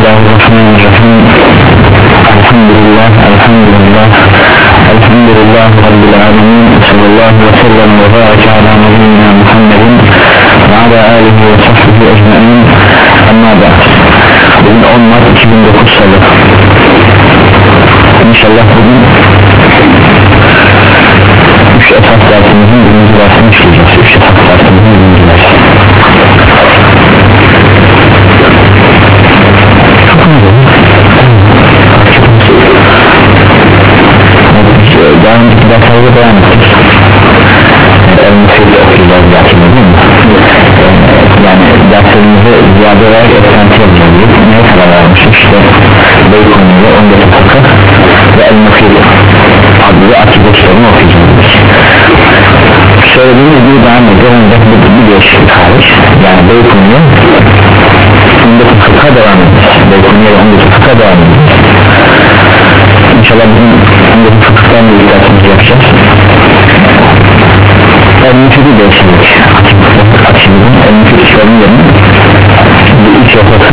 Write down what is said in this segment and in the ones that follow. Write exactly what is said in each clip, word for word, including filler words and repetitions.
Bismillahirrahmanirrahim. Elhamdülillah, elhamdülillah, elhamdülillah Rabbil alemin. Sallallahu ve sellem ve baraka ala nebiyyina Muhammedin ve ala alihi ve sahbihi ecmaîn. Amma ba'd. Bugün on Mart iki bin dokuz salı. İnşallah bugün üç esas dersimizin birinci dersini işleyeceğiz. Üç esas dersimizin birinci dersi. Daha önceki derslerle devam ettik. El-Müfid'i okuyacağız dersini, değil mi? Yani derslerimizi ziyade olarak eklenti yapacağız. Neye karar vermiştik? İşte Beykon'uyla on dört fıkıh ve El-Müfid adlı akide kitabını okuyacağız. Söylediğimiz gibi devam ediyor. Ancak bu bir değişiklik hariç. Yani Beykon'uyla on dört fıkıha devam edeceğiz. Beykon'uyla on dört fıkıha devam edeceğiz. İnşallah bizim on dört fıkıhtan bir dersimizi yapacağız. El-Müfid'i değiştirdik. Akşamızın El-Müfid kitabının yerine bu üç yapısı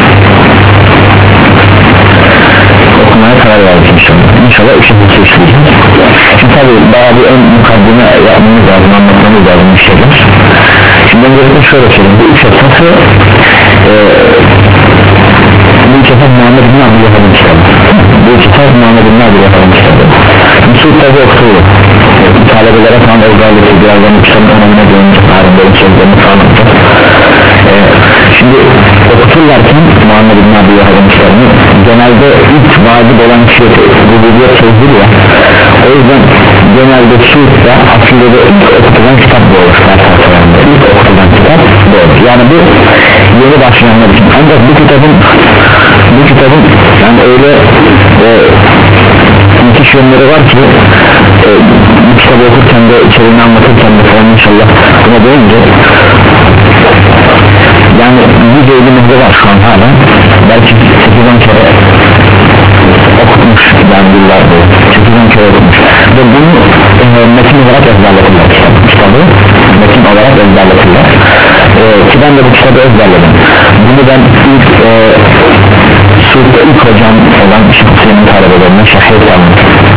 okumaya karar verdik inşallah. İnşallah üç yapısı işleyeceğiz. Şimdi tabi daha bir ön mukaddime yapmamız lazım, anlatmamız lazım bir şeyler. Şimdi öncelikle şöyle söyleyeyim, bu üç yapısı e, bu üç yapısı Muhammed bin Abdülhamid'in kitabı. Bu üç yapısı Muhammed bin Abdülhamid'in kitabı. Müslük tabi okutuyor. Talebelere falan ezberleti birazdan kitabın önemine görünce tarihlerin sözlerini falan okuyacak. Ee, şimdi okuturlarken Muhammed bin Abdülhamid'in kitabını genelde ilk vacip olan şey rububiyet sözleri ya, o yüzden genelde Suud'da akıllıda ilk okutulan kitap bu olur. İlk okutulan kitap bu olur. Yani bu yeni başlayanlar için. Ancak bu kitabın bu kitabın yani öyle e, müthiş yönleri var ki e, bu kitabı okurken de içeriğini anlatırken de falan inşallah buna boyunca yani yüz elli mehri var şu an hala, belki sekiz on kere okutmuş yani yıllar boyu sekiz on kere okutmuş ve bunu e, metin olarak ezberletirler kitabı metin olarak ezberletirler e, ki ben de bu kitabı ezberledim. Bunu ben ilk e, Suud'da ilk hocam olan Şıkı'nın talebelerine şahit aldım.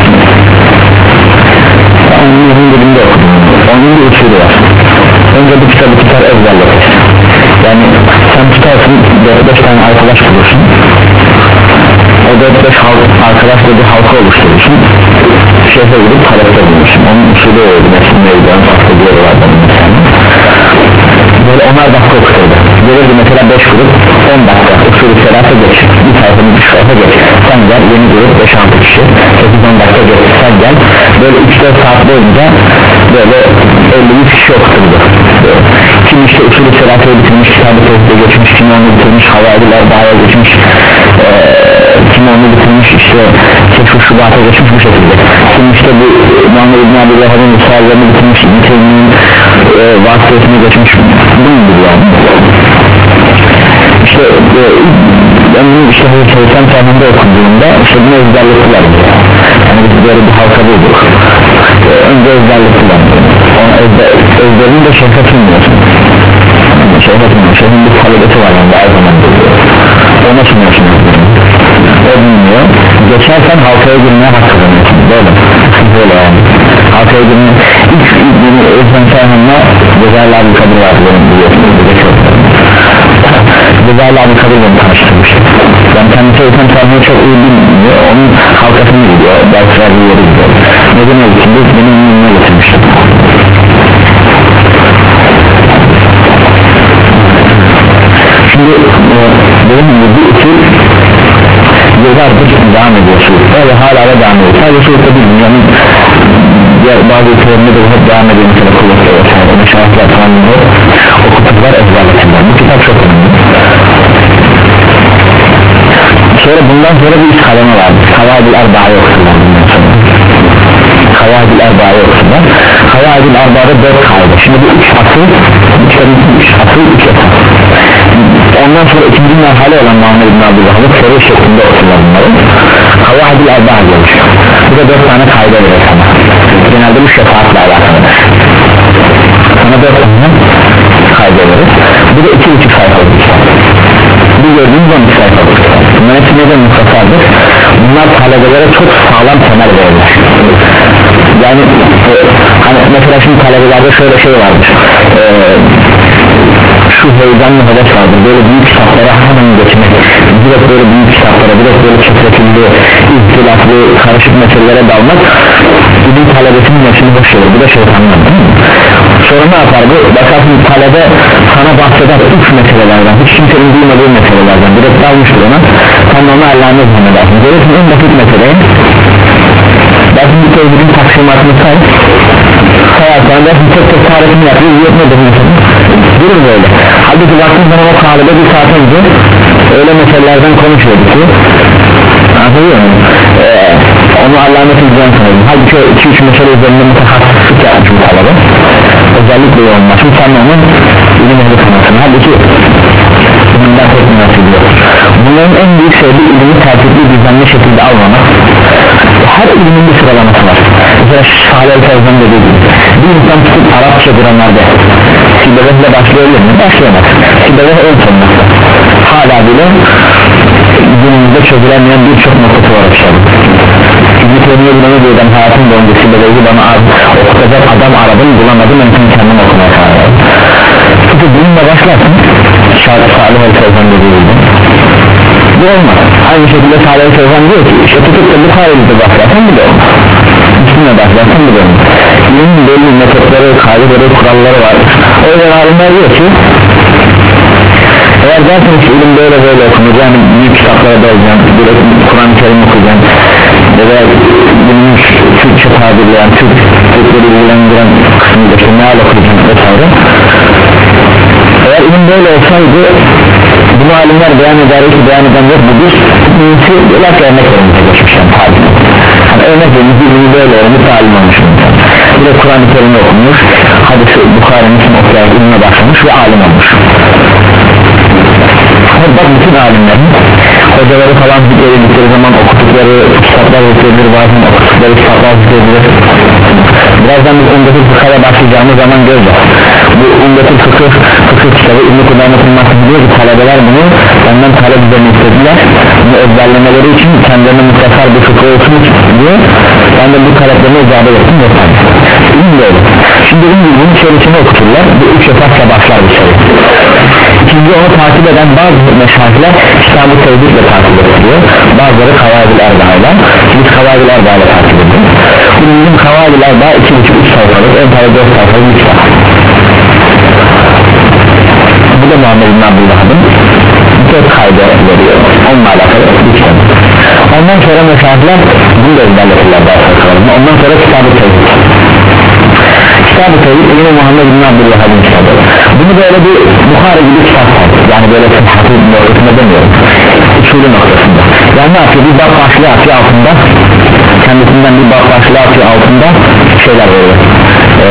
Onun yüzün dilinde okudum. Onun bir usulü var. Önce bu kitabı tutar ezberletir. Yani sen tutarsın dört beş tane arkadaş bulursun. O dört beş arkadaşla bir halka oluşturursun. Şehre gidip talepte bulursun. Onun usulü öyle. Mesela evden farklı diyorlardan mesela. Böyle onar dakika okuturdu. Gelirdi mesela beş grup on dakika usulü selafe geç. Bir sayfanın üç sayfa geç. Sen gel yeni grup beş altı kişi sekiz on dakika geç. Sen gel böyle üç dört saat boyunca böyle elli yüz kişi okuturdu. Kim işte usulü selafeyi bitirmiş, kitabı tezde geçmiş, kim onu bitirmiş, havaylılar daha geçmiş, ee, kim onu bitirmiş, işte keşf-i şubata geçmiş bu şekilde. Kim işte bu Muhammed bin Abdülhamid'in misallerini bitirmiş, niteliğinin e, vasıtasını geçmiş, bunun gibi yani. İşte e, ben bunu işte Hüseyin Tanrı'nda okuduğumda işte bunu ezberlettiler. Yani biz böyle bir halka bulduk. E, önce ezberlettiler. Onu ezber, ezberini de şehre sunmuyorsun. Şehre sunmuyor. Şehrin bir talebeti var yani her zaman buluyor. Ona sunuyorsun. O bilmiyor. Geçersen halkaya girmeye hak kazanıyorsun. Böyle. Böyle yani. Halkaya girmeye ilk beni Özlem Sayhan'la Cezayirli abi Kadir vardı benim biliyorsunuz. Cezayirli abi Kadir beni tanıştırmış. Yani kendisi Özlem Sayhan'ı çok iyi bilmiyor. Onun halkasını gidiyor. Ders verdiği yeri gidiyor. Neden öyle için de benim önüne getirmiştim. Şimdi e, benim gibi bu usul yıllardır devam ediyor Suud'da ve hala da devam ediyor. Sadece Suud'da değil, dünyanın diğer bazı ülkelerinde de hep devam ediyor. Mesela Kuvvet'te vesaire, meşahitler kanunu okutuklar ezberletirler. Bu kitap çok önemli. Sonra bundan sonra bir üst kaleme vardı. Kavaid-ül Erba'yı okuturlar bundan sonra. Kavaid-ül Erba'yı okuturlar. Kavaid-ül Erba'da dört kaide. Şimdi bu üç asıl, bu kitabın üç asıl, üç esas. Ondan sonra ikinci merhale olan Muhammed bin Abdülhamid soru şeklinde okuturlar bunları. Kavaid-ül Erba diyormuş. Bu da dört tane kaide verir sana. Genelde bu şefaatle alakalı. Sana dört tane kaide verir. Bu da iki buçuk sayfalık. Bu gördüğünüz on iki sayfalık. de muhtasardır. Bunlar talebelere çok sağlam temel verirler. Yani e, hani mesela şimdi talebelerde şöyle şey vardır, e, şu heyecanlı heves vardır, böyle büyük kitaplara hemen geçmek, direkt böyle büyük kitaplara, direkt böyle çetrefilli, ihtilaflı, karışık meselelere dalmak ilim talebesinin nefsini boş verir. Bu da şeytanlar. Sonra ne yapar bu? Bakarsın talebe sana bahseder üç meselelerden, hiç kimsenin duymadığı meselelerden, direkt dalmıştır ona, sen onu Allah'ını zannedersin. Görüyorsun en basit meseleye dersin bir tevhidin taksimatını say, sayarsan dersin tek tek tarifini yapıyor, yetmedir mesela, durur böyle. Halbuki baktığın zaman o talebe bir saat önce öyle meselelerden konuşuyordu ki, anlatıyor muyum? Ee, onu Allah'ın etmeyeceğini sanırım. Halbuki o iki üç mesele üzerinde mutahassıslık yapmış bir talebe, özellikle yoğunlaşım, sen onun ilim ehli kanatsın. Halbuki bundan pek münasip yok. Bunların en büyük sebebi ilimi tertipli, düzenli şekilde almamak. Her ilimin bir sıralaması var. Mesela Salih el-Fevzan dediği gibi bir insan tutup Arapça Kur'anlarda Sibevetle başlayabilir mi? Başlayamaz. Sibeveh ön sonunda hala bile günümüzde çözülemeyen birçok noktası var aşağıda. İbn-i Teymiye buna diyor, ben hayatım boyunca Sibeveh'i bana okutacak adam aradım, bulamadım, ben kendim okumaya karar verdim. Tutup bununla başlarsın Salih el-Fevzan dediği gibi bu olmaz. Aynı şekilde Salih el-Fevzan diyor ki işte tutup da Bukhari'de başlarsan bu da olmaz, Müslüm'e başlarsan bu da olmaz. İlmin belli metotları, kaideleri, kuralları var. O yüzden alimler diyor ki eğer derseniz ki ilim böyle böyle okunur, yani büyük kitaplara dalacağım, direkt Kur'an-ı Kerim okuyacağım ya da bunun Türkçe tabirleyen, Türk Türkleri ilgilendiren kısmında işte meal okuyacağım vesaire. Eğer ilim böyle olsaydı bunu alimler beyan eder ki beyan eden yok, bu bir birisi ilak örnek önümüze geçmişler tabi. Hani örnek önümüzde ilimi böyle olmuş, alim olmuş insan. Bir de Kur'an-ı Kerim'i okumuş, hadisi Bukhari'nin kim okuyarak ilmine başlamış ve alim olmuş. Bak bütün alimlerin hocaları falan zikredildikleri zaman okudukları kitaplar zikredilir, bazen okudukları kitaplar zikredilir. Birazdan biz Umdet-ül Fıkha'ya başlayacağımız zaman göreceğiz. Bu Umdet-ül Fıkıh, Fıkıh kitabı İbn-i Kudaymet'in bahsediyor ki talebeler bunu benden talep üzerine istediler. Bunu ezberlemeleri için kendilerine mutlaka bir fıkıh olsun diye ben de bu taleplerine icabet ettim yeter. İlim böyle. Şimdi İngiliz'in içerisini okuturlar, bu üç esasla başlar bir şey. İkinci onu takip eden bazı meşayihler İslam-ı Tevhid'le takip ediliyor, bazıları Kavaid-ül Erba'yla, biz Kavaid-ül Erba'yla takip ediyoruz. Bunun Kavaid-ül Erba iki buçuk üç sayfalık, en fazla dört sayfalık bir kitap. Bu da Muhammed bin Abdullah'ın dört kaydı veriyor, onunla alakalı bir kitap. Ondan sonra meşayihler bunu da ezberletirler daha sayfalarında. Ondan sonra Kitab-ı Tevhid. Kitab-ı Tevhid yine Muhammed bin Abdullah'ın kitabı. Bunu böyle bir Bukhari gibi kitap var, yani böyle hafif bir öğretme demiyorum, usulü noktasında. Yani ne yapıyor, bir bak başlığı atıyor altında, kendisinden bir bak başlığı atıyor altında şeyler veriyor, ee,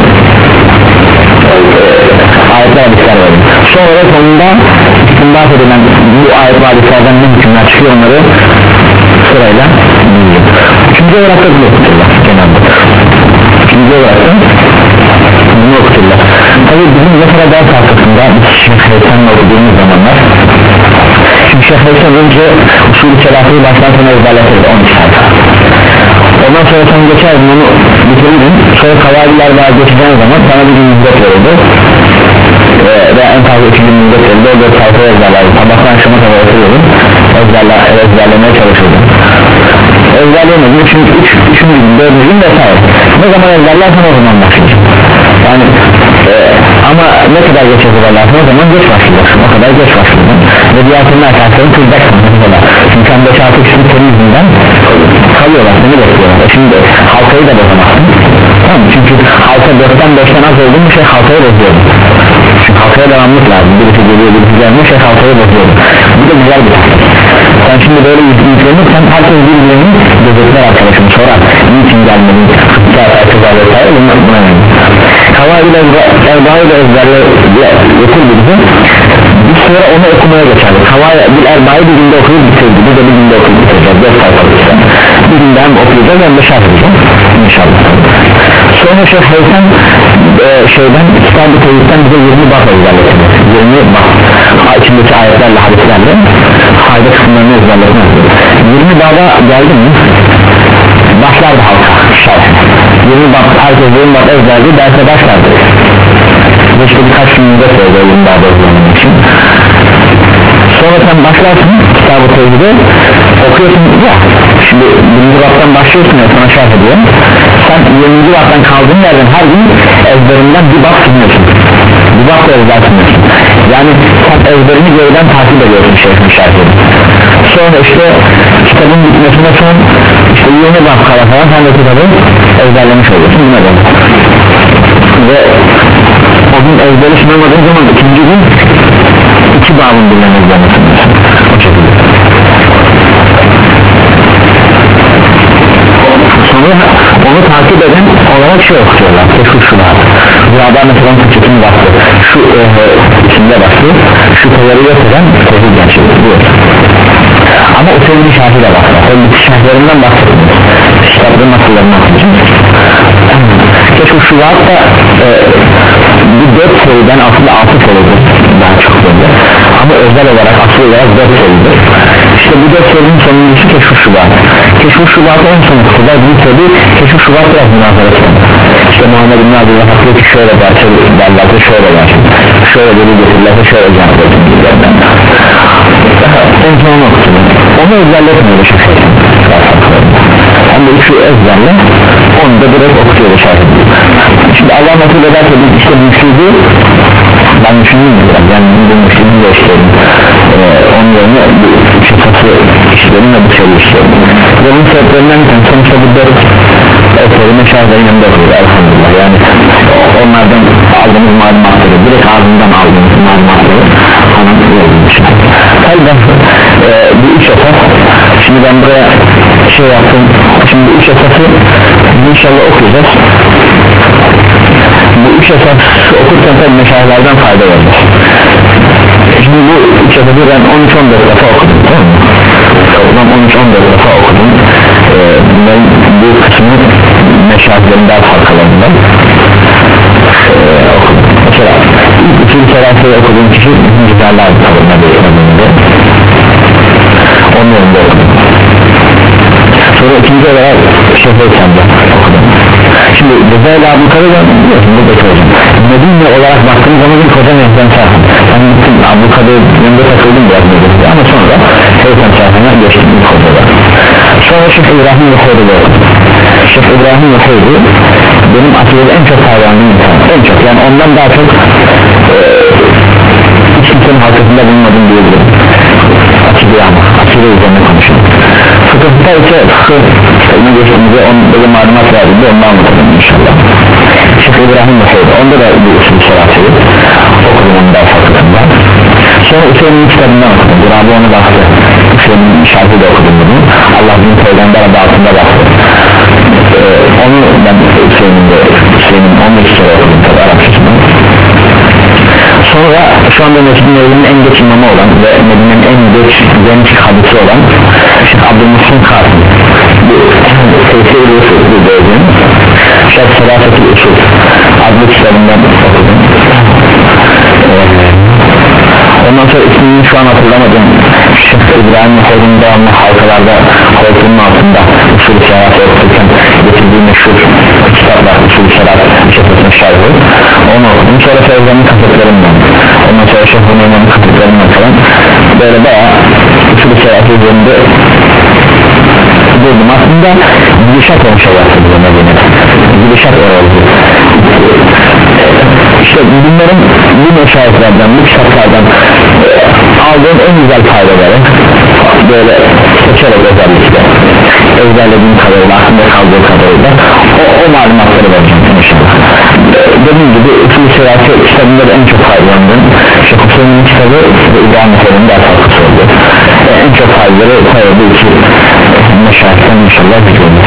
ayetler hadisler veriyor. Sonra da sonunda istinbat edilen bu ayetler hadislerden ne hükümler çıkıyor, onları sırayla dinliyor. Üçüncü olarak da bunu okuturlar genelde. Üçüncü olarak da bunu okuturlar. Tabii bizim mesela ders haftasında Şeyh Heysen'le okuduğumuz zamanlar, çünkü Şeyh Heysen önce usulü kelafayı baştan sona ezberletirdi on iki sayfa. Ondan sonra sen geçerdin, onu bitirirdin, sonra kavaidiler daha geçeceğin zaman sana bir gün müddet verildi ve, ve en fazla iki gün müddet verildi, o dört sayfayı ezberlerdi, sabahtan akşama kadar oturuyordun, ezberle, ezberlemeye çalışıyordun. Ezberleyemedim çünkü üç, üçüncü gün, dördüncü gün vesaire. Ne zaman ezberlersen o zaman başlayacaksın. Yani e, ama ne kadar geç ezberlersen o zaman geç başlayacaksın, o kadar geç başlayacaksın. Ve diğer türlü arkadaşlarını kıracaksın mesela. Çünkü sen beş altı kişinin senin yüzünden kalıyorlar, seni bekliyorlar. E şimdi halkayı da bozamazsın. Tamam, çünkü halka dörtten beşten az olduğun bir şey halkayı bozuyor. Çünkü halkaya devamlık lazım. Birisi geliyor, birisi gelmiyor, şey halkayı bozuyor. Bu da güzel bir taktik. Sen şimdi böyle yüklenirsen herkes birbirini gözetler arkadaşım, sorar niçin gelmedin, kısa açıklar vesaire, bunlar buna önemli. Kavaid-ül Erba'yı da ezberle getir bizi, biz sonra onu okumaya geçerdik. Kavaid-ül Erba'yı bir günde okuyup bitirdi, bu da bir günde okuyup bitireceğiz, dört sayfalık işte. Bir günde hem okuyacağız hem de şarj edeceğiz inşallah. Sonra Şeyh Heysen e, şeyden Kitab-ı Tevhid'den bize yirmi bak ezberletti, yirmi bak içindeki ayetlerle, hadislerle fayda kısımlarını ezberletmezdi. yirmi baba geldi mi başlardı halka şarkı. yirmi bab herkes yirmi bab ezberdi derse başlardı. İşte birkaç gün müddet oldu yirmi bab ezberlemek için. Sonra sen başlarsın kitabı tevhide okuyorsun ya, şimdi birinci babdan başlıyorsun ya, sana şarh ediyor. Sen yirminci babdan kaldığın yerden her gün ezberinden bir bab sunuyorsun, bir bab da ezber sunuyorsun. Yani sen ezberini geriden takip ediyorsun şeyhin şarhını. Sonra işte kitabın bitmesine son işte yirmi bab kala falan sen de kitabı ezberlemiş oluyorsun. Bu neden? Ve o gün ezberi sunamadığın zaman ikinci gün iki babın birlerini ezberlesin. O şekilde. Sonra onu takip eden olarak şey okuyorlar, teşhur şular. Rüyada mesela küçükün baktı, şu e, içinde baktı, şu teori yok eden tevhid gerçeği diyor. Ama o senin şahı da baktı, o bütün şahlarından bahsetmiyor. Kitapların nasıllarını anlatacağım. Teşhur şular da e, bir dört seriden aslında altı seridir daha çok böyle. Ama özel olarak asıl olarak dört seridir. İşte bu dört serinin sonuncusu Keşf-ı Şubat. Keşf-ı Şubat'ı en son okudular. Bir seri Keşf-ı Şubat biraz münazara sonra. İşte Muhammed bin Abdüllah hakkı ki şöyle derlerse şöyle der, şöyle dedi getirirlerse şöyle cevap versin gibilerinden. En son onu okudular. Onu ezberletmiyordu şahsen. Hem de üçü ezberle, onu da direkt okutuyordu şahsen. Şimdi Allah nasip ederse biz işte müşridi, ben düşündüm biraz, yani bu müşridi de işlerim, ee, onun yerine bu şifası işlerim ve bu şeyi işlerim. Ve bunun sebeplerinden bir sonuçta bu dört eserime şahsen yanında okuyor elhamdülillah. Yani onlardan aldığımız malumatları, direkt ağzından aldığımız malumatları anlatıyor olmuş. Elbette e, bu üç esas, şimdi ben buraya şey yaptım, şimdi bu üç esası inşallah okuyacağız. Bu üç esas okurken tabi meşahlardan fayda vermiş. Şimdi bu üç esası ben on üç on dört defa okudum, tamam mı? Toplam on üç on dört defa okudum. Ee, bunların bu kısmı meşahların daha farklarında ee, okudum. Mesela ilk üçüncü serafayı okuduğum kişi Cizerler kitabına değişmediğinde onun önünde okudum. Sonra ikinci olarak Şefir Sende okudum. Şimdi Cezayir Abdülkadir'den biliyorsun buradaki hocam Medine olarak baktığım zaman ilk hocam Ehsen Şahın. Ben gittim Abdülkadir'in yanında takıldım biraz Medine'de ama sonra Ehsen Şahın'a geçtim ilk hocada. Sonra Şeyh İbrahim Yuhay'da okudum. Şeyh İbrahim Yuhay'da benim akidede en çok hayranlığım insan, en çok, yani ondan daha çok e, hiç kimsenin halkasında bulunmadım diyebilirim. Akide ama, akide üzerine konuşalım. Fıkıhta ise fıkıh kitabına geçtiğimizde onun böyle malumat verdiğinde onu anlatalım inşallah. Şeyh İbrahim Yuhay'da, onda da bir usul selatıyı okudum onun daha fıkıhında. Sonra Hüseyin'in kitabından okudum, Cenab-ı onu baktı. Hüseyin'in şarkı da okudum bunu. Allah'ın peygamber adı altında baktı. Ee, onu ben Hüseyin'in de Hüseyin'in on iki kere okudum tabi Arapçasından. Sonra şu anda Medine'nin en geç imamı olan ve Medine'nin en geç genç hadisi olan Şeyh Abdülmuhsin Kasım, bu Tevfik-i Usul bu bölgenin Şeyh Serafet-i Usul adlı kitabından okudum. Ondan sonra ismini şu an hatırlamadım. Şeyh İbrahim Yuhay'ın devamlı halkalarda koltuğunun altında usul-i şerafı okurken getirdiği meşhur kitaplar usul-i şerafı şefesinin şerhi, onu okudum. Sonra Feyzan'ın kasetlerimden, ondan sonra Şeyh Hüneyma'nın kasetlerimden falan böyle bayağı usul-i şerafı üzerinde durdum. Aslında gidişat olmuş olacaktı bu Medine, gidişat oldu. İşte bunların bu meşayihlerden, bu kitaplardan aldığım en güzel faydaları böyle seçerek özellikle ezberlediğim kadarıyla, aklımda kaldığı kadarıyla o, o malumatları vereceğim inşallah. Dediğim gibi usul-i şerafı kitabında da en çok faydalandığım Şeyh Hüseyin'in kitabı ve İbrahim Efe'nin daha farklısı oldu. E, en çok faydaları tabi bu iki meşayihten inşallah güzel.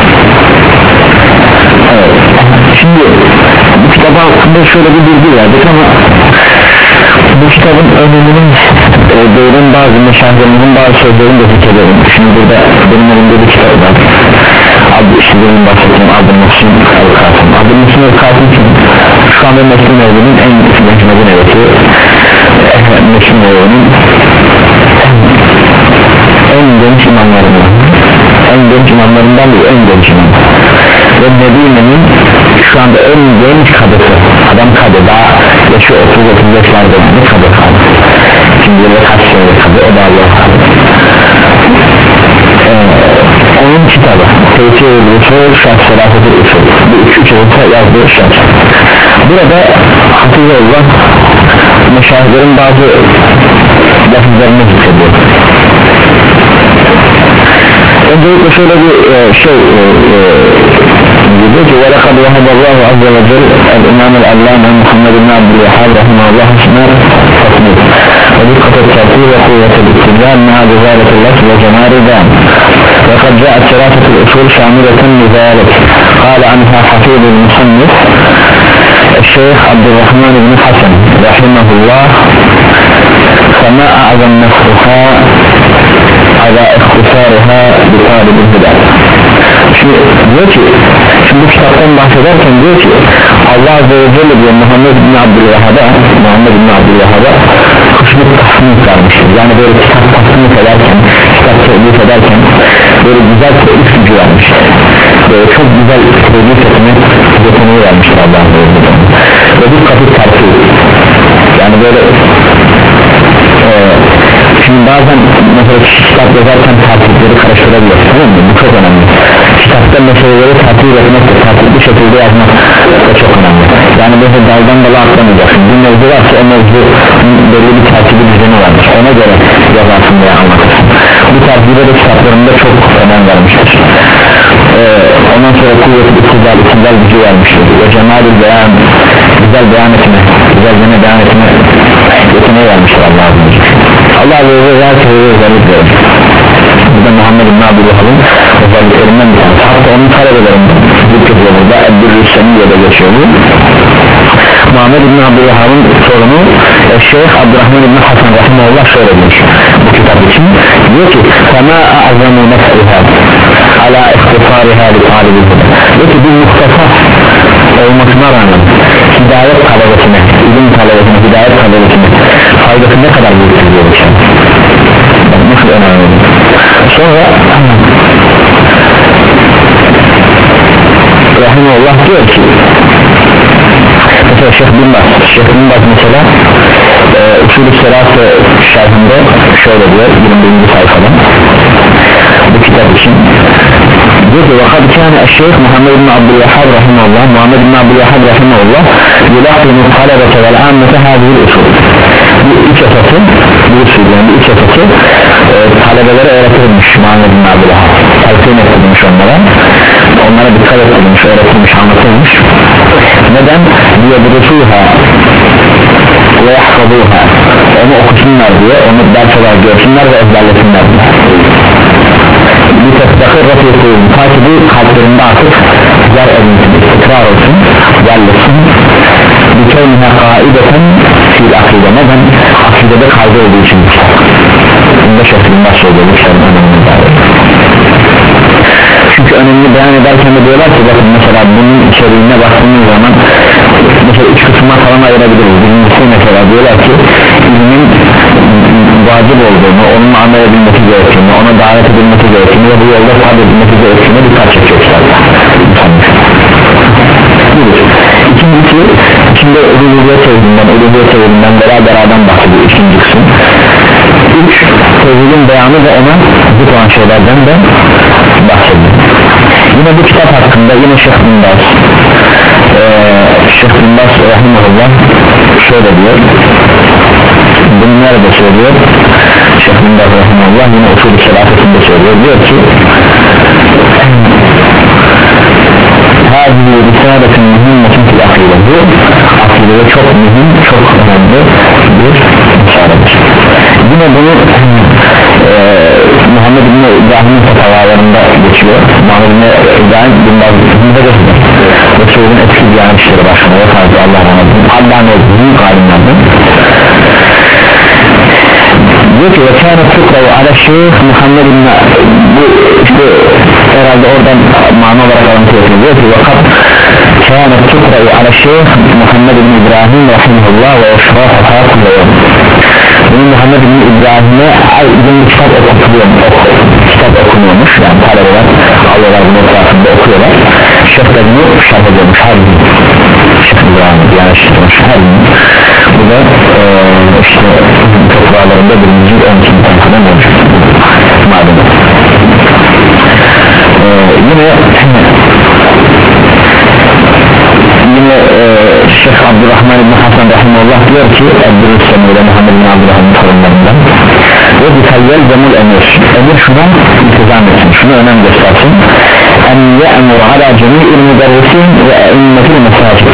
Evet. Şimdi bu kitaba hakkında şöyle bir bilgi verdik ama bu kitabın öneminin e, doğrudan bazı meşahlarımızın bazı sözlerini de zikredelim. Şimdi burada benim elimde bir kitap var. Adı işte benim bahsettiğim Abdülmuhsin El-Kasım. Abdülmuhsin El-Kasım için şu anda Mesut Mevli'nin en genç mezun eveti Mesut Mevli'nin kadınlardan bir en genç imam ve Medine'nin şu anda en genç kadısı, adam kadı, daha yaşı otuz otuz beşlerde bir kadı kaldı. Şimdi yine kaç senedir kadı, o da Allah'a ee, onun kitabı Tevkir-i Usul Şah Selahatül Usul, bu üç üç yazdığı şart. Burada Hafizullah meşahitlerin bazı lafızlarını zikrediyor. Öncelikle şöyle bir e, şey diyor ki وَلَقَدْ وَهَبَ اللّٰهُ عَزَّ وَجَلْ الْاِمَامِ الْعَلَّامِ محمد بن عبد الوهاب رحمه الله حسنًا تصنيف ودقة الترتيب وقوة الاتباع مع جزالة اللفظ وجمال الدام وقد جاءت ثلاثة الأصول شاملة لذلك قال عنها حفيظ المصنف الشيخ عبد الرحمن بن حسن رحمه الله فما أعظم نصرها على اختصارها بطالب الهدى. Şimdi diyor ki, şimdi bu kitaptan bahsederken diyor ki Allah Azze ve Celle diyor Muhammed bin Abdülvehhab'a Muhammed bin Abdülvehhab'a kuşluk tasnif vermiştir. Yani böyle kitap tasnif ederken, kitap tehlif ederken böyle güzel tehlif gücü vermiştir. Böyle çok güzel tehlif etme yeteneği vermiştir Allah Azze ve Celle. Ve bir kapı tersi. Yani böyle e, şimdi bazen mesela kitap yazarken tertipleri karıştırabilir, tamam mı? Bu çok önemli. Kitapta meseleleri tertip etmek de tertipli şekilde yazmak da çok önemli. Yani böyle daldan dala atlamayacaksın. Bir mevzu varsa o mevzunun belli bir tertibi düzeni vardır. Ona göre yazarsın veya anlatırsın. Bu tertibe de kitaplarında çok önem vermiştir. Ee, ondan sonra kuvvet-i iktidal, iktidal gücü vermiştir. Ve cemal-i beyan, güzel beyan etme, güzel gene beyan etme yeteneği vermiştir Allah Azze ve Celle. Allah Azze ve Celle herkese özellik verir. Burada Muhammed bin Abdülvehhab'ın özelliklerinden bir tanesi. Hatta onun talebelerinden zikrediliyor burada. Eddül-Hüseniye'de geçiyor bu. Muhammed bin Abdülvehhab'ın sorunu Şeyh Abdurrahman bin Hasan Rahimahullah şöyle demiş bu kitap için. Diyor ki فَمَا أَعْظَمُ نَفْسِهَا عَلَى اِخْتِفَارِهَا لِطَالِبِ الْهُدَى. Diyor ki bir muhtasar olmasına rağmen hidayet talebesine, ilim talebesine, hidayet talebesine faydası ne kadar büyük diyor bir şey. Nasıl önemli. Sonra Rahimahullah diyor ki mesela Şeyh Bin Baz Şeyh Bin Baz mesela e, Usul-i Selatı şerhinde şöyle diyor yirmi birinci sayfada bu kitap için diyor ki وَقَدْ كَانَ الشَّيْخ Muhammed bin Abdülvehhab Rahimahullah Muhammed bin Abdülvehhab Rahimahullah يُلَقِنُ الطَّلَبَةَ وَالْعَامَّةَ هَذِهِ الْاُسُولِ. Bu üç esası bu usul yani üç esası e, talebelere öğretilmiş Muhammed bin Abdülvehhab telkin ettirmiş onlara onlara dikkat ettirmiş, öğretilmiş, anlatılmış. Neden? لِيَدْرُسُوهَا وَيَحْفَظُوهَا. Onu okusunlar diye, onu ders olarak görsünler ve ezberlesinler diye. Bir testakir rafiyetiyim ta ki bu kalplerinde artık yer edilsin, istikrar olsun, yerlesin. Bir keyine kaideten fil akide. Neden? Akidede kaydı olduğu için. Bunda şefinin başlıyor bu şerhin önemli dair. Çünkü önemli beyan ederken de diyorlar ki bakın mesela bunun içeriğine baktığımız zaman mesela üç kısma falan ayırabiliriz. Birincisi mesela diyorlar ki ilmin vacip olduğunu, onun amel edilmesi gerektiğini, ona davet edilmesi gerektiğini ve bu yolda sabredilmesi gerektiğini dikkat çekiyor kitapta. İkincisi içinde uluhiyet tevhidinden, uluhiyet tevhidinden beraber adam bahsediyor ikinci kısım. Üç, tevhidin beyanı ve ona zıt olan şeylerden de bahsediyor. Yine bu kitap hakkında yine Şeyh Bin Baz ee, Şeyh Bin Baz Rahimahullah şöyle diyor, bunu nerede söylüyor? Şeyh Bin Baz Rahimahullah yine usul-i selafetinde söylüyor, diyor ki هذه رسالة مهمة في العقيدة. Bu akidede çok mühim, çok önemli bir risaledir. Yine bunu e, Muhammed bin İbrahim'in fetavalarında geçiyor. Muhammed bin İbrahim bin Bazı'nda geçiyor. Resul'ün eski diyanet işleri başkanı ve fazla Allah'ın anadını Allah'ın büyük alimlerden diyor ki وَكَانَتْ تُقْرَوْ عَلَى الشَّيْخِ Muhammed bin bu işte herhalde oradan mana olarak alıntı yapıyor. Diyor ki وَقَدْ كَانَتْ تُقْرَوْ عَلى الشَّيْخِ Muhammed bin İbrahim rahimahullah ve eşrafha kule yom. bunu Muhammed bin İbrahim'e her gün bir kitap okutuluyor, kitap okunuyormuş, yani talebeler alıyorlar bunun etrafında okuyorlar. Şeyh de bunu şerh ediyormuş her gün, Şeyh İbrahim yani işitmiş her gün. Bu da e, işte topralarında birinci on ikinci sayfada mevcut malum. E, yine yine e, Şeyh Abdurrahman İbni Hasan Rahimullah diyor ki Abdurrahman ile Muhammed bin Abdurrahman sorunlarından ve dikayyel zemul emir emir şuna intizam etsin, şuna önem göstersin en ye'mur ala cemi'il müderrisin ve e'immetil mesacid,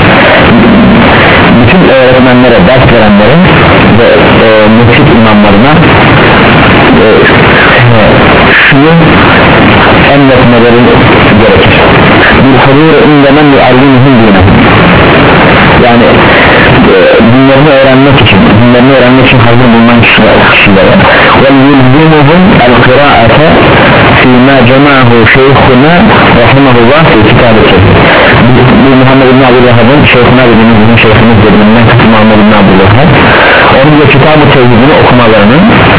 bütün öğretmenlere, ders verenlere ve e, mescid imamlarına e, şunu emretmeleri gerekir. Bir huzur indemen yuallimuhum dinahum, yani e, dinlerini öğrenmek için dinlerini öğrenmek için hazır bulunan kişilere ve yulzimuhum el-kıraate fîmâ cemâhu şeyhuna rahimahullah fi kitabeti. Bu Muhammed bin Abdülvahhab'ın şeyhuna dediğimiz bizim şeyhimiz dediğinden kısmı Muhammed bin Abdülvahhab, onun da kitab-ı tevhidini okumalarını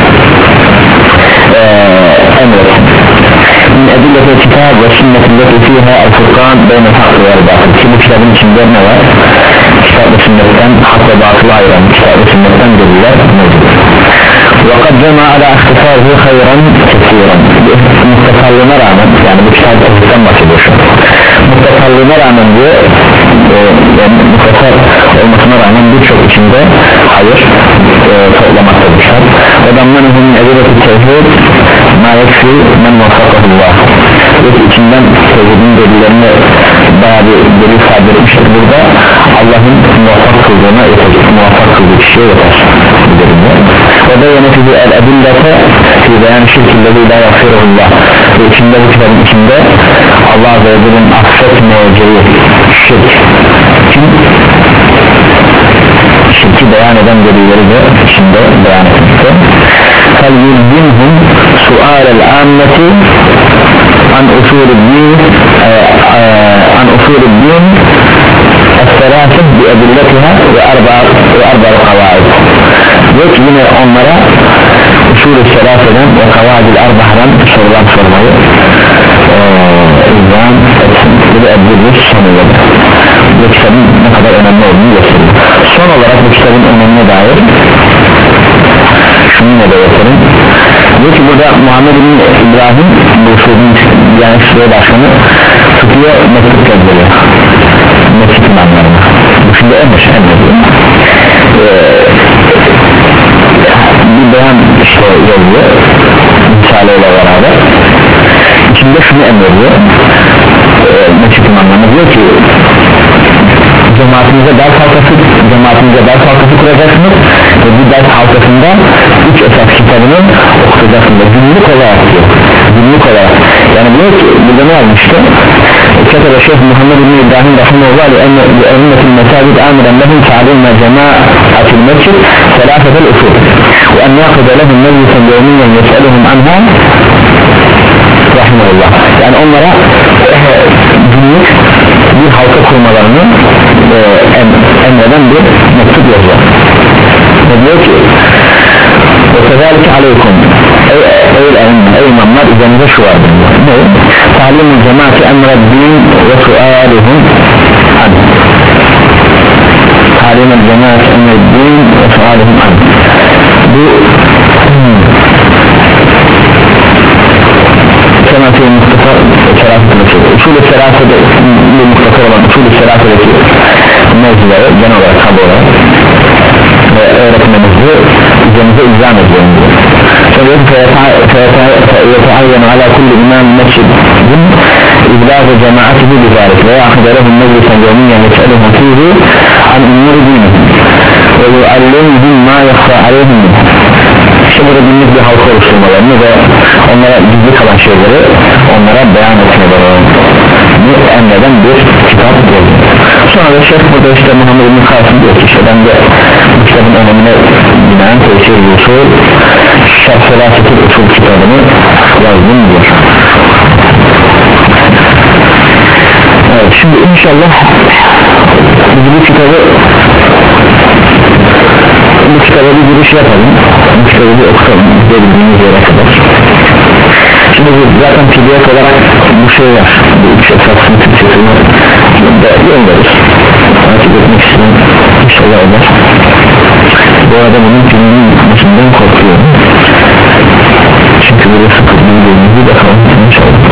e, emretsin. min edilleti kitab ve sünnetilleti fiha el-furkan beynel hakkı ve el-batıl, ki bu kitabın içinde ne var? Kitap ve sünnetten hak ve batılı ayıran kitap ve sünnetten deliller mevcut. وَقَدْ جَمَعَ عَلَى اَخْتِفَارِهِ خَيْرًا كَثِيرًا, muhtasarlığına rağmen, yani bu kitap tevhidden bahsediyor şu, muhtasarlığına rağmen diyor, e, yani muhtasar olmasına rağmen birçok içinde hayır e, toplamaktadır. وَدَمَّنُهُ مِنْ اَدِلَةِ التَّوْحِيدِ مَا يَكْفِي مَنْ وَفَقَهُ اللّٰهِ, ve içinden tevhidin delillerini bayağı bir delil sadir etmiştir. Burada Allah'ın muvaffak kıldığına yeter, muvaffak kıldığı kişiye yeter ve de yönetici el-edillete fi beyan şirkillezi la yagfirullah, ve içinde bu kitabın içinde Allah Azze ve Celle'nin affetmeyeceği şirk için şirki beyan eden delilleri de içinde beyan etmiştir. فَلْيُلْزِمْهُمْ سُؤَالَ الْعَامَّةِ عن أصول الدين عن أصول الدين الثلاثة بأدلتها وأربع وأربع قواعد. Yok yine onlara usul-i selâseden ve kavaid-i arba'dan sorulan sormayı izan etsin. Bu da edilmiş sonunda bu kitabın ne kadar önemli olduğunu gösteriyor. Son olarak bu kitabın önemine dair şunu ne de yapalım. Diyor ki burada Muhammed bin İbrahim bu sözün yani şuraya başkanı tutuyor, mektup gönderiyor mektup imamlarına. Bu şimdi en başı en başı ee, bir beyan işte yazıyor misaleyle beraber, içinde şunu emrediyor ee, mektup imamlarına, diyor ki cemaatinize ders halkası cemaatinize ders halkası kuracaksınız ve bu ders halkasında üç esas kitabını okutacaksınız günlük olarak diyor, günlük olarak. Yani diyor ki burada ne almıştı? Ketebe Şeyh Muhammed bin İbrahim rahimahullah li emmetil mesacid amiren lehum ta'limel cemaatil mescid selâfetel usul ve en yakıda lehum meclisen yevmiyen yes'eluhum anha rahimahullah. Yani onlara günlük bir halka kurmalarını e, em, emreden bir mektup yazıyor ve diyor ki وَكَذَٰلِكَ عَلَيْكُمْ ey, ey, ey imamlar, üzerinize şu vardır ne? تَعْلِمُ الْجَمَاةِ اَمْرَ الدِّينِ وَسُؤَالُهُمْ عَنْهِ تَعْلِمُ الْجَمَاةِ اَمْرَ الدِّينِ وَسُؤَالُهُمْ عَنْهِ. Bu Senafi Mustafa Serafet'deki usulü Serafet'de muhtasar olan usulü Serafet'deki mevzuları genel olarak kabul olarak ve öğretmenimizi üzerimize izah ediyorum diyor. Sonra فَيَتَعَيَّنُ عَلَى كُلِّ اِمَامٍ مَسْجِدٍ اِبْلَاغُ جَمَاعَتِهِ بِذَٰلِكَ وَيَأْخُذَ لَهُمْ مَجْلِسًا يَوْمِيًّا يَسْأَلُهُمْ فِيهِ عَنْ اُمُورِ دِينِهِمْ وَيُعَلِّمُهُمْ مَا يَخْفَى عَلَيْهِمْ مِنْهُ. İşte burada günlük bir halka oluşturmalarını ve onlara gizli kalan şeyleri onlara beyan etmelerini emreden bir kitap oldu. Sonra da Şeyh burada işte Muhammed bin Kasım diyor ki işte ben de bu kitabın önemine binaen Teşhir-i Usul Şerh-i Usul kitabını yazdım diyor. Evet, şimdi inşallah biz bu kitabı bu kitaba bir bir şey yapalım, şöyle bir okutalım dediğimiz yere kadar. Şimdi zaten P D F olarak bu şey var, bu üç esasını Türkçesini gönderir, takip etmek istedim, inşallah olur. Bu arada bunun filminin başından korkuyorum, çünkü böyle sıkıntı bir bakalım inşallah.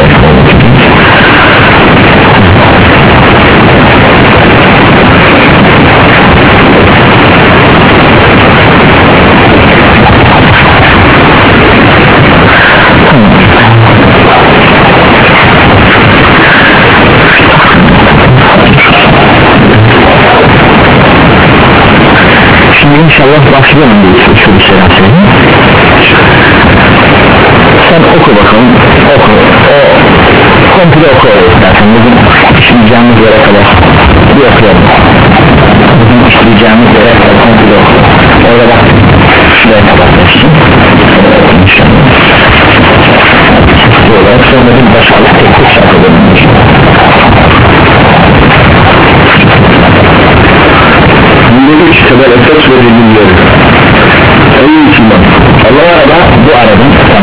İnşallah başlayalım bir şu bir şey yapayım. Sen oku bakalım, oku, o komple oku istersen, bugün işleyeceğimiz yere kadar bir okuyalım. Bugün işleyeceğimiz yere kadar komple oku. Orada bak, şuraya kadar geçsin. İnşallah. Bu olarak sonra bir başarılı teknik şarkıda bulunmuşum. Bundaki üç temel esas ve delilleri. Ey Müslüman, Allah arada bu arada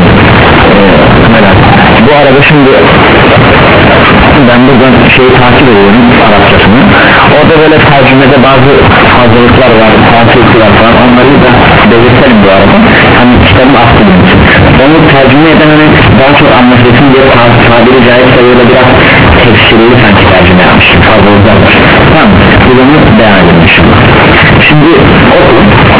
ee, bu arada şimdi ben buradan şeyi takip ediyorum Arapçasını, orada böyle tercümede bazı hazırlıklar var, tavsiyeler falan, onları da belirtelim bu arada, hani kitabın aklının için onu tercüme eden hani daha çok anlaşılsın diye tabiri caizse böyle biraz tefsirli sanki tercüme yapmışım, fazlalıklar var. Tamam, bunu beyan edilmişim. Şimdi oku,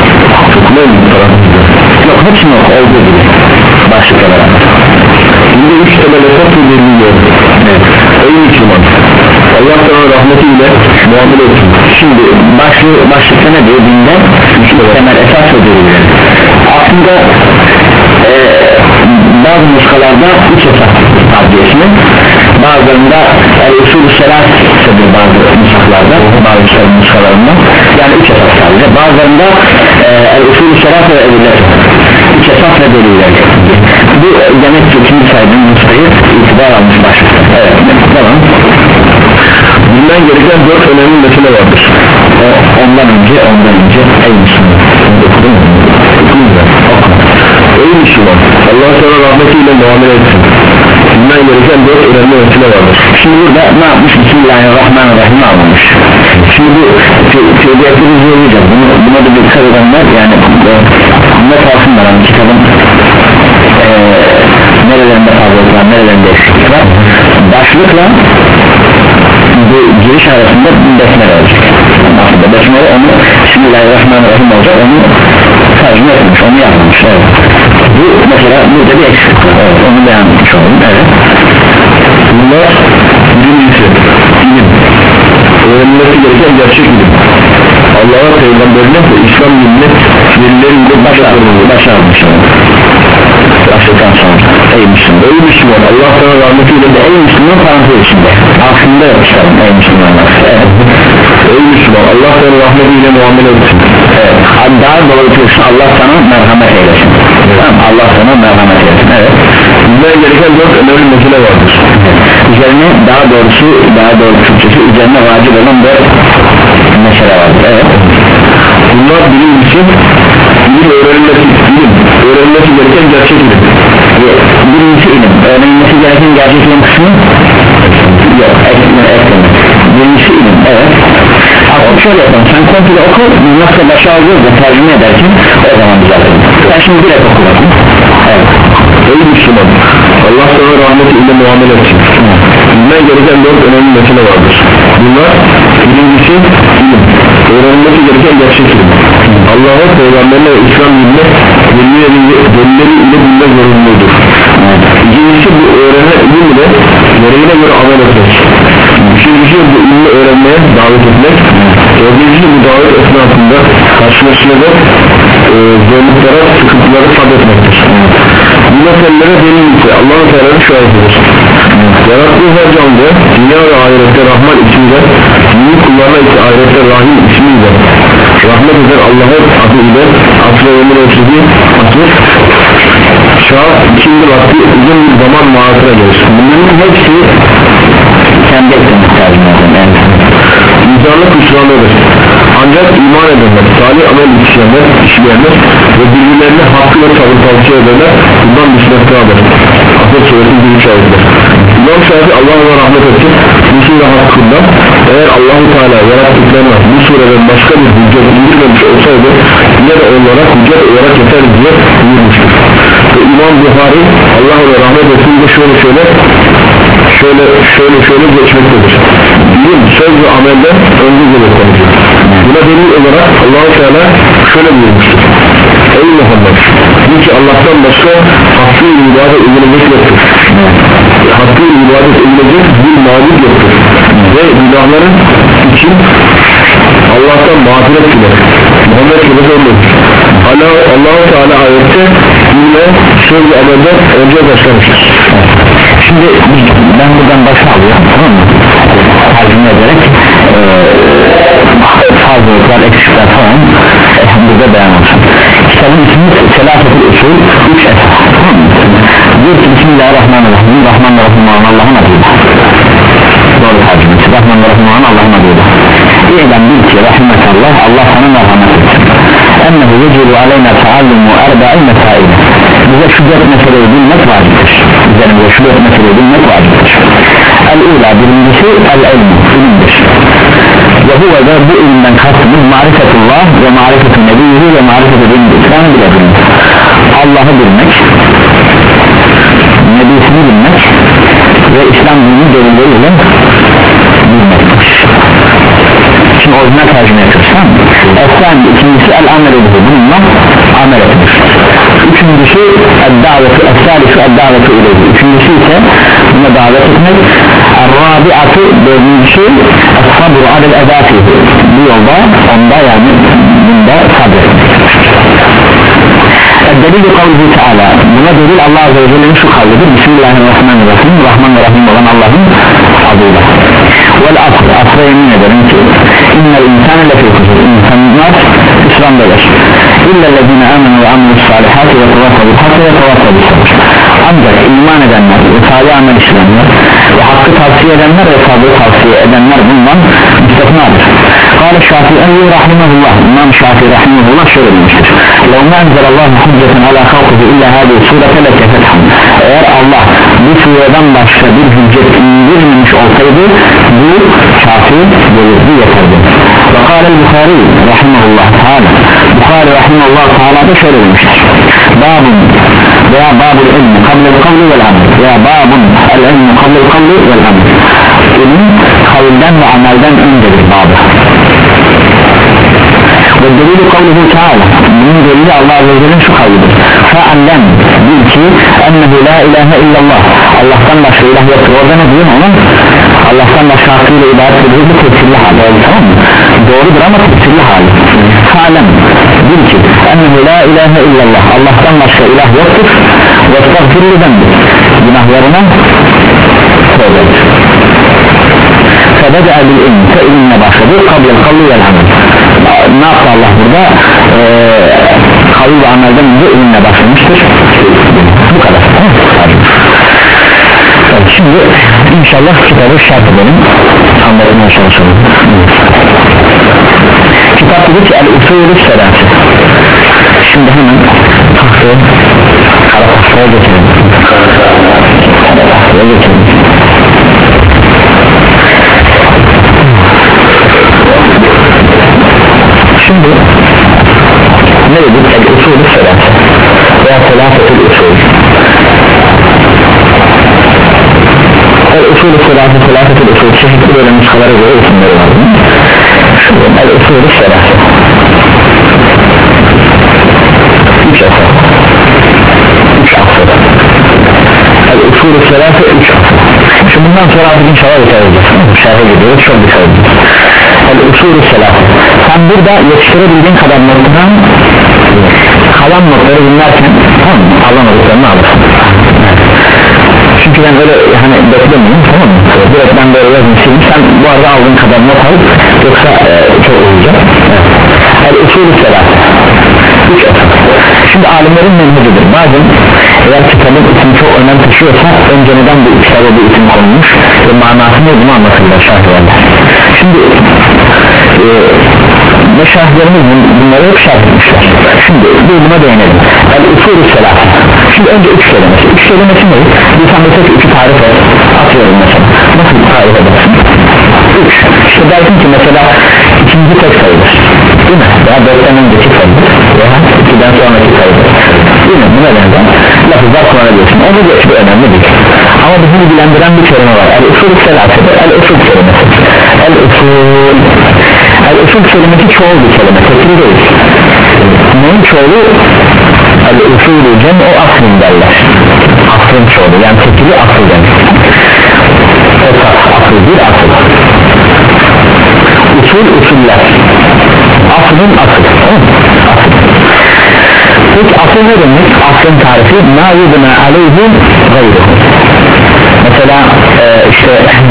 yok hepsini oku olduğu gibi başlık olarak. Şimdi üç temel esas ve delilleri. Ey Müslüman, Allah sana rahmetiyle muamele etsin. Şimdi başlı, başlıkta ne diyor dinden? Üç temel esas ve delilleri. Aslında e, bazı nuskalarda üç esas tabiyesini, bazılarında el-usul-u selasıdır bazı nuskalarda, bazı nuskalarında, yani üç esas tabiye. Bazılarında e, el-usul-u selas ve edilleri, üç esas ve delilleri. Bu demek ki ikinci saydığım nuskayı itibar almış başlıkta. Evet, tamam. Bundan gereken dört önemli mesele vardır. O, ondan önce, ondan önce ey Müslüman. Ey Müslüman, Allah sana rahmetiyle muamele etsin. Bundan gereken dört önemli mesele vardır. Şimdi burada ne yapmış? Bismillahirrahmanirrahim almış. Şimdi bu tevdiyatı biz yorulacağız. Bunu, buna da dikkat edenler yani not alsınlar. Yani kitabın ee, nerelerinde fazlalık var, nerelerinde eksiklik var. Başlıkla bu giriş arasında bir besmele olacak. Aslında besmele onu Bismillahirrahmanirrahim olacak, onu tercüme etmiş, onu yazmış. Evet. Bu mesela burada bir eksiklik var. Evet, onu beğenmiş oldum. Evet. Bunlar birincisi ilim. Öğrenilmesi gereken gerçek ilim. Allah'a, Peygamberine ve İslam dinine delilleriyle başarmış. Başlıktan sonra ey Müslüman, ey Müslüman, Allah sana rahmetiyle de ey Müslüman parantez içinde aslında yapışlarım ey Müslümanlar. Evet. Ey Müslüman, Allah sana rahmetiyle muamele etsin. Evet. Daha doğrusu Allah sana merhamet eylesin. Evet. Tamam, Allah sana merhamet eylesin. Evet. Bunlara gereken dört önemli mesele vardır. Üzerine daha doğrusu daha doğru Türkçesi üzerine vacip olan dört mesele vardır. Evet. Bunlar birincisi ilim öğrenilmesi, ilim öğrenilmesi gereken gerçek ilim. Birincisi ilim öğrenilmesi gereken gerçek ilim kısmı yok, eklemek. Birincisi ilim, evet. Aslında şöyle yapalım, sen komple oku, nasıl başa alıyoruz da tercüme ederken o zaman düzeltelim. Sen şimdi direkt oku bakın. Evet. Ey Müslüman, Allah sana rahmetiyle muamele etsin. Bundan gereken dört önemli mesele vardır. Bunlar birincisi ilim öğrenilmesi gereken gerçek ilim. Allah'a, Peygamberine ve İslam dinine delilleri ile bunda zorunludur. İkincisi bu öğrenen ilim ile gereğine göre amel etmek. Üçüncüsü bu ilmi öğrenmeye davet etmek. Dördüncüsü bu davet esnasında karşılaşılacak e, zorluklara, sıkıntıları sabretmektir. Bu meselelere delilse Allah-u Teala'nın şahididir. Yarattığı her canlı dünya ve ahirette Rahman ismiyle, büyük kullarına ise ahirette Rahim ismiyle rahmet eden Allah'ın adı ile aslı ömür ölçüdü asıl şah ikindi vakti uzun bir zaman mağazına gelir. Bunların hepsi kendi eklemek lazım. İnsanlık hüsranıdır. Ancak iman edenler, salih amel işleyenler, işleyenler ve birbirlerine hakkıyla tavır tavsiye ederler, bundan müstesnadır. Asıl suresi birinci ayetler. İmam Şafii Allah ona rahmet etsin, bu sure hakkında eğer Allah-u Teala yarattıklarına bu sureden başka bir hüccet indirmemiş olsaydı yine de onlara hüccet olarak yeter diye buyurmuştur. Ve İmam Buhari Allah ona rahmet etsin de şöyle şöyle şöyle şöyle şöyle geçmektedir. Bilim, söz ve amelde önce gelir konuşur. Buna delil olarak Allah-u Teala şöyle buyurmuştur: ey Muhammed, bil ki Allah'tan başka hakkı ibadet edilecek yoktur. Hakkı ibadet edilecek bir mağdur yoktur. Ve günahların için Allah'tan mağfiret diler. Muhammed gibi söylemiş. Allah-u Teala ayette yine söz ve amelde önce başlamıştır. Şimdi ben buradan başa alıyorum, tamam mı? Tercüme ederek ee, fazlalıklar, eksikler falan e, burada beyan olsun. Kitabın ismi Selafetul Usul üç esas, tamam mı? Diyor ki Bismillahirrahmanirrahim, Rahmanirrahim olan Allah'ın adıyla. Doğru tercümesi, Rahmanirrahim olan Allah'ın adıyla. İ'len bil ki rahimekallah, Allah sana merhamet etsin. Ennehu yecilu aleyna taallumu erba'i mesail. Bize şu dört meseleyi bilmek vaciptir. Üzerinde şu dört meseleyi bilmek vaciptir. El-ula birincisi el-ilm, ilimdir. Ve huve de bu ilimden kastımız marifetullah ve marifetu nebiyyi ve marifetu dindir. İslam'ı bilebilmek, Allah'ı bilmek, nebisini bilmek ve İslam dinini delilleriyle bilmek. Şimdi orijinal tercüme yapıyoruz, tamam mı? Eslan ikincisi el-amel edilir, bununla amel edilir. Üçüncüsü el-davetu, el-salisu el-davetu ileyhi. Üçüncüsü ise buna davet etmek. El-rabi'atu dördüncüsü el-sabru adel-edati. Bu yolda, onda yani bunda sabretmek. El-delil kavluhu teala. Buna delil Allah Azze ve Celle'nin şu kavlidir: Bismillahirrahmanirrahim, Rahman ve Rahim olan Allah'ın adıyla. Vel-asr, asra yemin ederim ki innel insane lefî husr, insanlar İslam'dadır. İllellezine amenu ve amilus salihati ve tevassabil hakkı ve tevassabil sabr. Ancak iman edenler ve salih amel işleyenler ve hakkı tavsiye edenler ve sabrı tavsiye edenler bundan müstesnadır. Kâle Şafii rahimahullah, İmam Şafii rahimahullah şöyle demiştir: لَوْ مَا اَنْزَلَ اللّٰهُ حُجَّةً عَلَى خَلْقِهِ اِلَّا هَذِهِ سُورَةَ لَكَفَتْهُمْ. Eğer Allah bu sureden başka bir hüccet indirmemiş olsaydı bu kafi gelirdi, yeterdi. Ve kâle Bukhari rahimahullah teala, Bukhari rahimahullah teala da şöyle demiştir: babun veya babul ilmi kablel kavli vel amel veya babun el ilmi kablel kavli vel amel. İlim kavilden ve amelden öncedir babı. Ve delili kavluhu teala, bunun delili Allah Azze ve Celle'nin şu kavlidir: fe'allem, bil ki ennehu la ilahe illallah, Allah'tan başka ilah yoktur. Orada ne diyor ona? Allah'tan başka hakkıyla ibadet edilir, bu tefsirli hali, tamam mı? Doğrudur ama tefsirli hali. Fe'allem, bil ki ennehu la ilahe illallah, Allah'tan başka ilah yoktur. Ve estağfirli demdir, günahlarına tövbe et. Febedâ bil ilm, fe ilimle başladı, kablel kavli vel amel. Ne yaptı Allah burada? Ee, kavli ve amelden önce ilimle başlamıştır. Bu kadar. Evet, şimdi inşallah kitabı şart edelim, anlatmaya çalışalım. Kitap dedi ki el-usulü selâsi. Şimdi hemen tahtaya kara tahtaya geçelim. Kara tahtaya geçelim. Şimdi ne dedik? El-usulü selâsi veya selâfetül usul. El-usulü selâsi, selâfetül usul çeşitli böyle nuskalara göre isimleri var. Şurada el-usulü selâsi üç asır üç asır el-usulü selâsi üç asır. Şimdi bundan sonra artık inşallah dikkat edeceğiz. Şerhe gidiyoruz, çok dikkat edeceğiz. El-usulü selâsi, sen burada yetiştirebildiğin kadar noktadan kalan noktaları dinlerken tamam mı? Anlamadıklarını alırsın. Çünkü ben öyle hani beklemiyorum, tamam mı? Direkt ben böyle yazmışım, sen bu arada aldığın kadar not al, yoksa e, çok olacak. Evet. El-usulü selâsi üç asır. Şimdi alimlerin menhecidir. Bazen eğer kitabın ismi çok önem taşıyorsa önce neden bu kitaba bu isim konulmuş ve manasını bunu anlatırlar şahirler. Şimdi e, meşayihlerimiz bunları hep şerh etmişler. Şimdi bir buna değinelim. El-usulü selat. Şimdi önce üç kelimesi. Üç kelimesi ne? Bir tane tek iki tarif et. Atıyorum mesela. Nasıl bir tarif edersin? Üç. İşte dersin ki mesela ikinci tek sayıdır. Değil mi? Veya dörtten önceki sayıdır. Veya ikiden sonraki sayıdır. Değil mi? Buna benzer lafızlar kullanabiliyorsun. Onu geç, bu önemli değil. Ama bizi ilgilendiren bir kelime var. El-usulü selat'ıdır. El-usul kelimesi. El-usul El-usul kelimesi çoğul bir kelime. Tekli değil. Neyin çoğulu? El-usulü cem'u aslın derler. Aslın çoğulu. Yani tekli asıl demek. Esas asıl bir asıl. Usul usuller. Aslın asıl. Asıl. Peki asıl ne demek? Aslın tarifi ma yudna aleyhi gayruhu. Mesela e, işte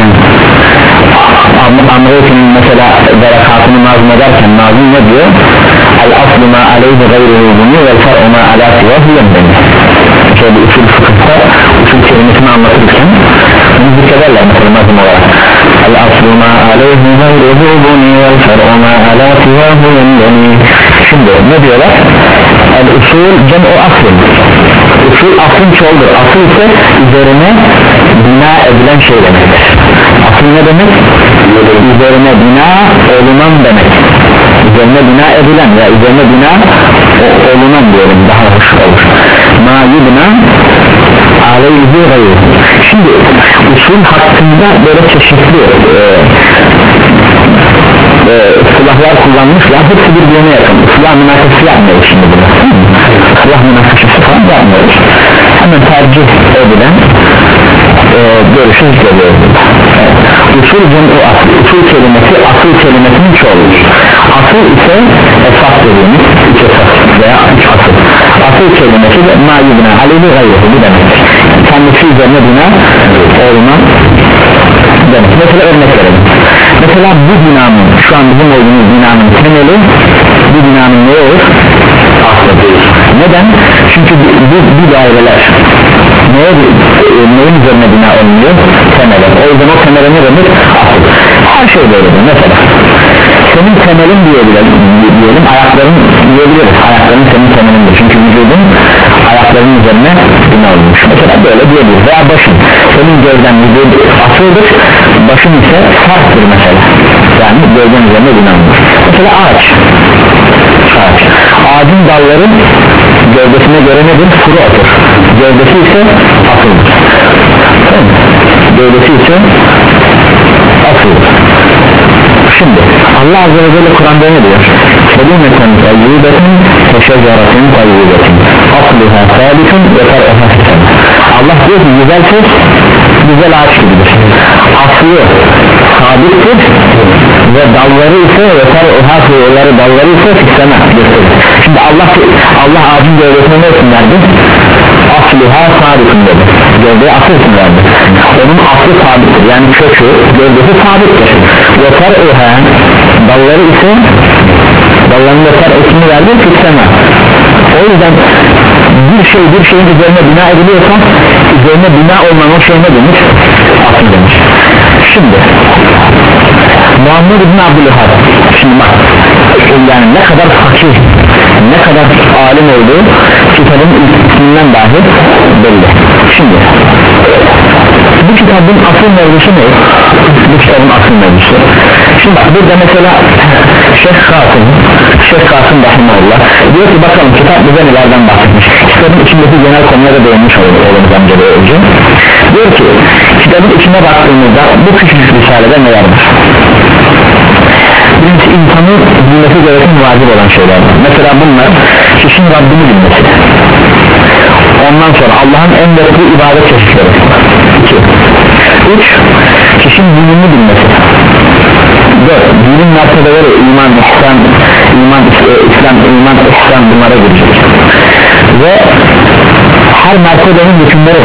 Amr'ın mesela berekatını nazım ederken nazım ne diyor? El-aslu ma aleyhi gayruhu bunu vel far'u ma ala sivahu yemdeni. Şöyle usul fıkıhta usul kelimesini anlatırken bunu zikrederler mesela nazım olarak. El-aslu ma aleyhi gayruhu bunu vel far'u ma ala sivahu yemdeni. Şimdi ne diyorlar? El-usul cem'u aslın. Usul aslın çoğuldur. Asıl ise üzerine bina edilen şey demektir. Asıl ne demek? Üzerine bina olunan demek. Üzerine bina edilen ya üzerine bina olunan diyelim, daha hoş olur. Ma yubna aleyhi gayruhu. Şimdi usul hakkında böyle çeşitli e, e, silahlar kullanmışlar. Hepsi birbirine yakın. Silah münakaşası yapmıyoruz şimdi bunu. Silah münakaşası falan yapmıyoruz. Hemen tercih edilen e, görüşü zikrediliyor. Evet. Usul cem'u asıl. Usul kelimesi asıl kelimesinin çoğuludur. Asıl ise esas dediğimiz üç esas veya üç asıl. Asıl kelimesi de ma yubna aleyhi gayruhu bu demektir. Kendisi üzerine bina olma demek. Mesela örnek verelim. Mesela bu binanın, şu an bizim olduğumuz binanın temeli bu binanın ne olur? Aslı değil. Neden? Çünkü bu, bu, bu daireler neye, neyin üzerine bina olmuyor? Temele. O yüzden o temele ne demek? Asıl. Her şey böyledir. Mesela senin temelin diyebilirim, diyelim ayakların diyebiliriz. Ayakların senin temelindir. Çünkü vücudun ayakların üzerine bina olmuş. Mesela böyle diyebiliriz. Veya başın. Senin gövden vücudun asıldır. Başın ise sarktır mesela. Yani gövden üzerine bina olmuş. Mesela ağaç. Ağaç. Ağacın dalları gövdesine göre nedir? Kuru otur. Gövdesi ise asıldır. Tamam. Gövdesi ise asıldır. Şimdi Allah Azze ve Celle Kur'an'da ne diyor? Kelimeten tayyibetin teşecceratin tayyibetin aslıha sabitun ve far'uha fiten. Allah diyor ki güzel söz güzel ağaç gibidir. Aslı sabittir ve dalları ise ve far'uha fiyolları dalları ise fitene gösterir. Şimdi Allah Allah ağacın gövdesine ne isim verdi? Aslıha sabitun dedi. Gövdeye asıl isim verdi. Onun aslı sabittir. Yani kökü gövdesi sabittir. Ve far'uha dalları ise dallarının yeter ismini verdi fitene. O yüzden bir şey bir şeyin üzerine bina ediliyorsa üzerine bina olman o şey ne demiş? Asıl demiş. Şimdi Muhammed İbn Abdülhab şimdi bak yani ne kadar fakir ne kadar alim olduğu kitabın isminden dahi belli. Şimdi bu kitabın asıl mevzusu ne? Bu kitabın asıl mevzusu. Şimdi bak burada mesela Şeyh Kasım Şeyh Kasım Rahimahullah diyor ki bakalım kitap bize nelerden bahsetmiş. Kitabın içindeki genel konulara değinmiş oğlumuz amcaları önce. Diyor ki kitabın içine baktığımızda bu küçük risalede neler var? Birincisi insanın bilmesi gereken vacip olan şeyler var. Mesela bunlar kişinin Rabbini bilmesi. Ondan sonra Allah'ın en büyük ibadet çeşitleri. İki. Üç. Kişinin dinini bilmesi. Dört. Dinin mertebeleri iman, ihsan, iman, İslam, iman, ihsan bunlara girecek. Ve her mertebenin hükümleri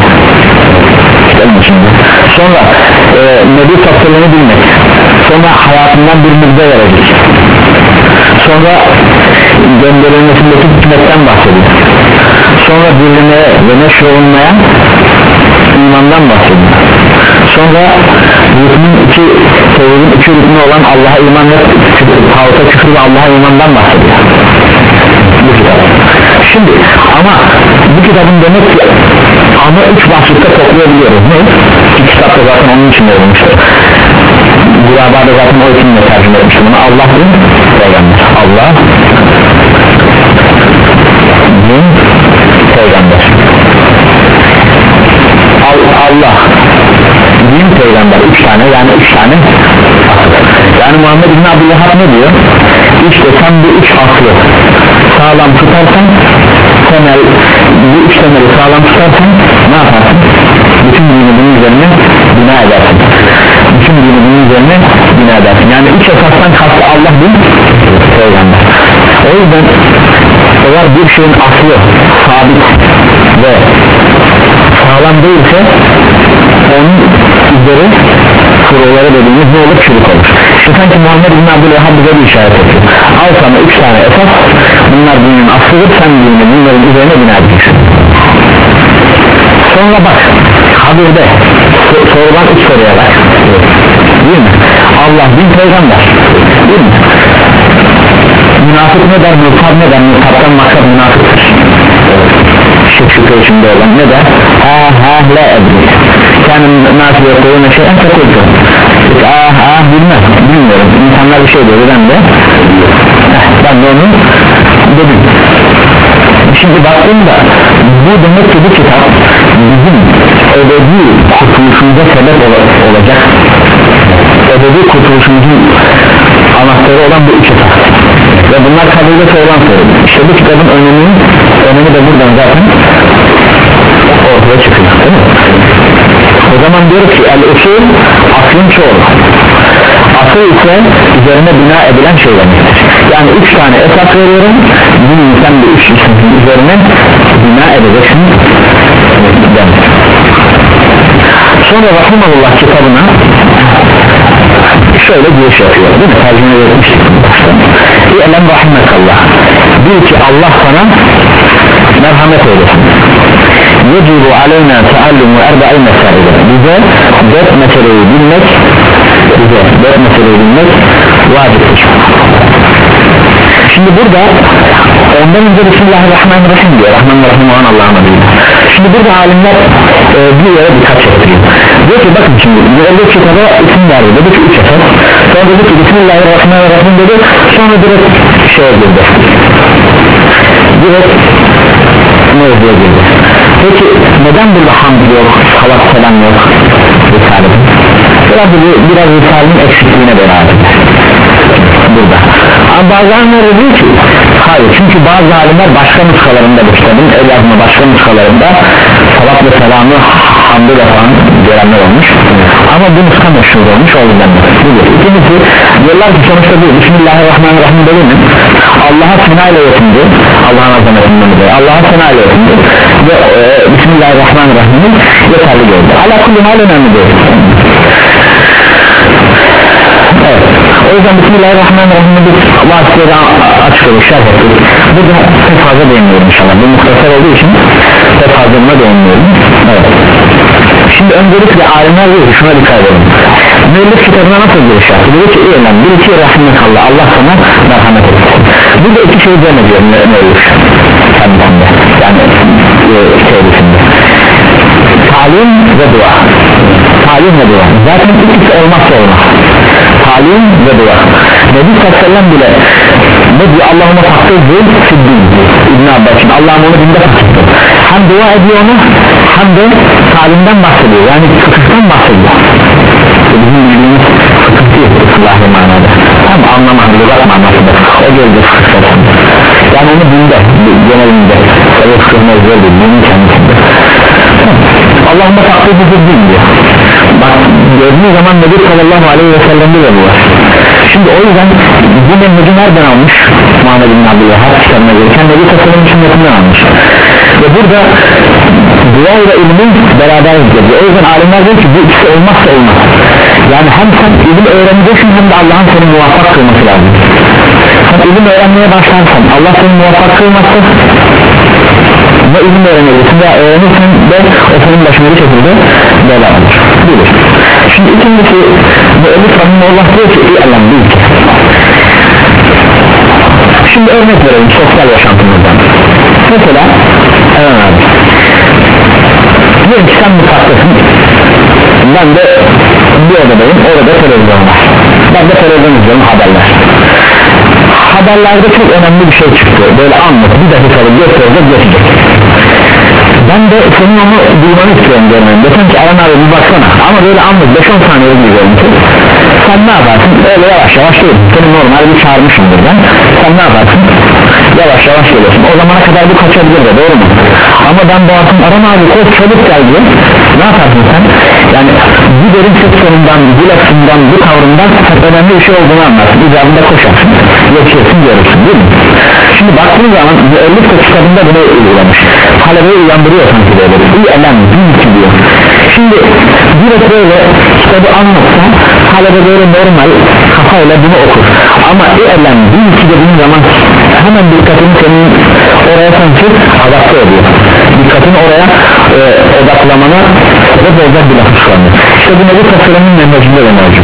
sonra e, Nebi Topsalını bilmek, sonra hayatından bir müjde verecek, sonra gönderilmesindeki hikmetten bahsediyor, sonra birine ve neşrolunmaya imandan bahsediyor, sonra rükmün iki tevhidin iki rükmü olan Allah'a iman ve tağuta küfür ve Allah'a imandan bahsediyor bu kitap. Şimdi ama bu kitabın demek ki ama üç başlıkta toplayabiliyoruz. Ne? Ki kitapta zaten onun için yazılmıştır. Gurabada zaten o isimle tercüme etmiştir bunu. Allah din peygamber. Allah din peygamber. Allah din peygamber üç tane yani üç tane asıl. Yani Muhammed bin Abdülvahhab ne diyor? İşte sen bu üç aslı sağlam tutarsan temel, bu üç temeli sağlam tutarsan ne yaparsın? Bütün dini bunun üzerine bina edersin. Bütün dini bunun üzerine bina edersin. Yani üç esasdan kastı Allah din peygamber. O yüzden eğer bir şeyin aslı sabit ve sağlam değilse onun üzeri furuları dediğimiz ne olur? Çürük olur. İşte sanki Muhammed bin Abdülvahhab bize bir işaret ediyor. Al sana üç tane esas, bunlar dinin aslıdır, sen dini bunların üzerine bina edeceksin. Sonra bak haberde sorulan üç soruya bak, değil mi? Allah din peygamber, değil mi? Münafık ne der, mürtab ne der? Mürtabdan maksat münafıktır. Şık şıkı içinde olan ne der? Ha ha la edri. Kendim nasıl yapıyorum ne şey en çok uydu. Ah ah bilmem, bilmiyorum. İnsanlar bir şey diyor, ben de ben de onu dedim. Şimdi baktığımda bu demek ki bu kitap bizim ebedi kurtuluşumuza sebep ol olacak ebedi kurtuluşumuzun anahtarı olan bu iki kitap ve bunlar kabulde olan soru. İşte bu kitabın öneminin önemi de buradan zaten ortaya çıkıyor, değil mi? O zaman diyoruz ki el-usul aslın çoğu, asıl ise üzerine bina edilen şey demektir. Yani üç tane esas veriyorum, bunu insan bir üç üzerine bina edeceksin demek. Sonra Rahimahullah kitabına şöyle giriş yapıyor, değil mi? Tercüme etmiştik İ'lem rahimekallah, bil ki Allah sana merhamet eylesin. Yecibu aleyna teallumu erba'in mesaile, bize dört meseleyi bilmek bize dört meseleyi bilmek vaciptir. Şimdi burada ondan önce Bismillahirrahmanirrahim diyor. Rahmanirrahim olan Allah'ın adıyla. Şimdi burada alimler e, bir yere dikkat çektiriyor. Diyor ki bakın şimdi müellif kitaba isim verdi, dedi ki üç esas. Sonra dedi ki Bismillahirrahmanirrahim dedi, sonra direkt şeye girdi, direkt mevzuya girdi. Peki neden burada hamd yok, salat selam yok Risale'de? Biraz, biraz Risale'nin eksikliğine beraber burada. Ama bazı alimler diyor ki hayır, çünkü bazı alimler başka nuskalarında bu kitabın el yazma başka nuskalarında salat ve selamı hamdı yapan görenler olmuş, ama bu nuska meşhur olmuş, o yüzden budur. İkincisi diyorlar ki sonuçta bu Bismillahirrahmanirrahim dedi mi Allah'a sena ile yetindi, Allah'ın azametinden dolayı Allah'a sena ile yetindi ve e, Bismillahirrahmanirrahim'i yeterli gördü. Ala kulli hal önemli değil. Evet. O yüzden Bismillahirrahmanirrahim'i biz vasıtları açıkçası şerh ettik. Burada pek fazla değinmiyorum inşallah. Bu muhtasar olduğu için pek fazla buna değinmiyorum. Evet. Şimdi öncelikle alimler diyor ki şuna dikkat edelim. Müellif kitabına nasıl giriş yaptı? Diyor ki eylem, bir iki rahimekallah, Allah sana merhamet etsin. Burada iki şey demediyor müellif kendisinde, yani sevgisinde. Talim ve dua. Talim ve dua. Zaten ikisi olmazsa olmaz. Talim ve dua. Nebi sallallahu aleyhi ve sellem bile ne diyor? Allah'ıma fakir değil, siddin İbn-i Abbas'ın Allah'ım onu dinde fakirdir. Hem dua ediyor onu, hem de talimden bahsediyor, yani fıkıhtan bahsediyor. Bizim bildiğimiz fıkıh değil Allah'ı manada, tam anlama, lügat manasında o geldi fıkıhlar, yani onu dinde, genelinde öyle fıkıh mevzuya değil, bunun kendisinde Allah'ıma fakir değil diyor. Bak gördüğü zaman Nebi sallallahu aleyhi ve sellem'de de bu var. Şimdi o yüzden bu menheci nereden almış? Muhammed bin Abdülvahhab kitabına gelirken Nebi sallallahu aleyhi ve sellem'in sünnetinden almış. Ve burada dua ile ilmin beraber gidiyor. O yüzden alimler diyor ki bu ikisi olmazsa olmaz. Yani hem sen ilim öğreneceksin, hem de Allah'ın seni muvaffak kılması lazım. Sen ilim öğrenmeye başlarsan Allah seni muvaffak kılmazsa ne ilim öğreneceksin veya öğrenirsen de o senin başına bir şekilde bela olur. Şimdi ikincisi müellif rahimahullah diyor ki İ'lem bil ki. Şimdi örnek verelim sosyal yaşantımızdan. Mesela evet, diyelim ki sen mutfaktasın, ben de bir odadayım, orada televizyon var, ben de televizyon izliyorum, haberler. Haberlerde çok önemli bir şey çıktı, böyle anlık bir dakikalık gösterecek geçecek. Ben de senin onu duymanı istiyorum görmeni. Desem ki Alan abi bir baksana, ama böyle anlık beş on saniye bir görüntü. Sen ne yaparsın? Öyle yavaş yavaş değil, seni normal bir çağırmışımdır ben. Sen ne yaparsın? Yavaş yavaş geliyorsun, o zamana kadar bu kaçabilir de, doğru mu? Ama ben bu akım Alan abi koş çabuk gel diye, ne yaparsın sen? Yani bu derin ses sonundan, bu lafından, bu tavrından çok önemli bir şey olduğunu anlarsın, icabında koşarsın, geçiyorsun, görürsün, değil mi? Şimdi baktığın zaman müellif de kitabında bunu uygulamış, talebeyi uyandırıyor sanki böyle, İ'lem bil ki diyor. Şimdi direkt böyle kitabı anlatsa talebe böyle normal kafayla bunu okur, ama İ'lem bil ki dediğin zaman hemen dikkatini senin oraya sanki adapte ediyor, dikkatini oraya e, odaklamana sebep olacak bir lafı şu anda. İşte bu nevi tasarımın menhecinde de mevcut.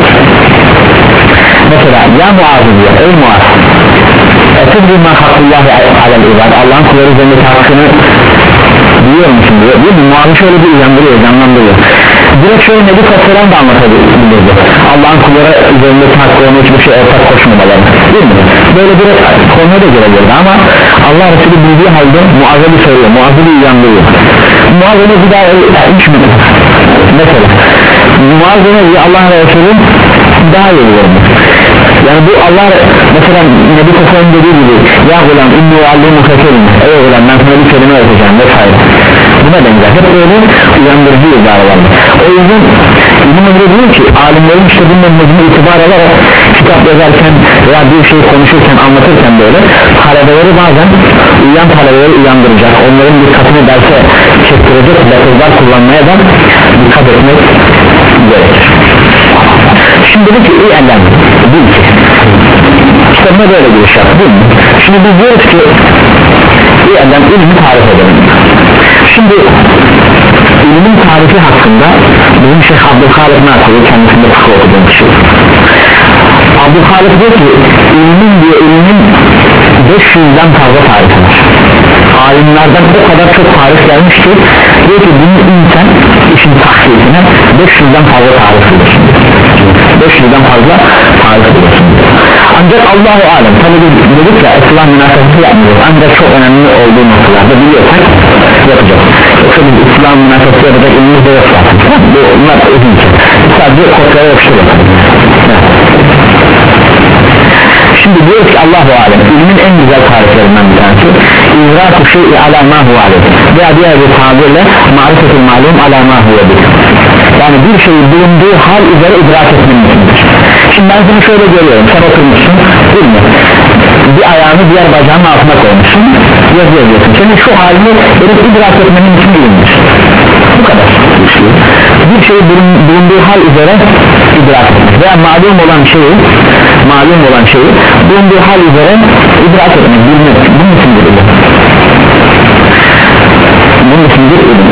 Mesela ya Muaz diyor, ey Muaz etibri ma hakkullahi alel ibad, Allah'ın kulları üzerindeki hakkını biliyor musun diyor, değil mi? Muaz'ı şöyle bir uyandırıyor, canlandırıyor. Direkt şöyle nebi tasarım da anlatabilirdi, Allah'ın kulları üzerindeki hakkı ona hiçbir şey ortak koşmamaları, değil mi? Böyle direkt konuya da girebilirdi, ama Allah Resulü bildiği halde Muaz'a bir soruyor, Muaz'ı bir uyandırıyor. Muaz onu bir daha içmedi mesela. Muaz ona Allah Resulü daha iyi olur. Yani bu Allah mesela Nebi Tasarım dediği gibi ya gulam inni allimu fekerim, ey gulam ben sana bir kelime öğreteceğim vesaire, buna benzer hep öyle uyandırıcı ibareler. O yüzden İbn Ömer diyor ki alimlerin işte bunun mecmu itibar alarak kitap yazarken veya bir şey konuşurken anlatırken böyle talebeleri bazen uyan talebeleri uyandıracak, onların dikkatini derse çektirecek lafızlar kullanmaya da dikkat etmek gerekir. Şimdi bu ki İ'lem bil ki, kitabına böyle bir şart değil mi? Şimdi biz diyoruz ki İ'lem, ilmi tarif edelim. Şimdi ilmin tarifi hakkında bizim Şeyh Abdülhalik Nasır'ı kendisinde fıkıh okuduğum kişi Abdülhalik diyor ki ilmin diyor, ilmin beş yüzden fazla tarifi var. Alimlerden o kadar çok tarif gelmiş ki diyor ki bunun insan işin tahkikine beş yüzden fazla tarif edilir, beş yüzden fazla tarif edilir. Ancak Allahu alem, tabi dedik ya İslam münasebeti yapmıyoruz, ancak çok önemli olduğu noktalarda biliyorsak yapacağız. Yoksa biz İslam münasebeti yapacak ilimiz de yok zaten. Bunlar ödünce sadece kopyaya yapıştırıyor. Şimdi diyoruz ki Allahu alem, ilmin en güzel tariflerinden bir tanesi İzrâku şey'i alâ mâ huve veya diğer bir tabirle marifetul malum alâ mâ huve, yani bir şeyi bulunduğu hal üzere idrak etmelisindir. Şimdi ben seni şöyle görüyorum, sen oturmuşsun değil mi? Bir ayağını diğer bacağının altına koymuşsun, yazı yazıyorsun, senin şu halini benim idrak etmenin için bilindir, bu kadar. Bir şeyi bulunduğu hal üzere idrak etmek veya malum olan şeyi malum olan şeyi bulunduğu hal üzere idrak etmek, bilmek, bunun içindir ilim, bunun içindir ilim.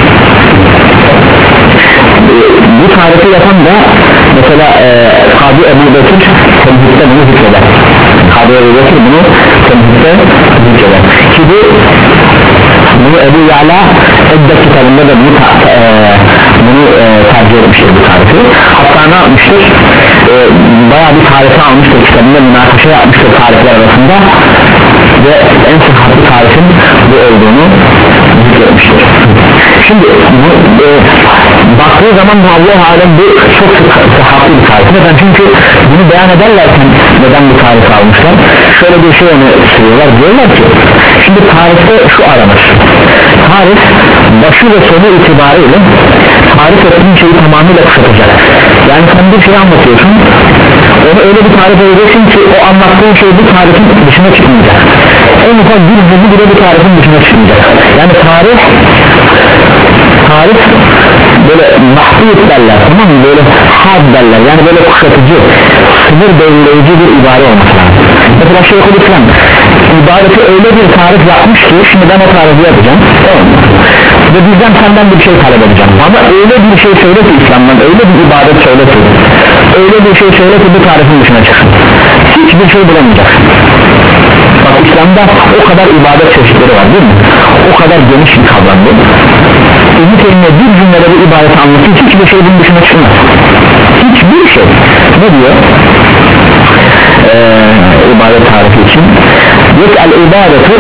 Bu tarifi yapan da mesela e, Kadı Ebu Bekir temizlikte bunu zikreder. Kadı Ebu Bekir bunu temizlikte zikreder ki bu bunu Ebu Ya'la Edde kitabında da bunu, e, bunu e, tercih etmiştir bu tarifi. Hatta ne yapmıştır? E, bayağı bir tarifi almıştır kitabında, münakaşa yapmıştır tarifler arasında ve en sıhhatli tarifin bu olduğunu zikretmiştir. Şimdi bu, e, baktığı zaman bu Allah alem bu çok sıhhatli bir tarif. Neden? Çünkü bunu beyan ederlerken neden bu tarifi almışlar? Şöyle bir şey onu sürüyorlar, diyorlar ki şimdi tarifte şu aranır, tarif başı ve sonu itibariyle tarif ettiğin şeyi tamamıyla kısaltacak. Yani sen bir şey anlatıyorsun, onu öyle bir tarif edeceksin ki o anlattığın şey bu tarifin dışına çıkmayacak, en ufak bir cümle bile bu tarifin dışına çıkmayacak. Yani tarif tarif böyle mahfuz derler, tamam mı? Böyle had derler, yani böyle kuşatıcı, sınır belirleyici bir ibare olması lazım. Mesela Şeyhülislam ibareti öyle bir tarif yapmış ki şimdi ben o tarifi yapacağım, tamam mı? ve bizden senden bir şey talep edeceğim ama öyle bir şey söyle ki İslam'dan, öyle bir ibadet söyle ki, öyle bir şey söyle ki bu tarifin dışına çıksın, hiçbir şey bulamayacaksın. Bak İslam'da o kadar ibadet çeşitleri var değil mi? O kadar geniş bir kavram bu. İbn-i Teymiye bir cümlede bu ibadeti anlatıyor, hiçbir şey bunun dışına çıkmaz, hiçbir şey. Ne diyor? Ee, ibadet tarifi için yok, el-ibadetu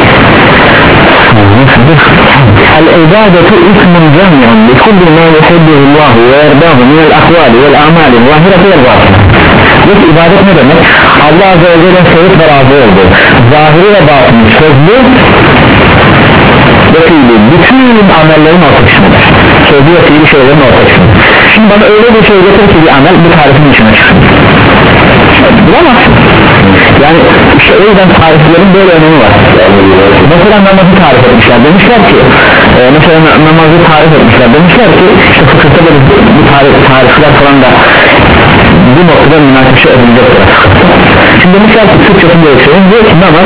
el-ibadetu ismun cami'un li kulli ma yuhibbullahu ve yerdahu min el-ahvali vel-amali zahireti vel-batini. Yok, ibadet ne demek? Allah Azze ve Celle'nin sevip ve razı olduğu zahiri ve batini, sözlü ve fiili bütün amellerin orta kısmıdır. Sözlü ve fiili şeylerin orta kısmıdır. Şimdi bana öyle bir şey getir ki bir amel bu tarifin içine çıksın, bulamazsın. Yani işte o yüzden tariflerin böyle önemi var. Mesela namazı tarif etmişler, demişler ki e, mesela namazı tarif etmişler, demişler ki işte fıkıhta da bu tarif, tarifler falan da bu noktada münakaşa edilecektir. Şimdi demişler ki Türkçesinde yaşayın, diyor ki namaz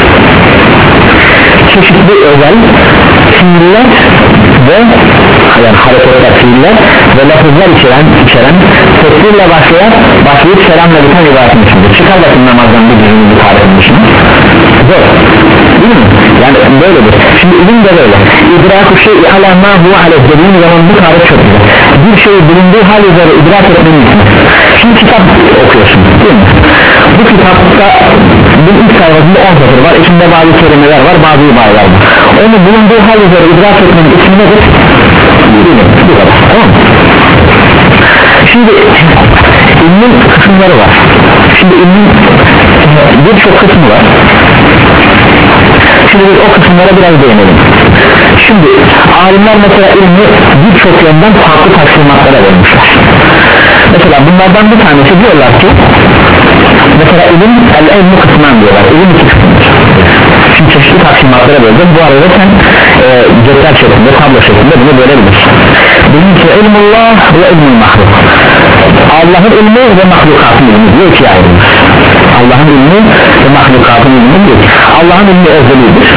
çeşitli özel fiiller ve yani hareketler, fiiller ve lafızlar içeren, içeren tekbirle başlayan, başlayıp selamla biten ibadetin içindir. Çıkar bakın namazdan bir cümle bir tarifin dışına. Zor değil mi? Yani böyledir. Şimdi ilim de böyle. İdrak-ı şey'i ala ma huve aleyh dediğin zaman bu tarif çok güzel. Bir şeyi bulunduğu hal üzere idrak etmenin için. Şimdi kitap okuyorsun değil mi? Bu kitapta bu ilk sayfasında on satır var, içinde bazı kelimeler var, bazı ibareler var. Onu bulunduğu hal üzere idrak etmenin için nedir? Bu kadar, tamam mı? Şimdi ilmin kısımları var. Şimdi ilmin birçok kısmı var. Şimdi biz o kısımlara biraz değinelim. Şimdi alimler mesela ilmi birçok yönden farklı taksimatlara vermişler. Mesela bunlardan bir tanesi diyorlar ki mesela ilim el-ilmu kısmından diyorlar, ilim iki kısımdır. Şimdi çeşitli taksimatlara böleceğiz. Bu arada sen e, cetvel şeklinde, tablo şeklinde bunu bölebilirsin. Birincisi ilmullah ve ilmul mahluk. Allah'ın ilmi ve mahlukatın ilmi diyor ki ayrılır. Allah'ın ilmi ve mahlukatın ilmi diyor ki Allah'ın ilmi ezelidir.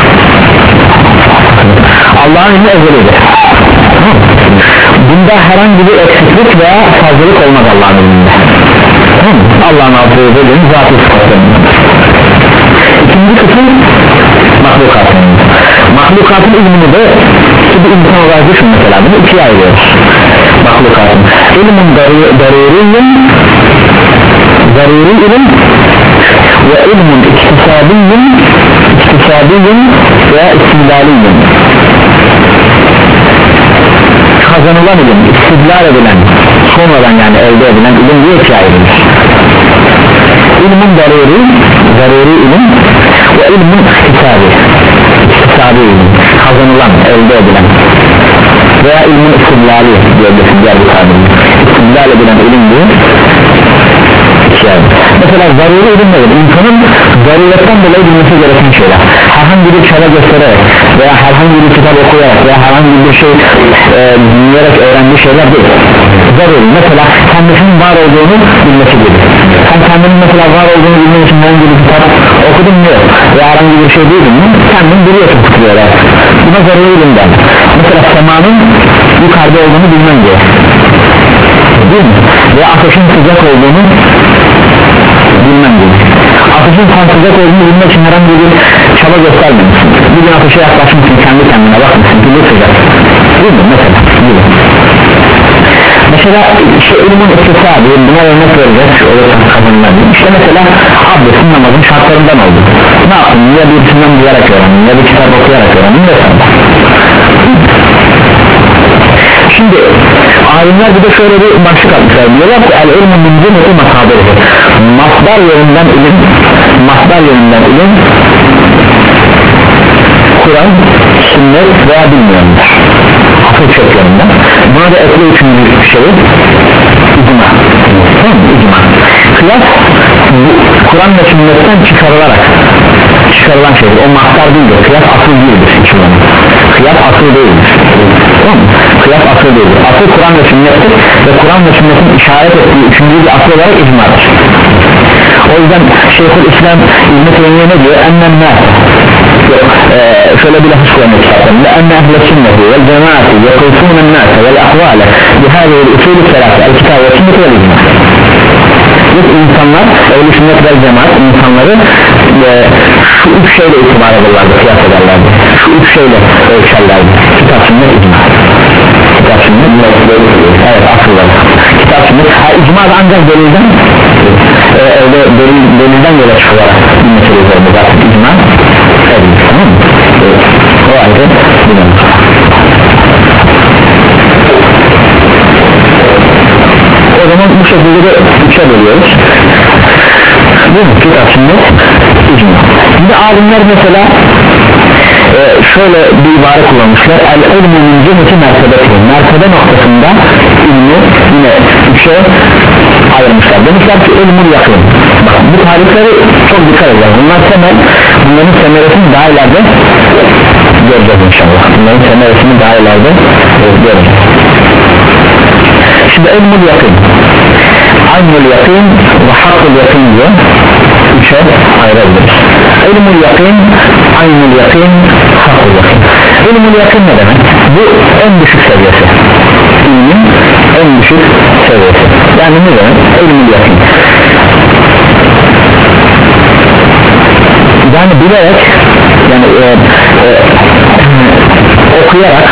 Allah'ın ilmi ezelidir. Bunda herhangi bir eksiklik veya fazlalık olmaz Allah'ın ilminde. Allah'ın Azze ve Celle'nin zatı sıfatlarında. İkinci kısım mahlukatın ilmi. Mahlukatın ilmini de bir insan olarak düşün mesela, bunu ikiye ayırıyoruz. Mahlukatın ilmin daruriyin daruri ilim ve ilmin iktisadiyin iktisadiyin veya istidlaliyin. Kazanılan ilim, istidlal edilen, sonradan yani elde edilen ilim diye ikiye ayrılır. İlmin daruri daruri ilim ve ilmin iktisadi iktisadi ilim, kazanılan, elde edilen veya ilmin istidlali diyebilirsin diğer bir tabirle. İstidlal edilen ilim diye mesela zaruri ilim nedir? İnsanın zaruretten dolayı bilmesi gereken şeyler, herhangi bir çaba göstererek veya herhangi bir kitap okuyarak veya herhangi bir şey e, dinleyerek öğrendiği şeyler değil. Zaruri, mesela kendisinin var olduğunu bilmesi gibi. Sen kendinin mesela var olduğunu bilmek için herhangi bir kitap okudun mu yok veya herhangi bir şey duydun mu, kendin biliyorsun tutuyorlar. Buna zaruri ilim der. Mesela semanın yukarıda olduğunu bilmen diyor, değil mi? Veya ateşin sıcak olduğunu bilmem diyor. Ateşin tam sıcak olduğunu bilmek için herhangi bir çaba göstermemişsin. Bir gün ateşe yaklaşmışsın, kendi kendine bakmışsın ki bu sıcak, değil mi? Mesela gibi. Mesela işte ilmin iktisadi, buna örnek vereceğiz olursan kazanılan. İşte mesela abdestin namazın şartlarından oldu. Ne yaptın? Ya birisinden duyarak öğrendin, ya bir kitap okuyarak öğrendin vesaire. Şimdi alimler bir de şöyle bir başlık atmışlar, diyorlar ki el-ilmu min cümleti masabirihi. Masdar yönünden ilim, masdar yönünden ilim Kur'an, sünnet veya bilmiyorlar, akıl çöplerinden. Buna da ekle üçüncü şey icma. Tamam mı? İcma. Kıyas Kur'an ve sünnetten çıkarılarak çıkarılan şeydir, o masdar değildir, kıyas asıl değildir. Kıyas asıl değildir, tamam mı? Kıyas asıl değildir, asıl Kur'an ve sünnettir ve Kur'an ve sünnetin işaret ettiği üçüncü bir asıl olarak icmadır. O yüzden Şeyhülislam İbn-i Teymiye ne diyor? Ennen nâs yok ee, şöyle bir lafız koymak istedim لأن أهل السنة والجماعة يقيسون الناس والأقوال بهذه الأصول الثلاثة الكتاب والسنة والإجماع. Yok insanlar ehl-i sünnet vel cemaat insanları e, şu üç şeyle itibar ederlerdi, kıyas ederlerdi, şu üç şeyle ölçerlerdi: kitap, sünnet, icma. Kitap, sünnet, evet asılları kitap, sünnet, ha, icma da ancak delilden e, öyle delil, delilden yola çıkılarak bir mesele üzerinde zaten icma edildi, tamam mı? Evet. O halde bilmiyorum. O zaman bu şekilde de üçe bölüyoruz. Bu kitap, sünnet, icma. Şimdi alimler mesela e, şöyle bir ibare kullanmışlar: el ilmu min ciheti mertebeti, mertebe noktasında ilmi yine üçe ayırmışlar. Demişler ki ilmul yakın. Bakın bu tarifleri çok dikkat edin. Bunlar temel, bunların semeresini daha ileride göreceğiz inşallah. Bunların semeresini daha ileride göreceğiz. Şimdi ilmul yakın, aynul yakın ve hakkul yakın diye üçe ayırabiliriz. İlmul yakın, aynul yakın, hakkul yakın. İlmul yakın ne demek? Bu en düşük seviyesi, ilmin en düşük seviyesi. Yani ne demek? İlmul yakın, yani bilerek, yani e, e, okuyarak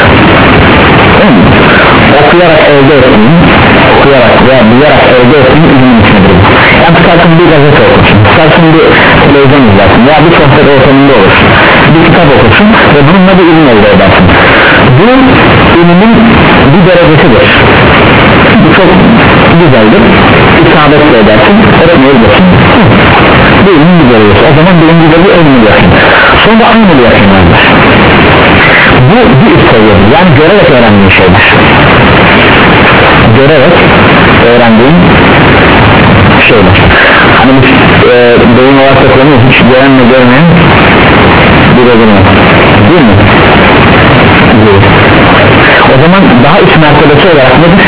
okuyarak elde ettiğin, okuyarak veya bilerek elde ettiğin ilmin içindedir. Yani tutarsın bir gazete okursun, tutarsın bir televizyon izlersin veya bir sohbet ortamında olursun, bir kitap okursun ve bununla bir ilim elde edersin. Bu ilmin bir derecesidir. Bu çok güzeldir, isabetle edersin, öğrenmeyebilirsin. Bu ilmin bir derecesi. O zaman birinci de bu ilmin yakın. Sonra aynı yakın vardır. Bu bir üst seviyedir, yani görerek öğrendiğin şeyler, görerek öğrendiğin şeyler. Hani biz e, beyin olarak da kullanıyoruz, hiç görenle görmeyen bir ödül yok, değil mi? Değil. O zaman daha üst mertebesi olarak nedir?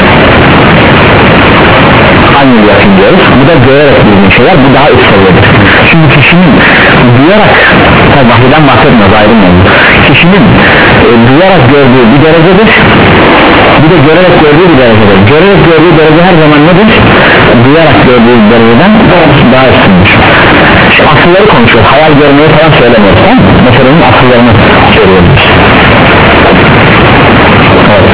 Aynı yakın diyoruz. Bu da görerek bildiğin şeyler, bu daha üst seviyedir. Şimdi kişinin duyarak, tabi vahiden bahsetmiyoruz, ayrılmıyoruz. Kişinin e, duyarak gördüğü bir derecedir, bir de görerek gördüğü bir derecedir. Görerek gördüğü derece her zaman nedir? Duyarak gördüğü dereceden daha üstündür. İşte asılları konuşuyor, hayal görmeyi falan söylemiyoruz, tamam mı? Meselenin asıllarını söylüyoruz. Evet.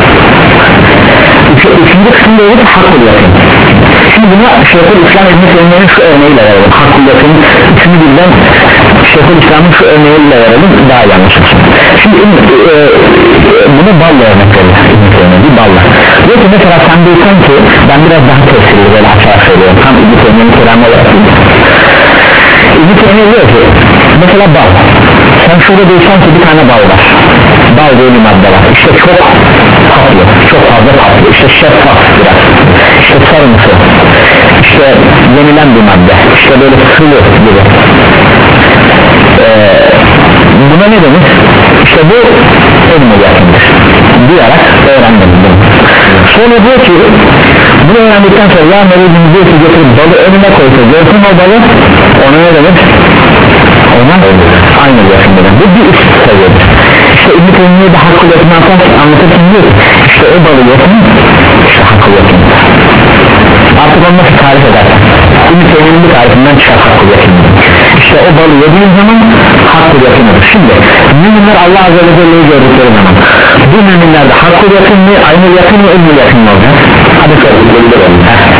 Üç, üçüncü kısımda olur hakkul yakın. Şimdi buna Şeyhülislam İbn Teymiye'nin şu örneğiyle verelim. Hakkul yakın, üçünü birden Şeyhülislam'ın şu örneğiyle verelim, daha yanlış olsun. Şimdi e, e, bunu balla örnek verir İbn Teymiye, bir balla. Diyor ki mesela sen diyorsan ki, ben biraz daha tefsirli böyle aşağı söylüyorum, tam İbn Teymiye'nin kelamı olarak değil. İbn Teymiye diyor ki mesela bal, sen şurada diyorsan ki bir tane bal var, bal diye bir madde var, işte çok tatlı, çok fazla tatlı, işte şeffaf biraz, işte sarımsı, işte yenilen bir madde, işte böyle sıvı gibi. ee, buna ne denir? İşte bu ilmi yakındır, duyarak öğrenmemiz. Sonra diyor ki bunu öğrendikten sonra ya Mevlid'in diyor ki getirip balı önüne koysa görsün o balı, ona ne denir? Ona aynı yakındır. Bu bir üst seviyedir. İşte İbn-i Teymiye'de hakkı yakın anlatırken diyor ki işte o balı yakın, işte hakkı yakın. Artık onu nasıl tarif edersen İbn-i Teymiye'nin bir tarifinden çıkar hakkı yakın. İşte o balı yediğin zaman hakkı yakındır. Şimdi müminler Allah Azze ve Celle'yi gördükleri zaman bu müminlerde hakkı yakın mı, aynı yakın mı, ilmi yakın mı olacak? Hadi sorun.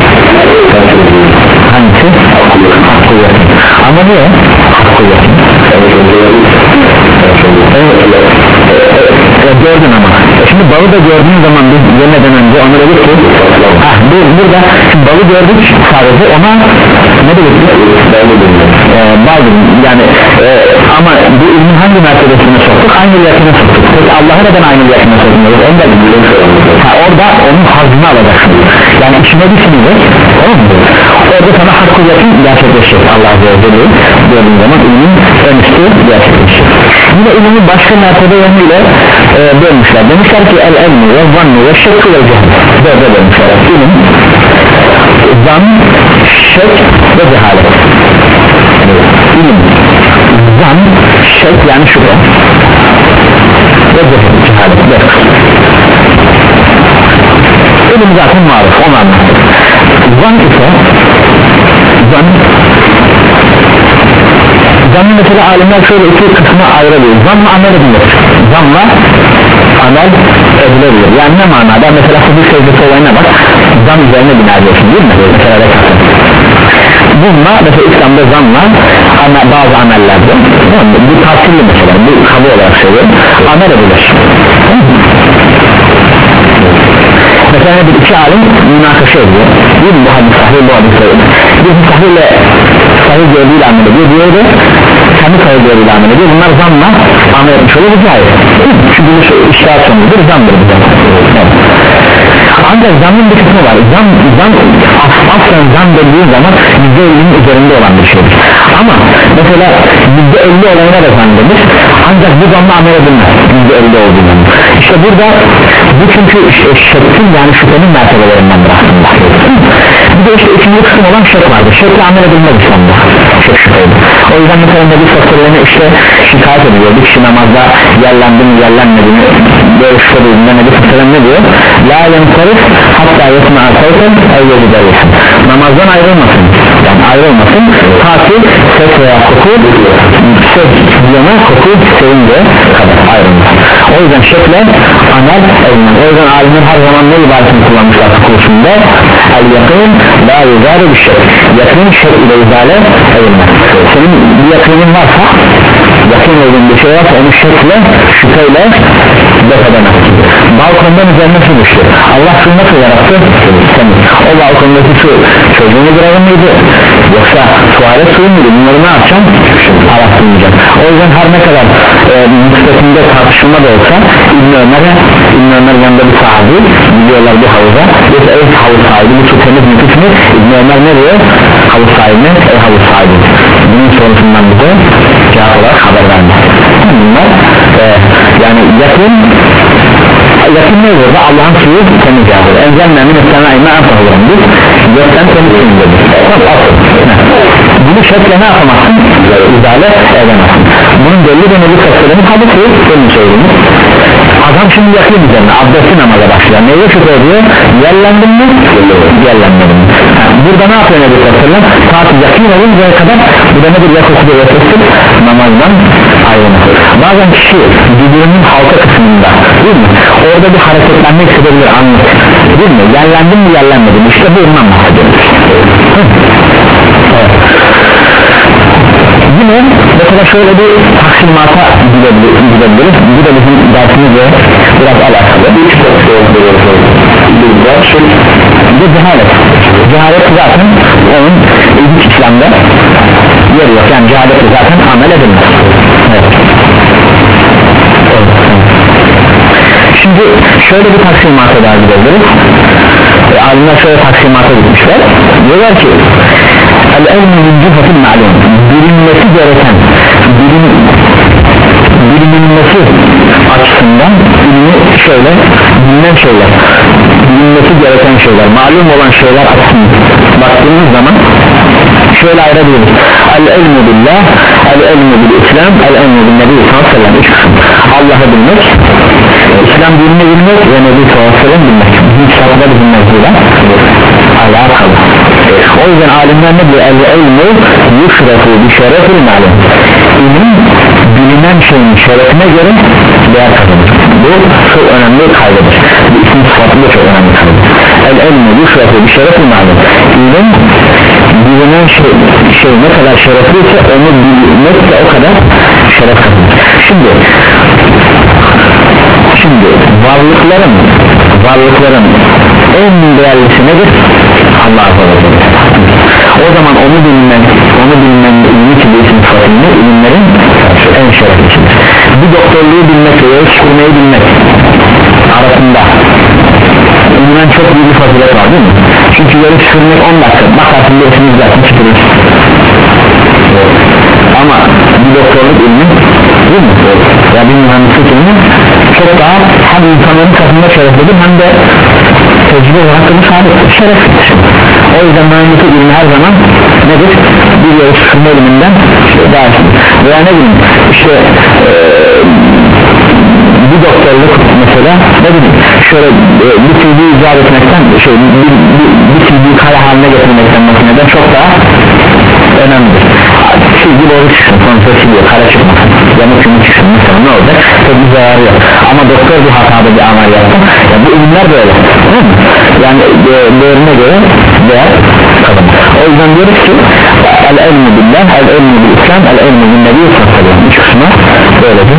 Hangisi? Hakkı yakın. Ama niye? Hakkı yakın. Evet. E, gördün ama şimdi balı da gördüğün zaman biz yemeden önce ona dedik ki ah, bu, burada şimdi balı gördük sadece ona ne dedik biz? E, bal dedim yani e, ama bu ilmin hangi mertebesine soktuk? Aynı yakına soktuk. Peki Allah'a neden aynı yakına sokmuyoruz? Onu da ha, orada onun hazzını alacaksın, yani içine düşünecek, tamam mı? Orada sana hakkı yakın gerçekleşecek. Allah Azze ve Celle'yi gördüğün zaman ilmin en üstü gerçekleşecek. Yine ilmin başka mertebe yönüyle e, bölmüşler. Demişler ki el elmi ve zannu ve şekku ve cehl. Böyle bölmüşler. İlim, zan, şek ve cehalet. İlim, zan, şek yani şüphe ve cehalet. Ölüm zaten maruf, onu anlattık. Zan ise zan Zanlı mesela alimler şöyle iki kısma ayrılıyor. Zanla amel edilir. Zanla amel edilir. Yani ne manada? Mesela huzur secdesi olayına bak. Zan üzerine bina ediyorsun değil mi? Mesela rekatın. Bununla mesela İslam'da zanla ama bazı amellerde bu tavsiyeli mesela bu kabul olarak söylüyorum. Amel edilir. Mesela bir iki alim münakaşa ediyor. Değil mi? Bu hadis sahih, bu hadis sahih. Bir sahihle sahih gördüğüyle amel ediyor. Diğeri kendi sahih gördüğüyle amel ediyor. Bunlar zanla amel etmiş olur. Bu caiz. Çünkü bu iştahat sonucudur. Zandır bu zan. Ancak zanın bir kısmı var. Zan, zan aslen zan dediği zaman yüzde ellinin üzerinde olan bir şeydir. Ama mesela yüzde elli olayına da zan denir. Ancak bu zanla amel edilmez. yüzde elli olduğu zaman. İşte burada bu çünkü şekkin yani şüphenin mertebelerindendir aslında. Bir de işte ikinci kısım olan şek vardır. Şekle amel edilmez İslam'da. Şek şüpheydi. O yüzden mesela Nebi Sallallahu işte şikayet ediyor. Bir kişi namazda yerlendi mi yerlenmedi mi böyle şüphe duyduğunda Nebi Sallallahu ne diyor? La yensarif hatta yetma'a sayfen eyyedi derlesin. Namazdan ayrılmasın. Yani ayrılmasın. Ta ki ses veya koku ses yana koku sevince kadar ayrılmasın. O yüzden şekle amel edilmez. O yüzden alimler her zaman ne ibaretini kullanmışlar konusunda? El yakın la yüzare bir şey. Yakın şek ile izale edilmez. Senin bir yakının varsa, yakın olduğun bir şey varsa onu şekle, şüpheyle def edemezsin. Balkondan üzerine su düştü. Allah su nasıl yarattı? Seni. O balkondaki su çocuğunu bırakır mıydı? Yoksa tuvalet suyu muydu? Bunları ne yapacağım? Araştırmayacağım. O yüzden her ne kadar e, müstakimde tartışılma da olsa İbn Ömer'e, İbn Ömer'in yanında bir sahibi gidiyorlar bir havuza. Yoksa ey havuz sahibi bu su temiz mi tut mu? İbn Ömer ne diyor? Havuz sahibine ey havuz sahibi. Bunun sorusundan bize cevap olarak haber vermiş. Bunlar e, yani yakın yakın ne olur da Allah'ın suyu temiz yapıyor. Enzelna min es-semâi mâ'en tahûran. Biz gökten temiz suyun dedik. Bunu şekle ne yapamazsın? İzale edemezsin. Bunun belli de Nebi Sallallahu hadisi senin söylediğiniz. Adam şimdi yakın üzerine abdesti namaza başlıyor. Neye şüphe ediyor? Yerlendim mi? Yerlenmedim mi? Yani burada ne yapıyor Nebi Sallallahu? Saat yakın oluncaya kadar bu da nedir? Yakısı ve yakısı namazdan ayrılır. Bazen kişi birbirinin halka kısmında değil mi? Orada bir hareketlenmek isteyebilir anlık değil mi? Yerlendim mi yerlenmedim işte bu ondan bahsediyoruz. Evet. Yine mesela şöyle bir taksimata gidebiliriz. Bu da bizim dersimizle biraz alakalı. Bir cehalet. Cehalet zaten onun ilk İslam'da yeri yok. Yani cehalet zaten amel edilmez. Evet. Şimdi şöyle bir taksimata daha gidebiliriz. E, alimler şöyle taksimata gitmişler. Diyorlar ki el-ilmi min cihetil ma'lum, bilinmesi gereken bilin, bilinmesi açısından ilmi şöyle bilinen şeyler, bilinmesi gereken şeyler, malum olan şeyler açısından baktığımız zaman şöyle ayırabiliriz. El-ilmu billah, el-ilmu bil-islam, el-ilmu bil-nebi sallallahu aleyhi ve sellem. Üç kısım. Allah'ı bilmek, İslam dinini bilmek ve Nebi sallallahu aleyhi ve sellem bilmek. Bizim kitapta bizim mevzular alakalı. O yüzden alimler ne diyor? El-ilmu yuşrefu bi şerefil ma'lum. İlim bilinen şeyin şerefine göre değer kazanır. Bu çok önemli kaydedir. Bu isim sıfatında çok önemli kaydedir. El-ilmu yuşrefu bi şerefil ma'lum. İlim bilinen şey, şey ne kadar şerefliyse onu bilmek de o kadar şeref kazanır. Şimdi Şimdi varlıkların varlıkların en değerlisi nedir? Allah'a emanet. O zaman onu bilmen, onu bilmen ilmi ki bir isim sıfatında ilimlerin en şereflisidir. Bir doktorluğu bilmek ve ölçümleyi bilmek arasında bundan çok büyük bir fazilet var değil mi? Çünkü yarı süpürmek on dakika bakarsın bir isminiz zaten süpürür. Ama bir doktorluk ilmi değil mi? Ya bir mühendislik ilmi çok daha hem insanların katında şereflidir hem de tecrübe olarak da sabit şereflidir. O yüzden mühendislik ilmi her zaman nedir? Bir yolu sıkılma ilminden daha veya ne bileyim işte ee, bir doktorluk mesela ne bileyim şöyle e, bir T V'yi icat etmekten şey, bir, bir, bir T V'yi kare haline getirmekten makineden çok daha önemlidir. Çizgi doğru çıksın, sonuçta çizgi kare çıkmasın, yamuk yumuk çıksın mesela ne olacak? Çok bir zararı yok. Ama doktor bir hatada bir amel yaptı. Yani bu ürünler böyle, yani e, değerine göre değer kazanır. O yüzden diyoruz ki el-ilmu billah, el-ilmu bil-islam, el-ilmu bil-nebi sallallahu. Üç kısma böylece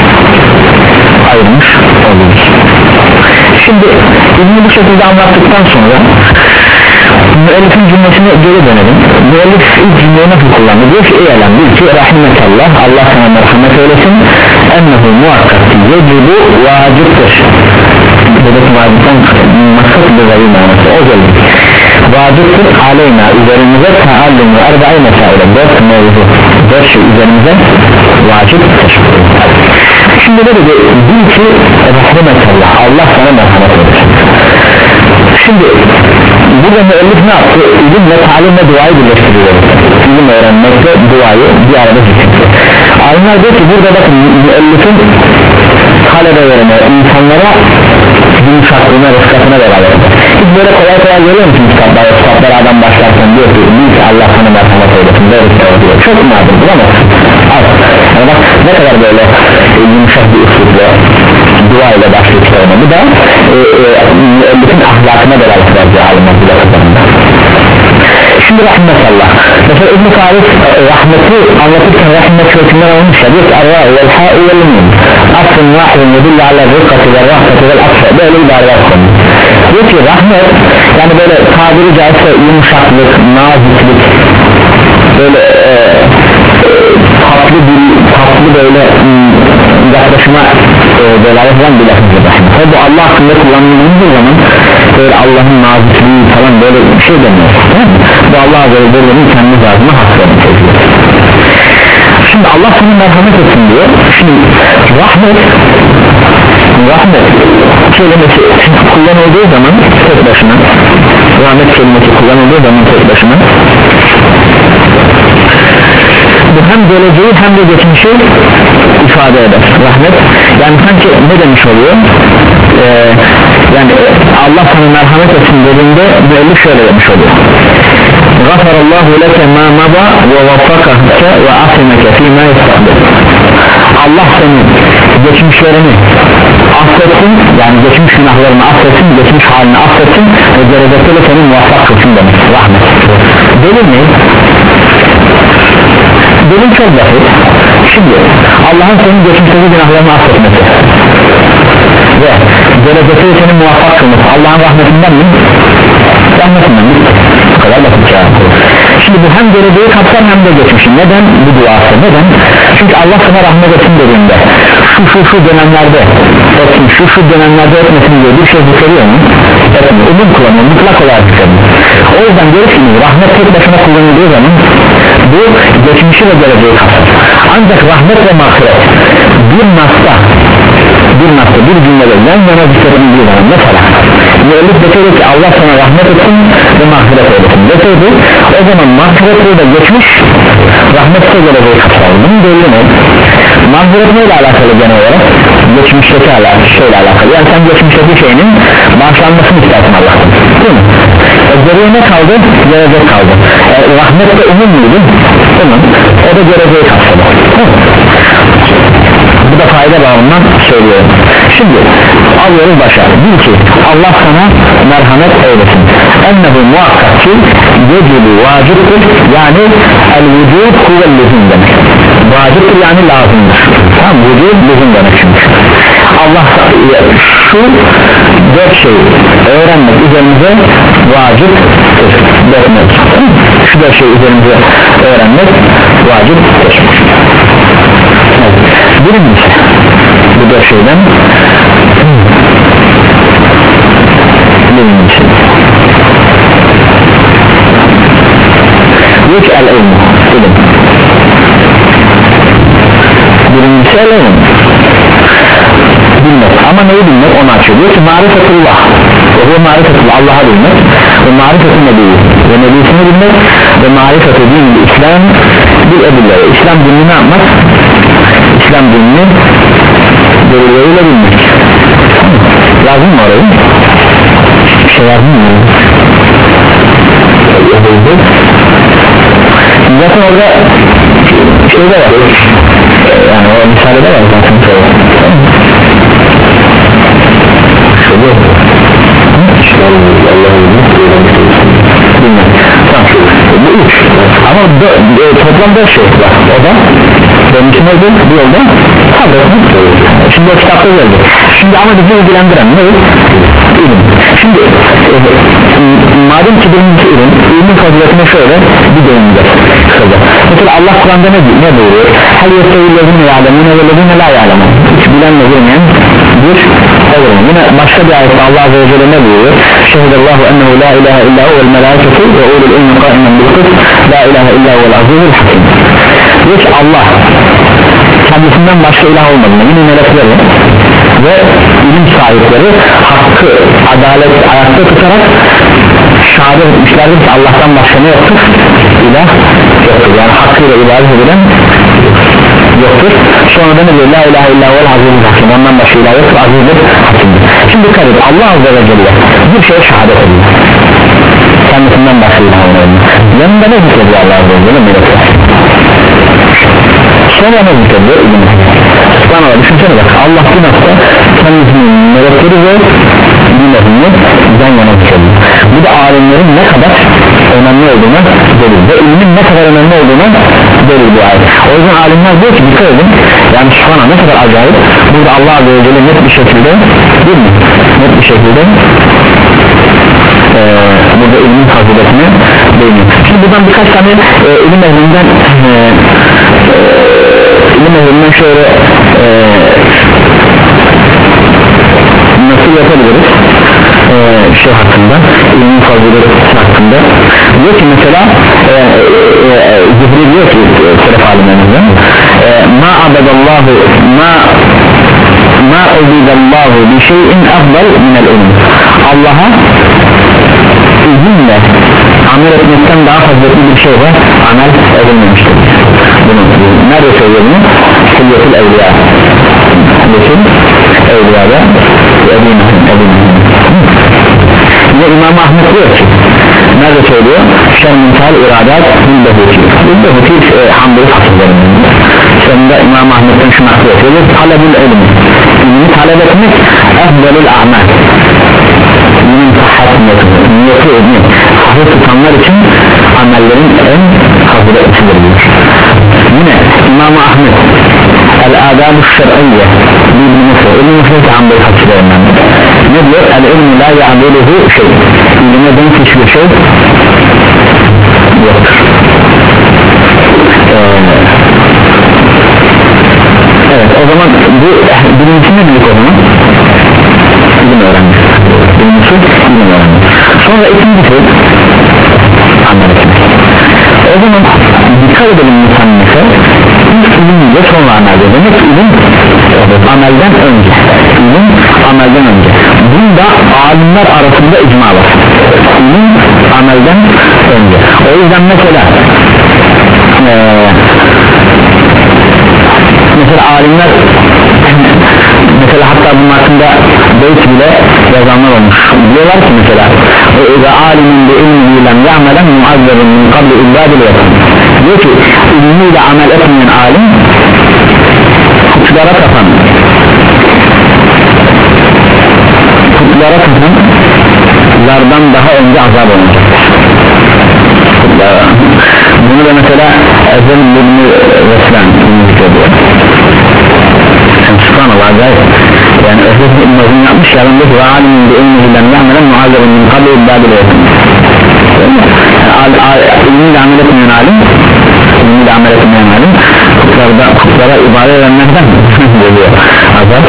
ayrılmış oluyoruz. Şimdi ilmi bu şekilde anlattıktan sonra müellifin cümlesine geri dönelim. Müellif ilk cümleyi nasıl kullandı? Diyor ki ey elem bil ki rahimekallah, Allah sana merhamet eylesin, ennehu muhakkak yecibu vaciptir. Buradaki vacipten maksat bir vacip manası o geldi. Vaciptir aleyna üzerimize taallümü erba'i mesaile dört mevzu dört şey üzerimize vaciptir. Şimdi de dedi bil ki rahimekallah, Allah sana merhamet eylesin. Şimdi burada müellif ne yaptı? İlim ve talim ve duayı birleştiriyor. İlim öğrenmekle duayı bir arada zikrediyor. Alimler diyor ki burada bakın müellifin talebelerine, insanlara yumuşaklığına, rıfkatına beraber. Hiç böyle kolay kolay görüyor musunuz kitaplar? Kitaplar adam başlarken diyor ki bil ki Allah sana merhamet eylesin. Böyle diyor. Çok nadir bulamazsın. Az. Yani bak ne kadar böyle e, yumuşak bir üslupla dua ile başlıyor kitabına. Bu da e, e, müellifin ahlakına beraber verdiği alimler bu lafızlarında. Şimdi rahmetallah. Mesela İbn-i Tarif rahmeti anlatırken rahmet kökünden olmuş ya. Diyor ki Ar-Râ'u vel-Hâ'u vel-Mîm Asrın vâhidun yedille ala rıkkati ve rahmeti vel-Aksa. Böyle ibareler konuyor. Diyor ki rahmet yani böyle tabiri caizse yumuşaklık, naziklik, böyle e, e, tatlı bir tatlı böyle m, yaklaşıma e, delalet eden bir lafızdır rahmet. Bu Allah hakkında kullanıldığımız zaman böyle Allah'ın nazikliği falan böyle bir şey demiyor. Bu Allah Azze ve Celle'nin kendi zatına hasretini seviyor. Şimdi Allah sana merhamet etsin diyor. Şimdi rahmet rahmet kelimesi kullanıldığı zaman tek başına, rahmet kelimesi kullanıldığı zaman tek başına bu hem geleceği hem de geçmişi ifade eder. Rahmet yani sanki ne demiş oluyor? Ee, yani Allah sana merhamet etsin dediğinde müellif şöyle demiş oluyor: Gafarallahu leke ma mada ve vaffakake ve asimeke fîmâ yestâbir. Allah senin geçmişlerini affetsin, yani geçmiş günahlarını affetsin, geçmiş halini affetsin ve gelecekte senin muvaffak kılsın demek. Rahmet. Delil ne? Delil çok basit. Şimdi Allah'ın senin geçmişteki günahlarını affetmesi ve gelecekte senin muvaffak kılması Allah'ın rahmetinden mi? Rahmetinden mi? Bu kadar basit ya. Şimdi bu hem geleceği kapsar hem de geçmişi. Neden bu duası? Neden? Çünkü Allah sana rahmet etsin dediğinde şu şu şu dönemlerde etsin, şu şu dönemlerde etmesin diye bir şey zikrediyor mu? Etmiyor. Umum kullanıyor, mutlak olarak zikrediyor. O yüzden görürsünüz rahmet tek başına kullanıldığı zaman bu geçmişi ve geleceği kapsar. Ancak rahmet ve mağfiret bir nasta bir nasta bir cümlede yan yana zikredildiği zaman mesela müellif deseydi ki Allah sana rahmet etsin ve mağfiret eylesin deseydi o zaman mağfiretle de geçmiş rahmetle geleceği kapsar. Bunun delili ne? Mağfiret neyle alakalı genel olarak? Geçmişteki alakalı, şeyle alakalı. Yani sen geçmişteki şeyinin bağışlanmasını istersin Allah'tan, değil mi? E, geriye ne kaldı? Gelecek kaldı. E, rahmet de umum muydu? Umum. O da geleceği kapsadı. Bu da fayda bağımından söylüyorum. Şimdi alıyoruz başa. Bil ki Allah sana merhamet eylesin. Ennehu muhakkak ki yecibu vaciptir. Yani el vücud kuvvel lüzum demek. Vaciptir yani lazımdır. Tamam, vücud lüzum demek çünkü. Allah şu dört şeyi öğrenmek üzerimize vaciptir. Dört şu dört şeyi üzerimize öğrenmek vaciptir. Birincisi bu dört şeyden birincisi diyor ki el-ilm ilim birincisi el-ilm bilmek ama neyi bilmek onu açıyor diyor ki marifetullah o marifetullah Allah'a bilmek ve marifeti nebi ve nebisini bilmek ve marifeti din-i İslam bil edille. İslam dinini ne yapmak? İslam dinini delilleriyle bilmek. Lazım mı orayı? Bir şey lazım mı? Zaten orada şey de var, yani o misali de var zaten. Şöyle bu üç ama dö, e, toplam dört şey var. O da benim için oldu bu yolda sabretmek. Şimdi o kitapta geldi. Şimdi ama bizi ilgilendiren ne? İlim. Şimdi e, madem ki birincisi ilim, ilmin faziletine şöyle bir değineceğiz kısaca. Mesela Allah Kur'an'da ne, ne buyuruyor? Hel yestevillezine ya'lemune ve lezine la ya'lemun. Hiç bilenle bilmeyen bir olur. Yine başka bir ayette Allah Azze ve Celle ne buyuruyor? Şehidallahu ennehu la ilahe illa huvel melâketu ve ulul ilmi qaimen bil kıst la ilahe illa huvel azizul hakim. Diyor ki Allah kendisinden başka ilah olmadığını, yine melekleri ve ilim sahipleri hakkı, adalet ayakta tutarak şehadet etmişlerdir ki Allah'tan başka ne yoktur? İlah yoktur. Yani hakkıyla ibadet edilen yoktur. Sonra da ne diyor? La ilahe illa huvel azizul hakim. Ondan başka ilah yoktur. Azizdir, hakimdir. Şimdi dikkat edin. Allah Azze ve Celle bir şeye şehadet ediyor. Kendisinden başka ilah olmadığını. Yanında ne zikrediyor Allah Azze ve Celle? Melekler. Sonra ne zikrediyor? Bana düşünsene bak, Allah bir nokta kendisinin melekleri ve dinlerini bizden yana zikrediyor. Bu da alimlerin ne kadar önemli olduğuna delil ve ilmin ne kadar önemli olduğuna delil bu ayet. O yüzden alimler diyor ki dikkat edin, yani şuna ne kadar acayip, burada Allah Azze ve Celle net bir şekilde, değil mi? Net bir şekilde Ee, burada ilmin faziletini değiniyor. Şimdi buradan birkaç tane e, ilim ehlinden e, e, ilim ehlinden şöyle e, nasıl yapabiliriz e, şey hakkında, ilmin fazileti hakkında diyor ki mesela e, e, e, Zühri diyor ki selef alimlerimizden ma abedallahu ma ma ubidallahu bi şeyin afdal minel ilim. Allah'a izinle amel etmekten daha faziletli bir şey var, amel edilmemiştir. Bunu nerede söylüyor bunu? Hülyetül Evliya. Hülyetül Evliya'da Ebu Yine İmam Ahmet diyor ki nerede söylüyor? Şermintal iradat Hülbehuti. Hülbehuti e, Hamdül Fasıllarının sonunda İmam Ahmet'ten şunu akıl ediyor. Talebül ilmi, ilmi talep etmek efdelül a'mal, ilmin sıhhatiyeti, niyeti ilmi sahih tutanlar için amellerin en faziletlisidir diyor. Yine İmam Ahmet El-Adab-ı Şer'iyye İbn-i Mısır İbn-i Mısır Hamdül Fasıllarından ne diyor? El-ilmi la ya'diluhu şey, ilme denk hiçbir şey yoktur. Ee, evet, o zaman bu birincisi ne dedik o zaman? İlim öğrenmek. Birincisi ilim öğrenmek. Sonra ikincisi amel etmek. O zaman dikkat edelim müsannif'e, ilk ilimle sonra amel edelim. Demek ilim amelden önce, ilim amelden önce. Bunda alimler arasında icma var. İlim amelden önce. O yüzden mesela ee, mesela alimler mesela hatta bunun hakkında beyt bile yazanlar olmuş. Diyorlar ki mesela اِذَا عَالِمٍ بِاِلْمِهِ لَمْ يَعْمَلًا مُعَذَّبٍ مِنْ قَبْلِ اِلْبَادِ الْيَقِينَ. Diyor ki ilmiyle amel etmeyen alim kutlara tapan kutlara tapan zardan daha önce azap olacak. Bunu da mesela Ezel İbn-i Veslan zikrediyor. Subhanallah acayip. Yani Ezel İbn-i Veslan yapmış ya, ben de ve alimin de ilmihinden ya'melen muazzabın min kabli ibadil yakın. İlmiyle amel etmeyen alim ilmiyle amel etmeyen alim kutlarda, kutlara ibadet edenlerden geliyor azap.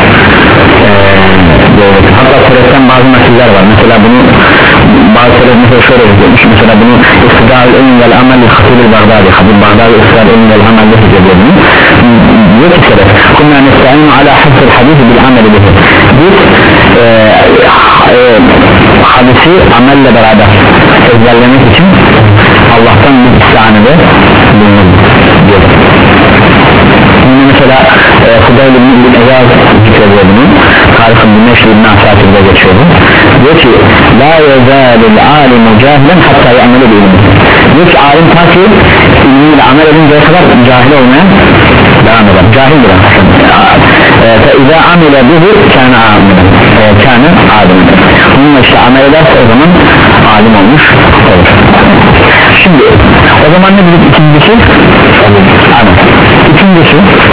Ee, hatta Kur'an'dan bazı meseleler var. Mesela bunu bazı şeyler mesela şöyle yazılmış. Mesela bunu İstidâ'l ilmi vel amel Hatib-ül Bagdadi Hatib Bagdadi İstidâ'l ilmi vel amel diyor diyor ki sebep kunna nesta'inu ala hafzul hadisi bil amel bihi. Biz e, e, hadisi kişi amelle beraber ezberlemek için Allah'tan bir istihanede bulunur diyor. Şimdi mesela e, Hudayl ibn Eyaz zikrediyor bunu. Tarık'ın bir meşhur ibn Asakir'de geçiyordu. Diyor ki la yezâlil alimu cahilen hatta ya'mele bi'ilmi. Diyor ki alim ta ki ilmiyle amel edinceye kadar cahil olmaya devam eder. Cahildir aslında. فَاِذَا عَمِلَ بِهِ كَانَ عَامِلًا كَانَ عَالِمًا. Bununla işte amel ederse o zaman alim olmuş olur. Şimdi o zaman ne dedik ikincisi? Amel. İkincisi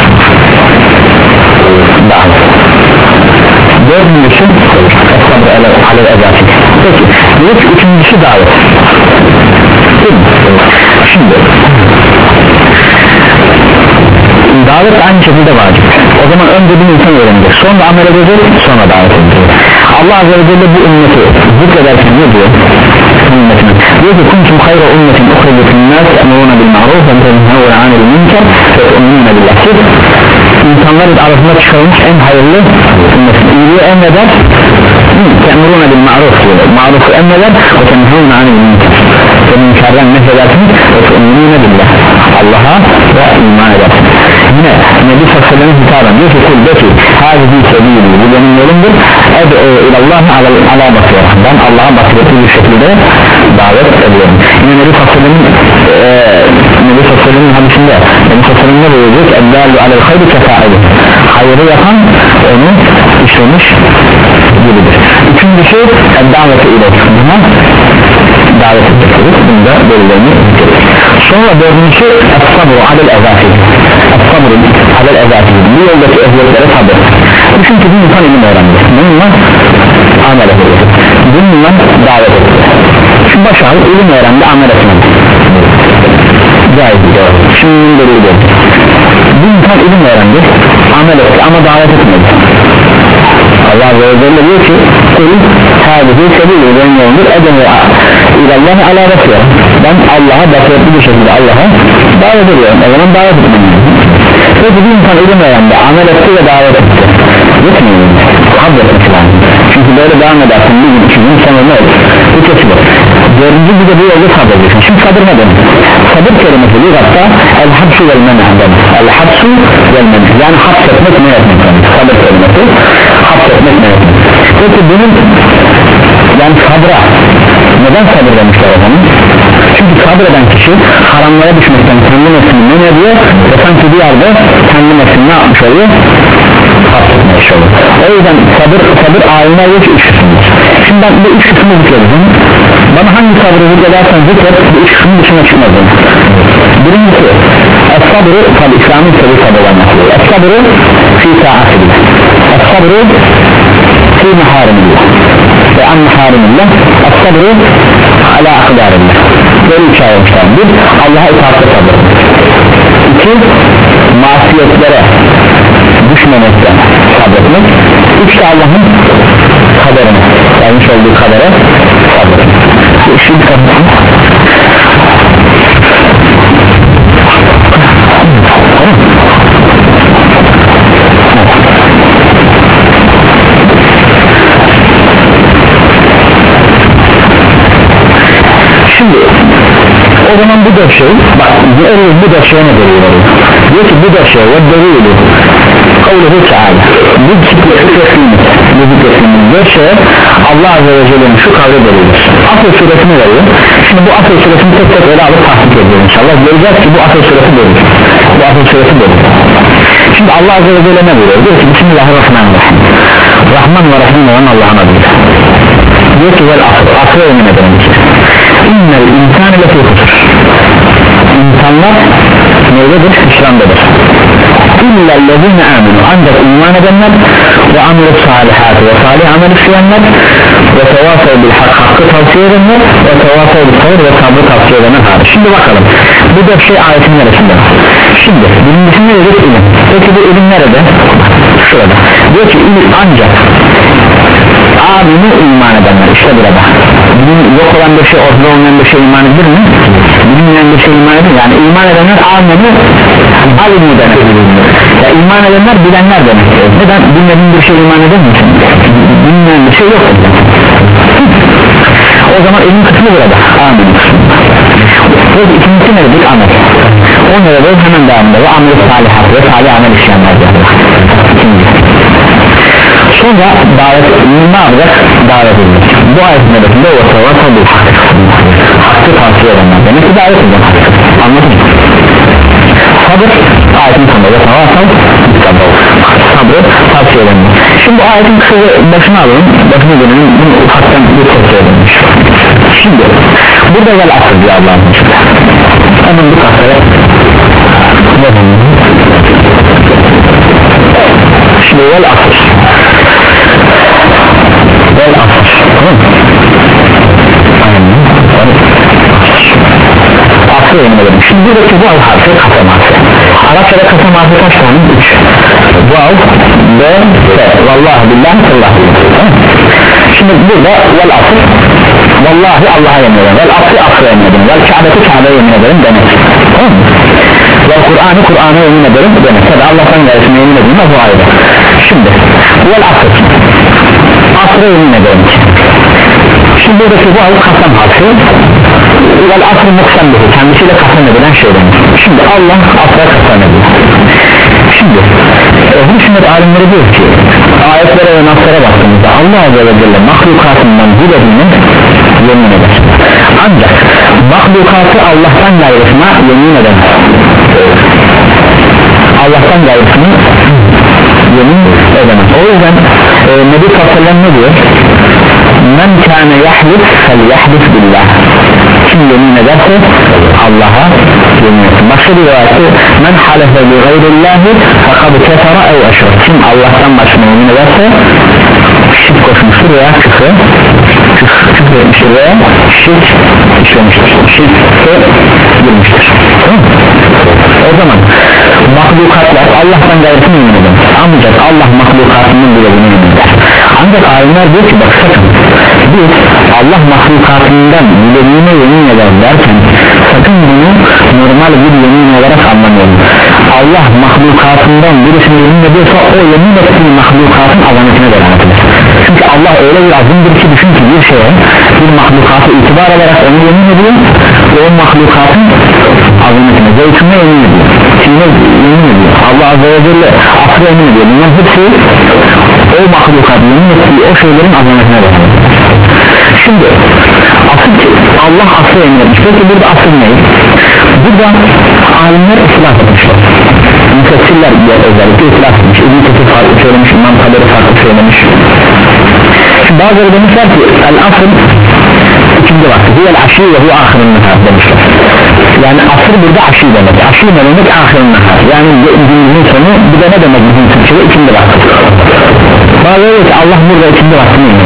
davet. Dördüncüsü sabır alel ezâsi. Peki dedik ki üçüncüsü davet. Şimdi davet aynı şekilde vacip. O zaman önce bir insan öğrenecek, sonra amel edecek, sonra davet edecek. Allah Azze ve Celle bu ümmeti zikrederken ne diyor? Ümmetine diyor ki kuntum hayra ümmetin ukhrijat lin-nas emruna bil ma'ruf ve tenhevne anil münker ve tu'minuna billah. Siz insanların arasında çıkarılmış en hayırlı ümmetin. İyiliği emreder, emruna bil ma'ruf diyor. Ma'rufu emreder ve tenhevne anil münker ve münkerden nehyedersiniz ve tu'minuna billah. Allah'a ve iman edersiniz. Yine Nebi sallallahu aleyhi ve sellem'in hitaben diyor ki kul de ki hâzihi sebîli, bu benim yolumdur, ed'u ilallâhi alâ basîra, ben Allah'a basiretli bir şekilde davet ediyorum. Yine Nebi sallallahu aleyhi ve sellem'in e, Nebi sallallahu aleyhi ve sellem'in hadisinde Nebi sallallahu aleyhi ve sellem'in ne buyuruyor? eddâlu alel hayri kefâidir, hayrı yapan onu işlemiş gibidir. Üçüncüsü eddâvete ile buna davet ediyoruz. Bunda belirlerini getiriyoruz. Sonra dördüncüsü es-sabru alel ezâfi, es-sabru alel ezâfi, bu yoldaki eziyetlere sabır. Çünkü bir insan ilim öğrendi, bununla amel ediyor, bununla davet ediyor. Şu başarı ilim öğrendi, amel etmedi. Caiz diyor. Şimdi belirli. Bir insan ilim öğrendi, amel etti ama davet etmedi. Allah Azze ve Celle diyor ki kul hâzihi sebîli, benim yolumdur, ed'u ilallâhi alâ basîra, ben Allah'a basiretli bir şekilde Allah'a davet ediyorum. O zaman davet etmem. Peki bir insan ilim öğrendi, amel etti ve davet etti, yetmiyor mu? Hazretmesi lazım. Çünkü böyle devam edersin bir gün, iki gün, sonra ne olur? Bu kesilir. Dördüncü bir de bu yolda sabredeceksin. Şimdi sabır ne demek? Sabır kelimesi bir hatta el-habsu vel-menah demek. El-habsu vel-menah, yani hapsetmek ne yapmak demek? Sabır kelimesi hapsetmek ne yapmak? Peki bunun yani sabra neden sabır demişler o zaman? Çünkü sabreden kişi haramlara düşmekten kendi nefsini ne ediyor ve sanki bir yerde kendi nefsini ne yapmış oluyor? Hapsetmiş oluyor. O yüzden sabır, sabır ayına yok üç kısımdır. Şimdi ben bu üç kısmı zikredeceğim. Bana hangi sabrı zikredersen zikret, bu üç kısmın dışına çıkmazım. Birincisi es-sabrı, tabi İslam'ın tabi sabır olması. Es-sabrı fi ta'atillah, es-sabrı fi meharimillah ve an meharimillah, es-sabrı ala akdarillah. Böyle üç ayırmışlar. Bir, Allah'a itaatte sabır. İki, masiyetlere düşmemekten sabretmek. Üç de Allah'ın kaderine, yanlış olduğu kadere sabretmek. Bu işi dikkat edin. Şimdi o zaman bu dört şey, bak bu dört şeye ne deliyor? Diyor ki bu dört şey ve deliyor kavluhu Teala, bu zikrettiğimiz bu zikrettiğimiz dört şey Allah Azze ve Celle'nin şu kavli deliyor. Asıl suresini veriyor. Şimdi bu asıl suresini tek tek ele alıp tahkik ediyor inşallah. Göreceğiz ki bu asıl suresi deliyor. Bu asıl suresi deliyor. Şimdi Allah Azze ve Celle ne buyuruyor? Diyor ki Bismillahirrahmanirrahim, Rahman ve Rahim olan Allah'ın adıyla. Diyor ki vel asıl, asıl emin ederim ki İnnel insâne lefî husr, İnsanlar neydedir? İslam'dadır. İllellezîne âminu, ancak iman edenler ve amilet salihatı ve salih amel işleyenler ve tevâsav bil hak, hakkı tavsiye edenler ve tevâsav bil sabır ve sabrı tavsiye edenler hariç. Şimdi bakalım bu dört şey ayetin neresinde? Şimdi birincisi ne dedik? İlim. Peki bu ilim nerede? Şurada. Diyor ki ilim ancak aminu iman edenler, işte burada. Bilim yok olan bir şey, ortada olmayan bir şey iman edilir mi? Bilinmeyen bir şey iman edilir. Yani iman edenler aminu alimu demek. Ya iman edenler bilenler demek. Neden? Bilmediğin bir şey iman eder misin? Bilmeyen bir şey yok. O zaman ilim kısmı burada amel kısmı. Peki ikincisi ne dedik? Amel. O ne dedik? Hemen devamında ve amel salihat ve salih amel işleyenler diyor. İkinci. Sonra davet ne yapacak? Davet edilir. Bu ayetin hedefinde ortaya tabi hakkı tavsiye edenler demek ki davet edilir. Anladın mı? Sabır ayetin sonunda tavasal sabrı tavsiye edenler. Şimdi bu ayetin kısa başına alalım. Başına dönelim. Bunu ufaktan bir tavsiye edilmiş. Şimdi burada gel asıl diyor Allah'ın içinde. Hemen bu kasaya şimdi gel asıl gel asıl asıl yemin ederim. Şimdi buradaki bu al harfi kasam harfi. Arapçada kasam harfi kaç tane? üç. Vav ve fe. Vallahi billahi sallahu. Şimdi burada vel asıl vallahi Allah'a yemin ederim. Vel asıl asıl yemin ederim. Vel Kabe'ti Kabe'ye yemin ederim demek. Tamam mı? Vel Kur'an'ı Kur'an'a yemin ederim demek. Tabi Allah'tan gerisine yemin ederim bu ayrı. Şimdi vel asıl asıra yemin ederim. Şimdi buradaki bu al kasam harfi vel asıl muksam dedi. Kendisiyle kasam edilen şeyden. Şimdi Allah asıra kasam ediyor. Şimdi ehl-i sünnet alimleri diyor ki ayetlere ve naslara baktığımızda Allah Azze ve Celle mahlukatından dilediğini yemin eder. Ancak mahlukatı Allah'tan gayrısına yemin eder. Allah'tan gayrısını yemin edemez. O yüzden e, Nebi sallallahu aleyhi ve sellem ne diyor? Men kâne yahlif fel yahlif billah. Kim yemin ederse Allah'a yemin etsin. Başka bir rivayette men halefe li gayrillahi fakad kefara ev eşrek. Kim Allah'tan başına yemin ederse şirk koşmuştur veya küfre küfre etmiştir veya şirk işlemiştir. Şirk'e girmiştir. O zaman mahlukatlar Allah'tan gayrısını yemin eder. Ancak Allah mahlukatının bile yemin eder. Ancak alimler diyor ki bak sakın biz Allah mahlukatından dilediğine yemin eder derken sakın bunu normal bir yemin olarak anlamayalım. Allah mahlukatından birisine yemin ediyorsa o yemin ettiği mahlukatın azametine delalet eder. Çünkü Allah öyle bir azimdir ki düşün ki bir şeye bir mahlukatı itibar ederek onu yemin ediyor ve o mahlukatın azametine zevkine yemin ediyor. Kime yemin ediyor? Allah Azze ve Celle asra yemin ediyor. Bunlar hepsi o mahlukat yemin ettiği o şeylerin azametine delalet eder. Şimdi asıl Allah asıl yemin etmiş. Peki burada asıl ne? Burada alimler ıslah etmişler. Müfessirler özellikle ıslah etmiş. İbn-i Kesir farklı söylemiş, İmam Taberi farklı söylemiş. Şimdi bazıları demişler ki el asıl ikinci vakti. Hiyel aşî ve hu ahirun nehar demişler. Yani asıl burada aşî demek. Aşî ne demek? Ahirun nehar. Yani günümüzün sonu bir de ne demek bizim Türkçe'de? İkinci vakti. Bazıları diyor ki Allah burada ikinci vakti mi?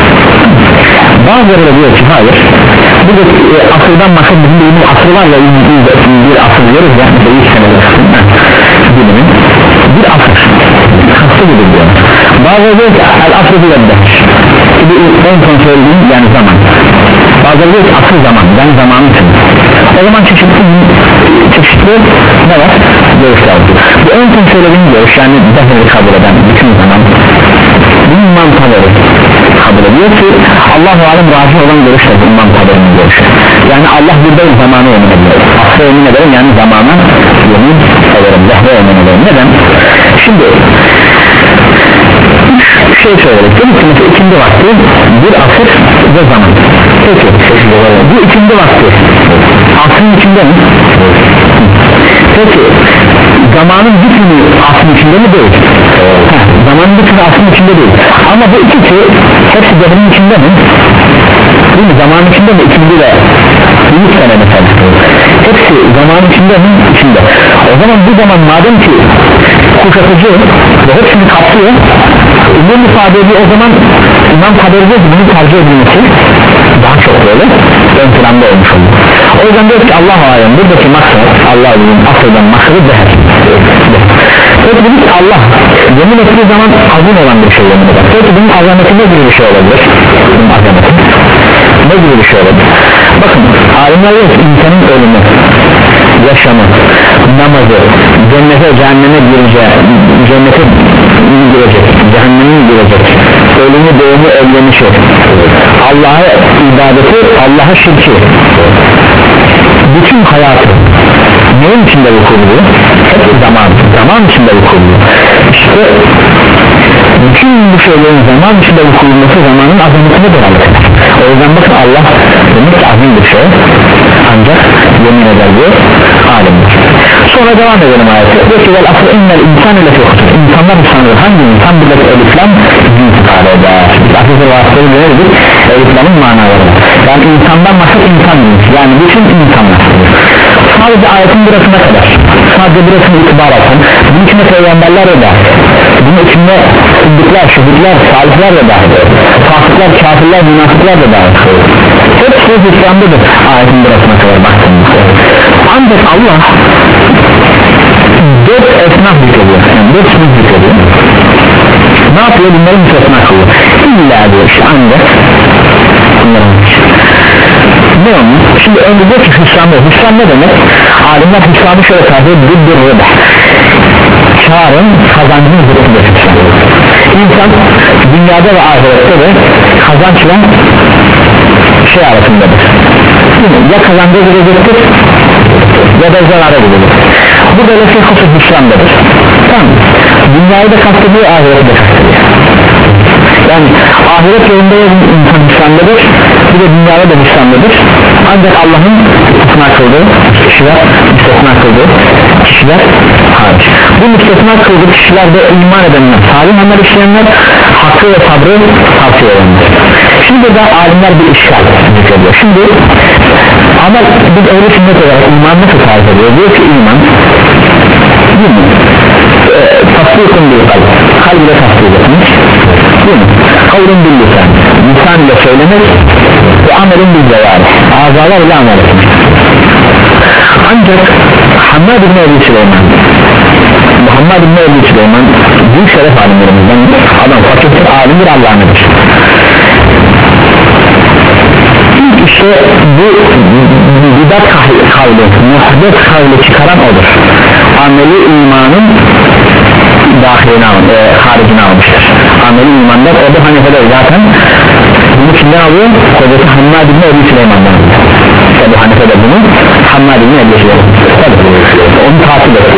Bazıları da diyor ki hayır. Bu da e, asırdan maksat bizim de asır var ya bir asır diyoruz ya mesela ilk senede bilimin bir asır hasta gibi diyor. Bazıları diyor ki el asır bile de en son söylediğim yani zaman. Bazıları diyor ki asır zaman yani zamanı için. O zaman çeşitli çeşitli ne var? Görüşler var. Bu en son söylediğim görüş yani dehri kabul eden bütün zaman bu imam taberi kabul ediyor ki Allah-u Alem razı olan görüşler bu imam taberinin görüşü. Yani Allah bir değil zamanı yemin ediyor. Asla yemin ederim yani zamana yemin ederim. Zahre yemin ederim. Neden? Şimdi üç şey söyledik. Mesela ikinci vakti bir asır ve zaman. Peki bu ikinci vakti asrın içinde mi? Peki zamanın bütünü asrın içinde mi değil? Heh, zamanın bütünü asrın içinde değil. Ama bu ikisi hepsi devrin içinde mi? Değil mi? Zamanın içinde mi? İkindi de yüz sene mesela. Hepsi zamanın içinde mi? İçinde. O zaman bu zaman madem ki kuşatıcı ve hepsini kapsıyor bu ifade ediyor o zaman İmam Taberi diyor ki bunu tercih edilmesi daha çok böyle ön planda olmuş olur. O yüzden diyor ki Allah-u Alem buradaki maksat Allah'ın asıldan maksadı değer. Peki dedik ki Allah yemin ettiği zaman azim olan bir şey yemin eder. Peki bunun azameti ne gibi bir şey olabilir? Bunun azameti ne gibi bir şey olabilir? Bakın alimler diyor ki insanın ölümü, yaşamı, namazı, cennete cehenneme gireceği, cennete mi girecek, cehenneme mi girecek, ölümü doğumu evlenişi, Allah'a ibadeti, Allah'a şirki, bütün hayatı neyin içinde bu kurulu? Hep zaman, zaman içinde bu kurulu. İşte bütün bu şeylerin zaman içinde bu kurulması zamanın azametine delalet eder. O yüzden bakın Allah demek ki azim bir şey, ancak yemin eder diyor alimdir. Sonra devam edelim ayeti. Diyor ki vel asıl innel insan ile yoktur. İnsanlar sanıyor. Hangi insan? Buradaki eliflam din ifade eder. Biz asıl vasıtayı verirdik, eliflamın manaları. Yani insandan maksat insan değil. Yani bütün insanlar. Sadece ayetin burasına kadar, sadece burasını itibar alsan, bunun içinde peygamberler de dahil, bunun içinde sıddıklar, şehitler, salihler de dahil, fasıklar, kafirler, münafıklar da dahil. Hepsi İslam'dadır ayetin burasına kadar baktığımızda. Ancak Allah dört esnaf zikrediyor, yani dört sınıf zikrediyor. Ne yapıyor? Bunların müstesna kılıyor. İlla diyor işte, ancak bunların ne olmuş? Şimdi önce diyor ki hüsran ne? Hüsran ne demek? Alimler hüsranı şöyle tarif ediyor, bir rıbah, karın, kazancın zıttı hüsran. İnsan dünyada ve ahirette de kazançla şey arasındadır, ya kazanca girecektir ya da zarara girecektir. Bu böyle şey husus hüsrandadır. Tamam, dünyayı da kastediyor, ahireti de kastediyor. Yani ahiret yolunda insan hüsrandadır, bir de dünyada da hüsrandadır. Ancak Allah'ın müstesna kıldığı kişiler, müstesna kıldığı kişiler hariç. Bu müstesna kıldığı kişilerde iman edenler, salih amel işleyenler, hakkı ve sabrı tavsiye edenler. Şimdi de alimler bir işgal zikrediyor. Şimdi amel, biz öyle sünnet olarak iman nasıl tarif ediyor? Diyor ki iman değil mi? E, tasdikun bir kalp, kalb ile tasdik etmiş, değil mi? Kavlun bil lisan, lisan ile söylemek ve amelin bil cevari, azalar ile amel etmek. Ancak Hammad ibn Ebi Süleyman, Muhammed ibn Ebi Süleyman büyük şeref alimlerimizden, adam fakirdir, alimdir, Allah'ındır. İşte bu bidat kavli, muhdet kavli çıkaran odur. Ameli imanın dahiline alın, e, haricine almıştır. Ameli imandan o da Hanife'de zaten bunu kimden alıyor? Kocası Hammad ibn Ebi Süleyman'dan. Ebu Hanife'de bunu Hammad ibn Ebi Süleyman, onu takip ediyor.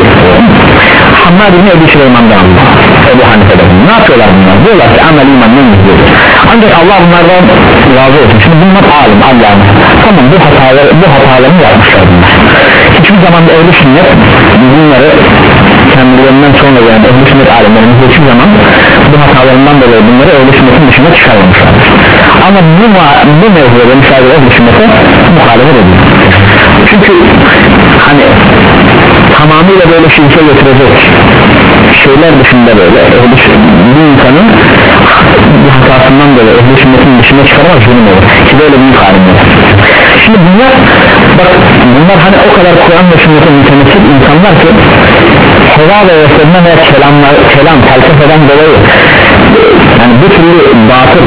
Hammad ibn Ebi Süleyman'dan alıyor Ebu Hanife'de bunu. Ne yapıyorlar bunlar? Diyorlar ki amel imandan yüzüyor. Ancak Allah bunlardan razı olsun. Şimdi bunlar alim, Allah'ım. Tamam, bu hataları, bu hatalarını yapmışlar bunlar. Hiçbir zaman da ehl-i sünnet bunları kendilerinden sonra yani ehl-i sünnet alimlerimiz hiçbir zaman bu hatalarından dolayı bunları ehl-i sünnetin dışına çıkarmamışlar. Ama bu, bu mevzuda müsaade ehl-i sünnete muhalefet ediyor. Çünkü hani tamamıyla böyle şirke getirecek şeyler dışında böyle bir insanın bu hatasından dolayı ehl-i sünnetin dışına çıkarmak zulüm olur ki böyle büyük alimler. Şimdi bunlar bak, bunlar hani o kadar Kur'an ve sünnetin mütemessik insanlar ki heva ve veslerine veya kelamlar, kelam, felsefeden dolayı yani bu türlü batıl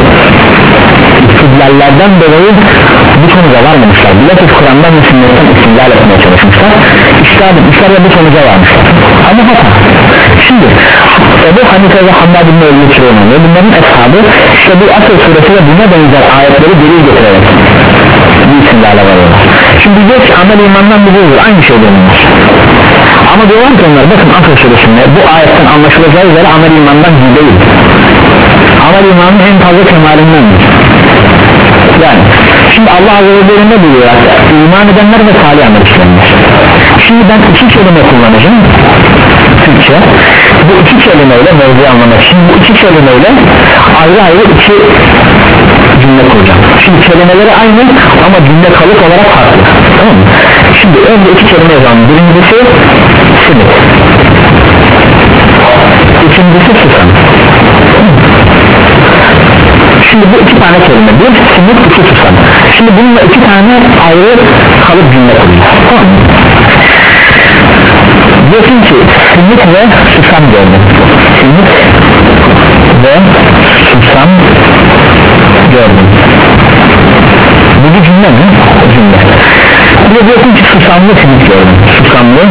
istidlallerden dolayı bu sonuca varmamışlar. Bilakis Kur'an'dan ve sünnetten istidlal etmeye çalışmışlar, İstihad etmişler ve bu sonuca varmışlar. Ama hata. Şimdi Ebu Hanife ve Hammad ibn Ebi Süleyman ve bunların eshabı işte bu Asr suresi ve buna benzer ayetleri delil getirerek bir istidlale varıyorlar. Şimdi diyor ki amel imandan bir değildir, aynı şey bunlar. Ama diyorlar ki onlar bakın Asr suresinde bu ayetten anlaşılacağı üzere amel imandan değil. Amel imanın en fazla kemalindendir. Yani şimdi Allah Azze ve Celle ne buyuruyor? İman edenler ve salih amel işleyenler. Şimdi ben iki kelime kullanacağım Türkçe. Bu iki kelimeyle mevzuyu anlamak için bu iki kelimeyle ayrı ayrı iki cümle kuracağım. Şimdi kelimeleri aynı ama cümle kalıp olarak farklı. Tamam mı? Şimdi önce iki kelime yazalım. Birincisi simit, ikincisi susam. Şimdi bu iki tane kelime, bir simit, iki susam. Şimdi bununla iki tane ayrı kalıp cümle kuracağız. Tamam mı? Diyorsun ki simit ve susam gördüm. Simit ve susam gördüm. Bu bir cümle mi? Cümle. Bir de diyorsun ki susamlı simit gördüm. Susamlı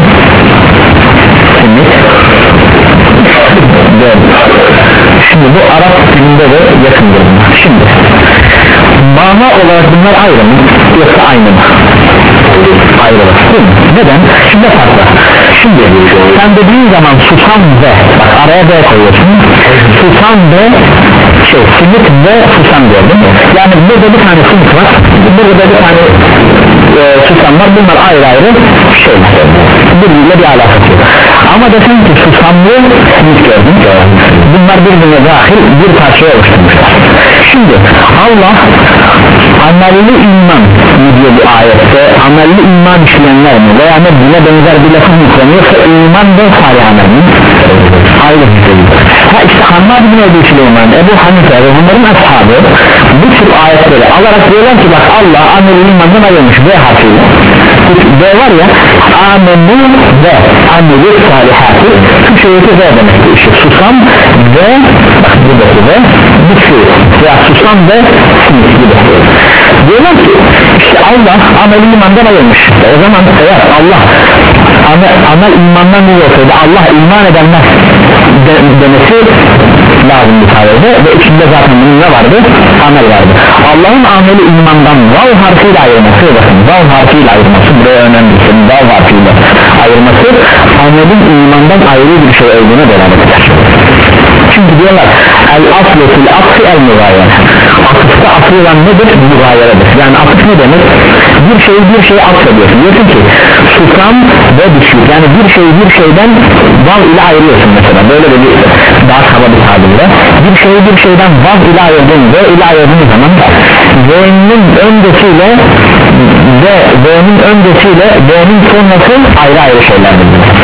simit gördüm. Şimdi bu Arap dilinde de yakındır bunlar. Şimdi mana olarak bunlar ayrı mı yoksa aynı mı? Ayrı var değil mi? Neden? Şimdi farklı. Şimdi sen dediğin zaman susam ve bak araya B koyuyorsun, susam ve şey simit ve susam gördün. Yani burada bir tane simit var, burada bir tane e, susam var, bunlar ayrı ayrı şeyler, birbiriyle bir alakası yok. Ama desen ki susamlı simit gördün, bunlar birbirine dahil bir parçaya oluşturmuşlar. Şimdi Allah amelli iman diyor bu ayette, amelli iman işleyenler mi veya ne buna benzer bir lafı mı kullanıyorsa iman ve salih amel mi? Ayrı bir şey. Ha işte Hammad bin Ebu Süleyman, Ebu Hanife ve onların ashabı bu tür ayetleri alarak diyorlar ki bak Allah amelli imandan ayırmış V harfiyle. V var ya, amelu ve amelu salihatı Türkçe'deki V demektir. İşte susam ve bak buradaki ve bitki veya susam ve simit gibi. Diyorlar ki işte Allah amel imandan ayırmış. O zaman eğer Allah amel, amel imandan değil olsaydı Allah iman edenler de, demesi lazım bir tarihte ve içinde zaten bunun ne vardı? Amel vardı. Allah'ın ameli imandan vav harfiyle ayırması, bakın vav harfiyle ayırması buraya önemli. Vav harfiyle ayırması amelin imandan ayrı bir şey olduğuna delalet eder. Çünkü diyorlar el aslı fil aksi el mügayere, atıfta asıl olan nedir? Mügayeredir. Yani atıf ne demek? Bir şeyi bir şeye atfediyorsun, diyorsun ki susam ve düşük, yani bir şeyi bir şeyden vav ile ayırıyorsun mesela, böyle de bir daha kaba bir tabirle bir şeyi bir şeyden vav ile ayırdığın ve ile ayırdığın zaman V'nin öncesiyle ve V'nin öncesiyle V'nin sonrası ayrı ayrı şeylerdir.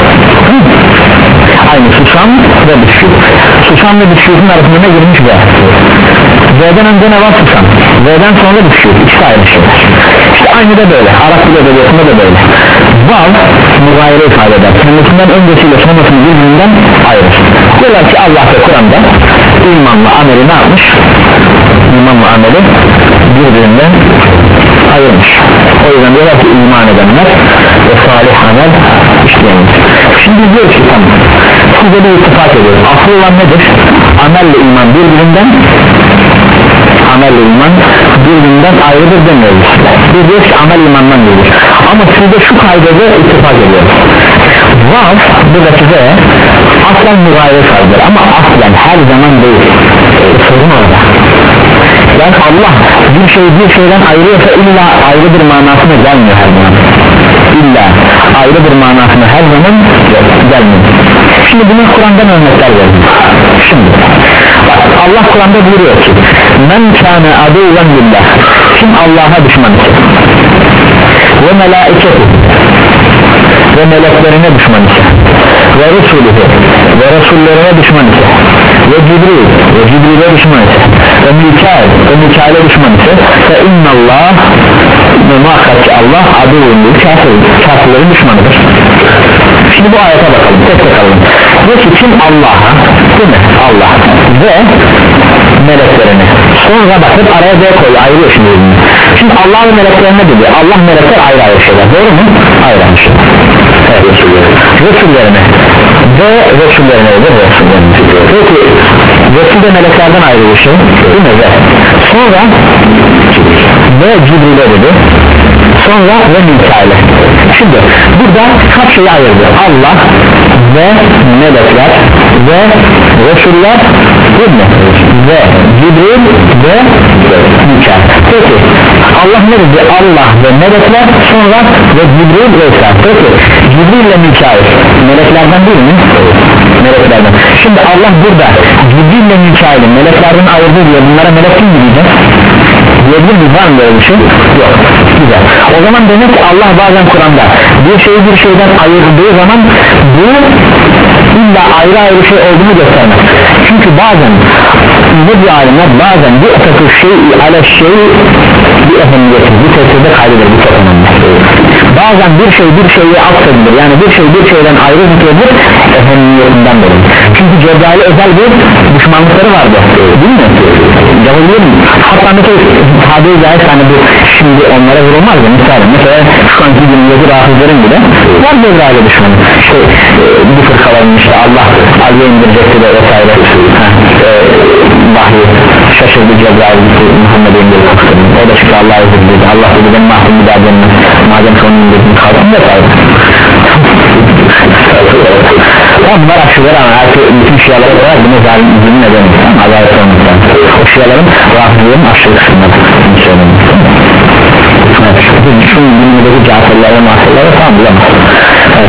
Aynı susam ve düşük, susam ve düşükün arasında ne girmiş V? V'den önce ne var? Susam, V'den sonra düşük, ikisi ayrı şeyler. İşte aynı da böyle, Arap dil edebiyatında da böyle. Vav mugayere ifade eder, kendisinden öncesiyle sonrasını birbirinden ayırır. Diyorlar ki Allah ve Kur'an'da imanla ameli ne yapmış? İmanla ameli birbirinden ayırmış. O yüzden diyorlar ki iman edenler ve salih amel işleyenler. Şimdi diyor ki tamam, size bir ittifak ediyoruz. Asıl olan nedir? Amelle iman birbirinden amelle iman birbirinden ayrıdır demiyoruz. Biz diyoruz ki amel imandan gelir. Ama sizde şu kaydede ittifak ediyoruz. Vav buradaki ve aslen mugayre sayılır ama aslen her zaman değil. Sorun orada. Yani Allah bir şeyi bir şeyden ayırıyorsa illa ayrı bir manasına gelmiyor her zaman. İlla ayrı bir manasına her zaman gelmiyor. Şimdi bunun Kur'an'dan örnekler verelim. Şimdi Allah Kur'an'da buyuruyor ki men kâne adûven lillah, kim Allah'a düşman ise ve melâiketi ve meleklerine düşman ise ve Resulühü ve Resullerine düşman ise ve Cibril ve Cibril'e düşman ise ve Mikail ve Mikail'e düşman ise ve innallah ve muhakkak ki Allah adûvunlu kafir, kafirlerin düşmanıdır. Şimdi bu ayete bakalım, tek bakalım. Diyor ki kim Allah'a, değil mi? Allah ve meleklerine, sonra bakıp araya D koyuyor, ayırıyor şimdi. Şimdi Allah ve meleklerine dedi, Allah melekler ayrı ayrı şeyler, doğru mu? Ayrı ayrı şeyler. Evet, Resullerine ve Resullerine de Resullerine. Peki Resul de meleklerden ayrı bir şey, değil mi? Ve sonra ve Cibril'e dedi, sonra ve Mikail'e. Şimdi burada kaç şeyi ayırdı? Allah ve melekler ve Resuller, değil mi? Ve Cibril ve Mikail. Peki Allah ne dedi? Allah ve melekler, sonra ve Cibril ve Mikail. Peki Cibril ile Mikail meleklerden değil mi? Meleklerden. Şimdi Allah burada Cibril ile Mikail'i meleklerden ayırdı diyor, bunlara melek kim diyecek? Diyebilir mi? Var mı böyle bir şey? Yok. Güzel. O zaman demek ki Allah bazen Kur'an'da bir şeyi bir şeyden ayırdığı zaman bu illa ayrı ayrı şey olduğunu göstermez. Çünkü bazen ne diyor alimler, bazen bir öteki şey ala şey bir efendiyeti, bir tefsirde kaydedilir, bu çok önemli. bazen bir şey bir şeyi atfedilir, yani bir şey bir şeyden ayrı zikredir, ehemmiyetinden dolayı. Çünkü Cebrail'e özel bir düşmanlıkları vardı, değil mi? Yavruların hatta mesela tabi-i caizse hani bu şimdi onlara vurulmaz ya, mesela mesela şu anki günümüzdeki rahizlerin bile var Cebrail'e düşmanı, işte e, bu fırkaların işte Allah Ali'ye indirecekti de vesaire, e, vahiy şaşırdı Cebrail Muhammed'e indirecekti, o da çünkü Allah'a özür Allah dedi ben mahrum bir daha dönmez madem sonun indirdiğini kaldım vesaire. Tamam, bunlar aşırılar ama her bütün şialara olarak bunu zalim izinin nedeni adalet olmaktan, o şiaların rahizlerin aşırı kısımları evet, şu dünyadaki caferlere mahsullara tam bulamaz. Evet.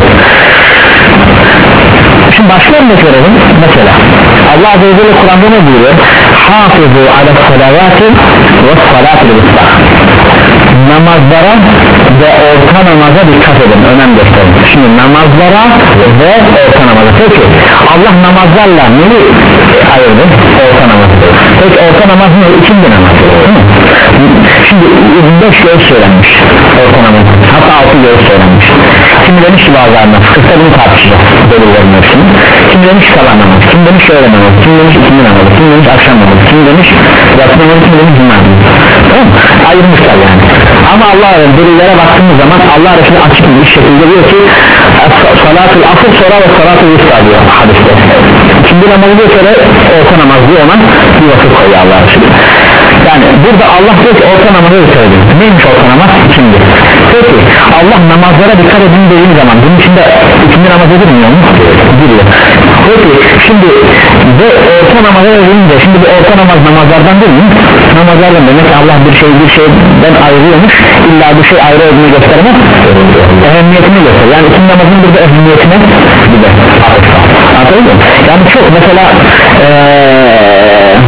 Şimdi başka örnek verelim. Mesela Allah Azze ve Celle Kur'an'da ne diyor? Hafızu ala salavati ve salati l-usta. Namazlara ve orta namaza dikkat edin, önem gösterin. Şimdi namazlara ve orta namaza. Peki Allah namazlarla neyi ayırdı? Orta namazı. Peki orta namaz ne? İkindi namaz. Şimdi beş göz söylenmiş orta namaz, hatta altı göz söylenmiş. Şimdi demiş ki bazılarına fıkıhta bunu tartışacağız, delillerin hepsini. Kim demiş sabah namaz, kim demiş öğle namaz, kim demiş ikindi namaz, kim demiş akşam namaz, kim demiş yatsı namaz, kim demiş cuma namaz. Tamam, ayırmışlar yani. Ama Allah'ın delillere baktığımız zaman Allah Resulü açık bir şekilde diyor ki salatul asr sonra ve salatul usta diyor hadiste. Şimdi namazı diyor sonra orta namaz diyor, ona bir vakit koyuyor Allah Resulü. Yani burada Allah diyor ki orta namazı söyledim. Neymiş orta namaz? İkindi. Peki Allah namazlara dikkat edin dediği zaman bunun içinde ikindi namazı girmiyor mu? Giriyor. Peki şimdi ve orta namaza dediğinde şimdi bu orta namaz namazlardan değil mi? Namazlardan demek Allah bir şey bir şeyden ayırıyormuş, illa bir şey ayrı olduğunu göstermez, ehemmiyetini gösterir. Yani ikindi namazın burada ehemmiyetine bir de anladın mı? Yani çok mesela eee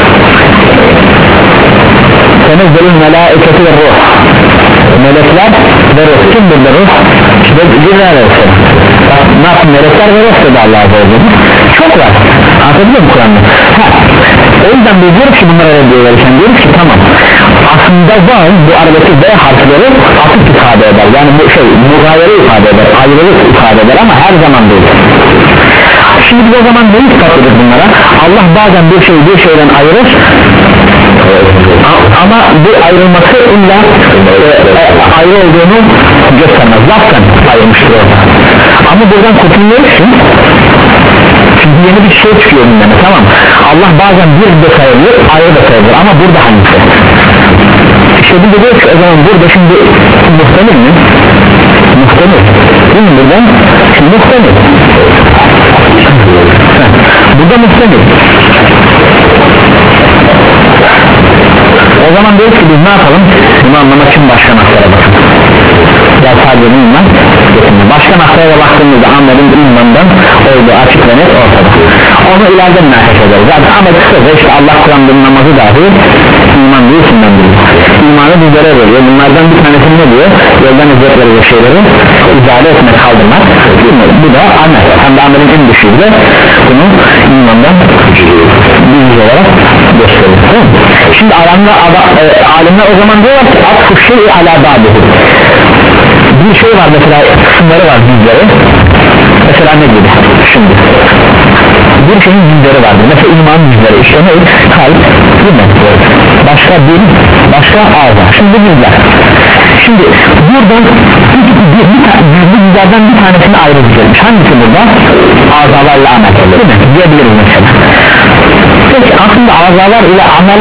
tenezzelül melâiketi ve ruh, melekler ve ruh. Kim burada ruh? İşte Cibril olsun. Ne yapın melekler ve ruh dedi Allah Azze ve Celle. Çok var, anlatabiliyor mu Kur'an'da? O yüzden biz diyoruz ki bunlara reddiye verirken diyoruz ki tamam, aslında var bu aradaki V harfleri atıp ifade eder, yani bu şey mugayere ifade eder, ayrılık ifade eder ama her zaman değil. Şimdi biz o zaman neyi ispatladık bunlara? Allah bazen bir şeyi bir şeyden ayırır ama bu ayrılması illa e, e, ayrı olduğunu göstermez, laftan ayrılmıştır orada. Ama buradan kurtuluyorsun çünkü yeni bir şey çıkıyor bundan, tamam. Allah bazen bir de sayılır, ayrı da sayılır ama burada hangisi? İşte bir de diyor ki o zaman burada şimdi muhtemel mi? Muhtemel değil mi buradan? Şimdi muhtemel burada muhtemel. O zaman diyoruz ki biz ne yapalım? Bunu anlamak için başka naklara bakın. Ya sadece iman başka naklara baktığımızda anladığım imandan olduğu açık ve net ortada. Onu ileride münakaş ederiz. Zaten ama kısaca işte Allah Kur'an'ın namazı dahi iman değilsinden diyor. İmanı bizlere veriyor. Bunlardan bir tanesi ne diyor? Yoldan izlet veriyor şeyleri izale etmek, kaldırmak. Bu da amel. Hem de amelin en düşüğü de bunu imandan bilgi olarak gösteriyor. Şimdi aramda e, alimler o zaman diyorlar ki atfu şey'i ala ba'dihi. Bir şey var mesela, kısımları var, yüzleri. Mesela ne gibi? Şimdi bir şeyin yüzleri vardır. Mesela imanın yüzleri, işte ne? Kalp, değil mi? Başka dil, başka ağza. Şimdi bu yüzler. Şimdi buradan bir, bir, bir, bir yüzlerden bir tanesini ayrı düzelmiş. Hangisi burada? Ağzalarla amel, değil mi? Diyebiliriz mesela. Peki aslında ağzalar ile amel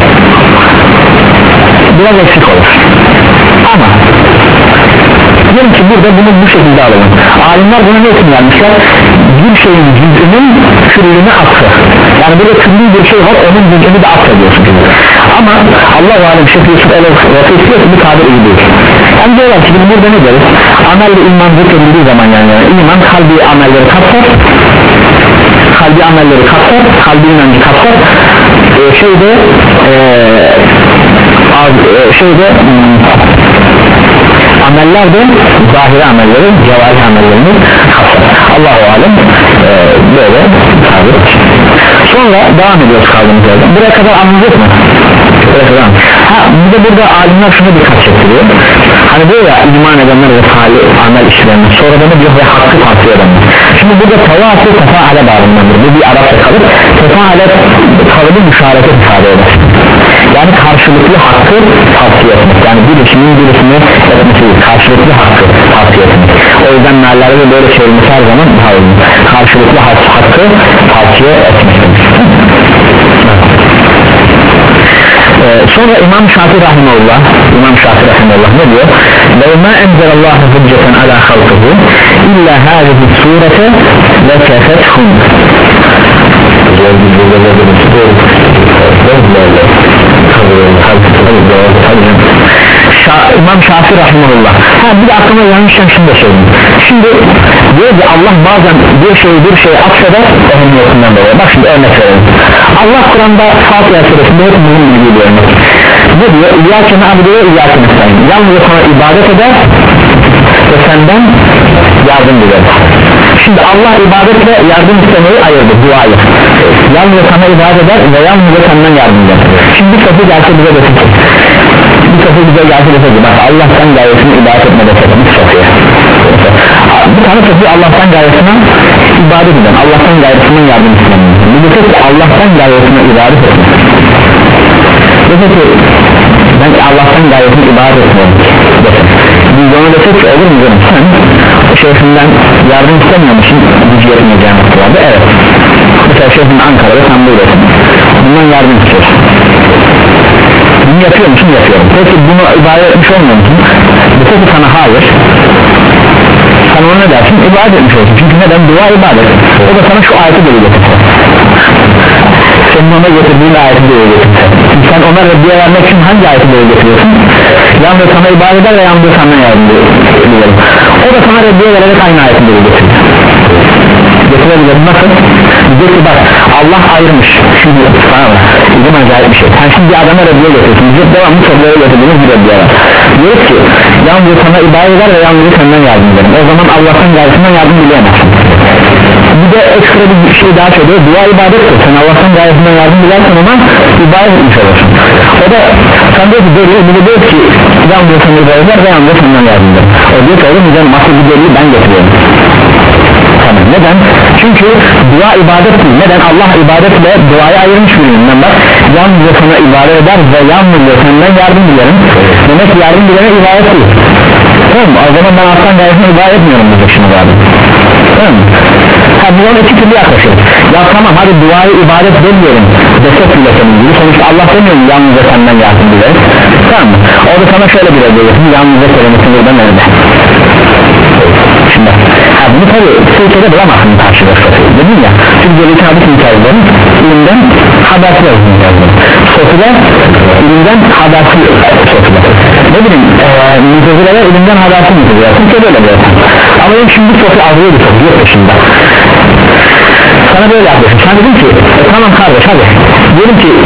biraz eksik olur. Ama diyelim ki burada bunu bu şekilde alalım. Alimler buna ne için vermişler? Bir şeyin cüzünün küllüğüne atfı. Yani burada küllü bir şey var, onun cüzünü de atfediyorsun. Ama Allah-u Alem Şeyh Yusuf el-Vakit diyor ki bu tabir iyi değil. Yani diyorlar ki burada ne deriz? Amelle iman zikredildiği zaman yani, yani iman kalbi amelleri kapsar, kalbi amelleri kapsar, kalbi inancı kapsar. Ee, şeyde ee, şeyde hmm, ameller de zahiri amelleri, cevahir amellerini kapsar. Allah-u Alem e, böyle tabir. Sonra devam ediyoruz kaldığımız yerden. Buraya kadar anlayacak mı? Buraya kadar. Ha, bir de burada alimler şuna dikkat çektiriyor. Hani diyor ya iman edenler ve salih amel işleyenler, sonra da ne diyor ve hakkı tavsiye edenler. Şimdi burada tevafı tefaale bağımlandır, bu bir Arapça kalıp, tefaale kalıbı müşareket ifade eder, yani karşılıklı hakkı tavsiye etmek, yani birisinin birisini etmesi, karşılıklı hakkı tavsiye etmek. O yüzden meallerde böyle çevirmesi her zaman daha uygun, karşılıklı hakkı tavsiye etmek. Ee, sonra İmam Şafii rahimahullah İmam Şafii rahimahullah ne diyor? لَوْ مَا اَنْزَلَ اللّٰهُ حُجَّةً عَلَى خَلْقِهِ اِلَّا هَذِهِ السُّورَةَ لَكَفَتْهُمْ. Şa İmam Şafii rahimahullah, ha bir de aklıma yanlışken şunu da söyleyeyim. Şimdi diyor ki Allah bazen bir şeyi bir şeyi akseder ehemmiyetinden dolayı. Bak şimdi örnek verelim. Allah Kur'an'da Fatiha suresinde hep bizim bilgiyi bir örnek. Ne diyor? İyyâke na'budu ve iyyâke nestaîn. Yalnız sana ibadet eder ve senden yardım diler. Şimdi Allah ibadetle yardım istemeyi ayırdı, duayı. Yalnız sana ibadet eder ve yalnız senden yardım diler. Şimdi bir kapı gelse bize desin. Bir kapı bize gelse desin. Bak Allah'tan gayesini ibadet etme desin. Bir kapıya. Bir tane kapı Allah'tan gayesine ibadet eden, Allah'tan gayesinden yardım istemeyi. Bir de ki Allah'tan gayesine ibadet etme. Dedi ki ben Allah'tan gayesini ibadet etmiyorum. Biz ona desek ki olur mu canım, sen şeyhinden yardım istemiyor musun gücü yetmeyeceğin noktalarda? Evet. Mesela şeyhin Ankara'da sen buradasın, bundan yardım istiyorsun. Bunu yapıyor musun? Yapıyorum. Peki bunu ibadet etmiş olmuyor musun? Desek ki sana hayır, sen ona ne dersin? İbadet etmiş olsun. Çünkü neden? Dua ibadet. O da sana şu ayeti geri getirir, senin ona getirdiğin ayeti geri getirir. Sen ona reddiye vermek için hangi ayeti geri getiriyorsun? Yalnız sana ibadet eder ve yalnız sana yardım edilir. O da sana reddiye vererek aynı ayeti geri getirir. Getirebilir. Nasıl? Diyor ki bak Allah ayırmış. Şimdi sana bak, bizim acayip bir şey. Sen şimdi bir adama reddiye getiriyorsun, biz devamlı soruları getirdiğimiz bir reddiye var. Diyoruz ki yalnız sana ibadet eder ve yalnız senden yardım eder. O zaman Allah'tan gayesinden yardım dileyemezsin. Bir de ekstra bir şey daha söylüyor, dua ibadettir. Sen Allah'tan gayesinden yardım dilersen ona ibadet etmiş olursun. O da sen diyor ki deliği, bir de diyor ki yalnız sana ibadet eder ve yalnız senden yardım eder. O diyor ki oğlum canım asıl bir deliği ben getiriyorum. Tamam, neden? Çünkü dua ibadet değil. Neden? Allah ibadetle duayı ayırmış birinden. Bak yalnız sana ibadet eder ve yalnız senden yardım dilerim. Demek ki yardım dileme ibadet değil. Tamam mı? O zaman ben Allah'tan gayesine ibadet etmiyorum bu şimdi abi. Tamam mı? Ha bu ona iki türlü yaklaşır. Ya tamam hadi duayı ibadet demiyorum desek bile senin gibi. Sonuçta Allah demiyor mu yalnız senden yardım dilerim. Tamam mı? Orada sana şöyle bir ediyorsun, yalnız kelimesi burada nerede? Şimdi ha bunu tabi Türkiye'de bulamazsın karşılaştı dedim ya, Türkiye'li sabit imkanların ilimden habersiz imkanları sosyal ilimden habersiz sosyal ne bileyim ee, mütezileler ilimden habersiz mütezileler Türkiye'de öyle bir ama benim şimdi sosyal algıya bir sosyal yok peşinde sana böyle yapıyorsun, sen dedin ki e, tamam kardeş hadi diyelim ki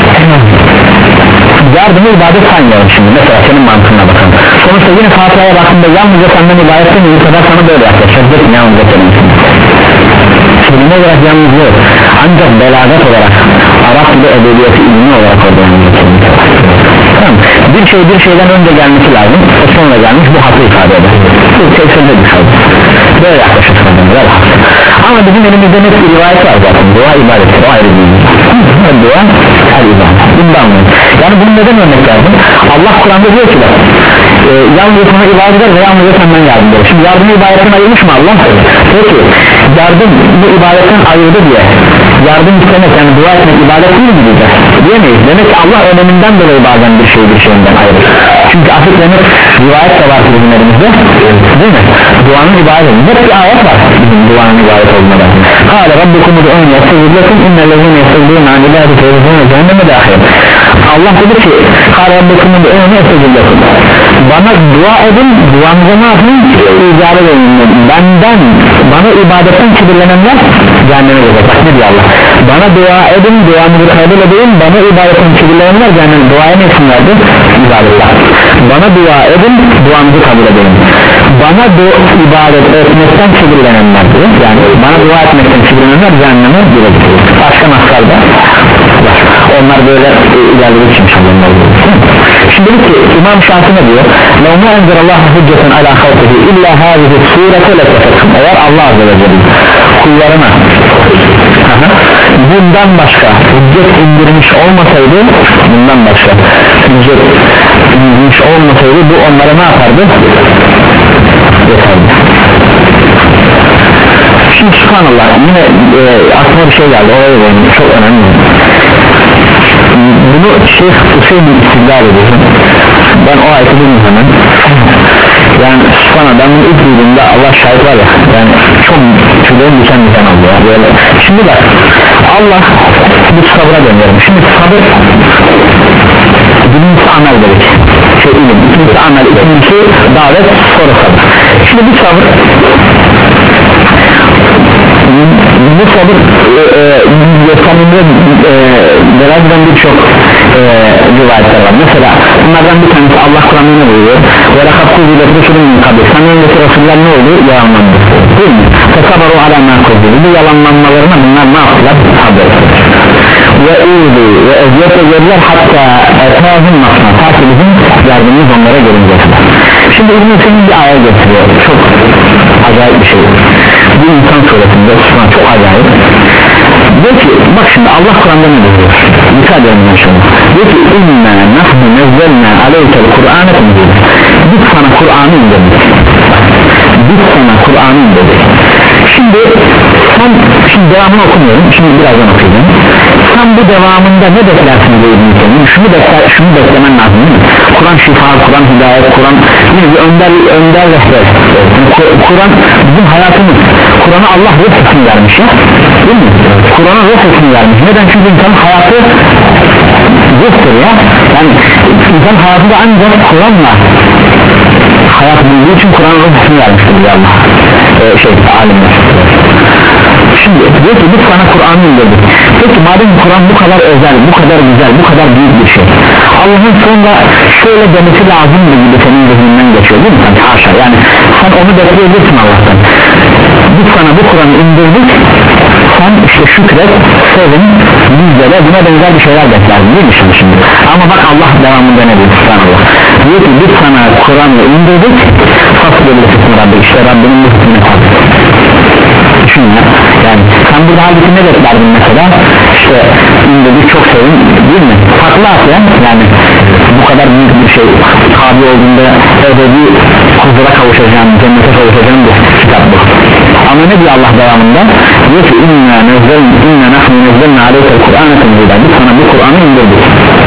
yardımı ibadet saymayalım şimdi mesela senin mantığına bakın sonuçta yine Fatiha'ya baktığında yalnızca senden ibadet etmiyor kadar sana böyle yaklaşacak dedim yalnızca senin kelime olarak yalnız yok ancak belagat olarak Arap ile edebiyatı ilmi olarak orada tamam. Bir şey bir şeyden önce gelmesi lazım o sonra gelmiş bu hakkı ifade eder bu tekstelde bir şey böyle yaklaşır böyle ama bizim elimizde net bir rivayet var zaten dua ibadettir o ayrı değil dua her ibadet bundan mı? Yani bunu neden örnek verdim? Allah Kur'an'da diyor ki bak e, yalnız sana ibadet eder ve yalnız senden yardım eder. Şimdi yardımı ibadetten ayırmış mı Allah? Peki yardım bu ibadetten ayırdı diye yardım istemek yani dua etmek ibadet değil mi diyeceğiz? Diyemeyiz. Demek ki Allah öneminden dolayı bazen bir şeyi bir şeyinden ayırır. Çünkü asıl demek rivayet de var bizim elimizde değil mi? Duanın ibadet edin. Hep bir ayet var bizim duanın ibadet olmadan. Kâle Rabbukum ud'ûni yesteciblekum innellezîne yestecibûne an ibâdeti feyezûne cehenneme dâhil. Allah dedi ki Kâle Rabbukum ud'ûni yesteciblekum. Bana dua edin, duanıza ne yapın? İcabet edin. Benden, bana ibadetten kibirlenenler cehenneme gider. Bak ne diyor Allah? Bana dua edin, duanızı kabul edin. Bana ibadetten kibirlenenler cehenneme. Duaya ne için verdi? İbadetler. Bana dua edin, duanızı kabul edin. Bana dua, ibadet etmekten kibirlenenler diyor. Yani bana dua etmekten kibirlenenler cehenneme gider. Başka masklarda var. Onlar böyle ilerledik inşallah. Şimdi dedik ki İmam Şafii ne diyor? لَوْ مَا اَنْزَرَ اللّٰهُ حُجَّةً عَلَى خَلْقِهِ اِلَّا هَذِهِ السُّورَةَ لَتَفَكُمْ eğer Allah Azze ve Celle kullarına bundan başka hüccet indirmiş olmasaydı bundan başka hüccet indirmiş olmasaydı bu onlara ne yapardı? Yeterli. Şimdi subhanallah yine e, aklıma bir şey geldi oraya koyayım, çok önemli. Bunu Şeyh Hüseyin istidlal ediyor. Ben o ayeti bilmiyorum hemen. Yani subhanallah ben bunu ilk duyduğumda Allah şahit var ya, yani çok tüylerim diken diken oldu ya böyle. Şimdi bak Allah bu sabıra dönüyorum. Şimdi sabır birincisi amel dedik, şey ilim, ikincisi amel, ikincisi davet, sonra sabır. Şimdi bu sabır bu sabır yaşamında e, beraber birçok e, rivayetler var. Mesela bunlardan bir tanesi Allah Kur'an'da ne buyuruyor? وَلَقَدْ قُذِلَتْ رُسُلٌ مِنْ قَبْلِ Senden önceki Resuller ne oldu? Yalanlandı. Değil mi? فَسَبَرُوا عَلَى مَا قُذِلُ Bu yalanlanmalarına bunlar ne yaptılar? Sabır. وَاُذُوا وَاَذْيَتْ اَذْيَرler hatta اَتَاهُمْ نَصْنَا Ta ki bizim yardımımız onlara gelince. Şimdi İbn-i Hüseyin bir ayet getiriyor. Çok acayip bir şey. Bu insan suretinde çok acayip. Diyor ki bak şimdi Allah Kur'an'da ne diyor? Dikkat edelim inşallah. Diyor ki inna nahnu nezzelna aleykel Kur'an'ı indirdik. Biz sana Kur'an'ı indirdik. Biz sana Kur'an'ı indirdik. Şimdi sen şimdi devamını okumuyorum. Şimdi birazdan okuyacağım. Sen bu devamında ne beklersin diye İbn-i Şunu bekler, şunu beklemen lazım değil mi? Kur'an şifa, Kur'an hidayet, Kur'an yine bir önder, önder rehber. Kur'an bizim hayatımız. Kur'an'a Allah ruh hükmü vermiş ya. Değil mi? Kur'an'a ruh hükmü vermiş. Neden? Çünkü insanın hayatı ruhtur ya. Yani insan hayatında ancak Kur'an'la hayat bulduğu için Kur'an'a ruh hükmü vermiştir diye Allah. Ee, şey, alimler. Şimdi diyor ki biz sana Kur'an'ı indirdik. Peki madem Kur'an bu kadar özel, bu kadar güzel, bu kadar büyük bir şey, Allah'ın sonra şöyle demesi lazım mı gibi senin zihninden geçiyor değil mi? Sen haşa, yani sen onu bekleyebilirsin Allah'tan. Biz sana bu Kur'an'ı indirdik, sen işte şükret, sevin, bizlere buna benzer bir şeyler beklersin değil mi şimdi şimdi? Ama bak Allah devamında ne diyor subhanallah? Diyor ki biz sana Kur'an'ı indirdik, fasıl edilirsin Rabbi, işte Rabbinin bu hükmüne tabi. Düşün ya, yani sen burada halbuki ne beklerdin mesela? İşte indirdik çok sevin değil mi? Haklı atlayan yani bu kadar büyük bir şey tabi olduğunda ebedi huzura kavuşacağım, cennete kavuşacağım bir kitap bu. Ama ne diyor Allah devamında? Diyor ki inna nezzelna inna nahnu nezzelna aleykel Kur'an'ı tenzila biz sana bu Kur'an'ı indirdik.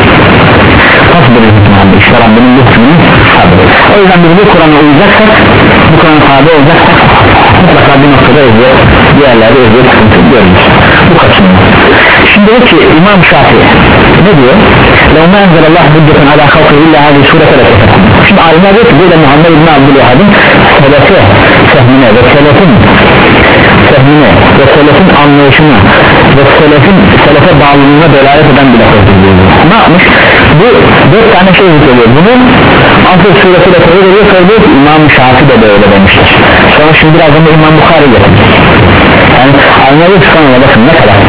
Tasbir hükmü işte Rabbinin bu hükmünü sabır. O yüzden biz bu Kur'an'a uyacaksak, bu Kur'an'a tabi olacaksak mutlaka bir noktada eziyet, diğerlerde eziyet sıkıntı görürüz. Bu kaçınma. Şimdi diyor ki İmam Şafii ne diyor? لَوْ مَا اَنْزَلَ اللّٰهُ حُجَّةً عَلَى خَلْقِهِ اِلَّا هَذِهِ سُورَةَ لَتَفَكُمْ Şimdi alimler diyor ki böyle Muhammed İbn Abdülvahhab'ın selefe, fehmine ve selefin fehmine ve selefin anlayışına ve selefin selefe bağlılığına delalet eden bir lafızdır diyor. Ne yapmış? Bu dört tane şey zikrediyor. Bunu Asıl suretiyle söylüyor, söylüyor ki İmam Şafii de böyle demiştir. Sonra şimdi birazdan da İmam Bukhari getirmiş. Yani anlayıp sonra bakın ne kadar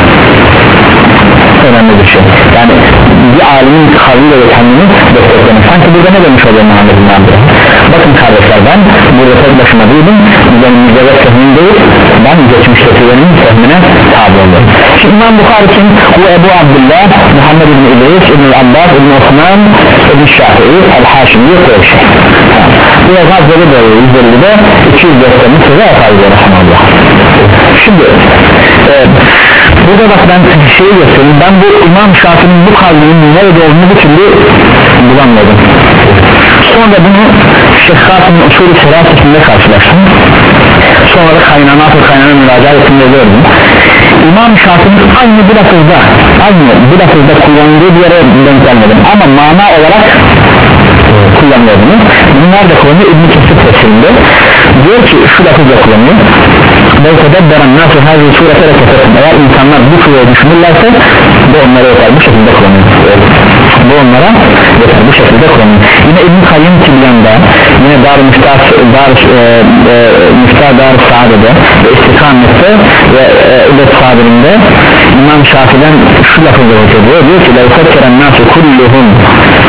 önemli bir şey. Yani bir alimin kavliyle ve kendini desteklemek. Sanki burada ne demiş oluyor Muhammed bin Abdülhamid? Bakın kardeşler ben burada tek başıma değilim. Benim mücadele fehmim değil. Ben geçmiştekilerin fehmine tabi oluyorum. Şimdi İmam Bukhari kim? Bu Ebu Abdullah, Muhammed bin İdris, İbn-i Abbas, İbn-i Osman, İbn-i Şafii, El-Haşimi yok şey. Bu da Gazze'de böyle yüz ellide iki yüz dörtte Mısır'da yapar Rahmanullah. Şimdi e, burada bak ben şeyi göstereyim. Ben bu İmam Şafii'nin bu kavlinin nerede olduğunu bir türlü bulamadım. Sonra bunu Şeyh Kasım'ın usulü serasesinde karşılaştım. Sonra da kaynağına kaynağına müracaat ettiğinde gördüm. İmam Şafii'nin aynı bir lafızda aynı bir lafızda kullanıldığı bir yere denk gelmedim ama mana olarak kullanılıyor bunu. Bunlar da kullanıyor İbn-i Kesir tefsirinde. Diyor ki şu lafızla kullanıyor. Belkedebberen nasu hazi surete rekefetin. Eğer insanlar bu sureye düşünürlerse bu onlara yeter, bu şekilde kullanıyor. Bu onlara yeter, bu şekilde kullanıyor. Yine İbn-i Kayyım Tibyan'da, yine Dar-ı Müftah Dar, e, e, Müftah Dar-ı Saadet'de ve İstikamette ve İbet Saadet'inde İmam Şafii'den şu lafızla okuyor. Diyor ki levfekkeren nasu kulluhum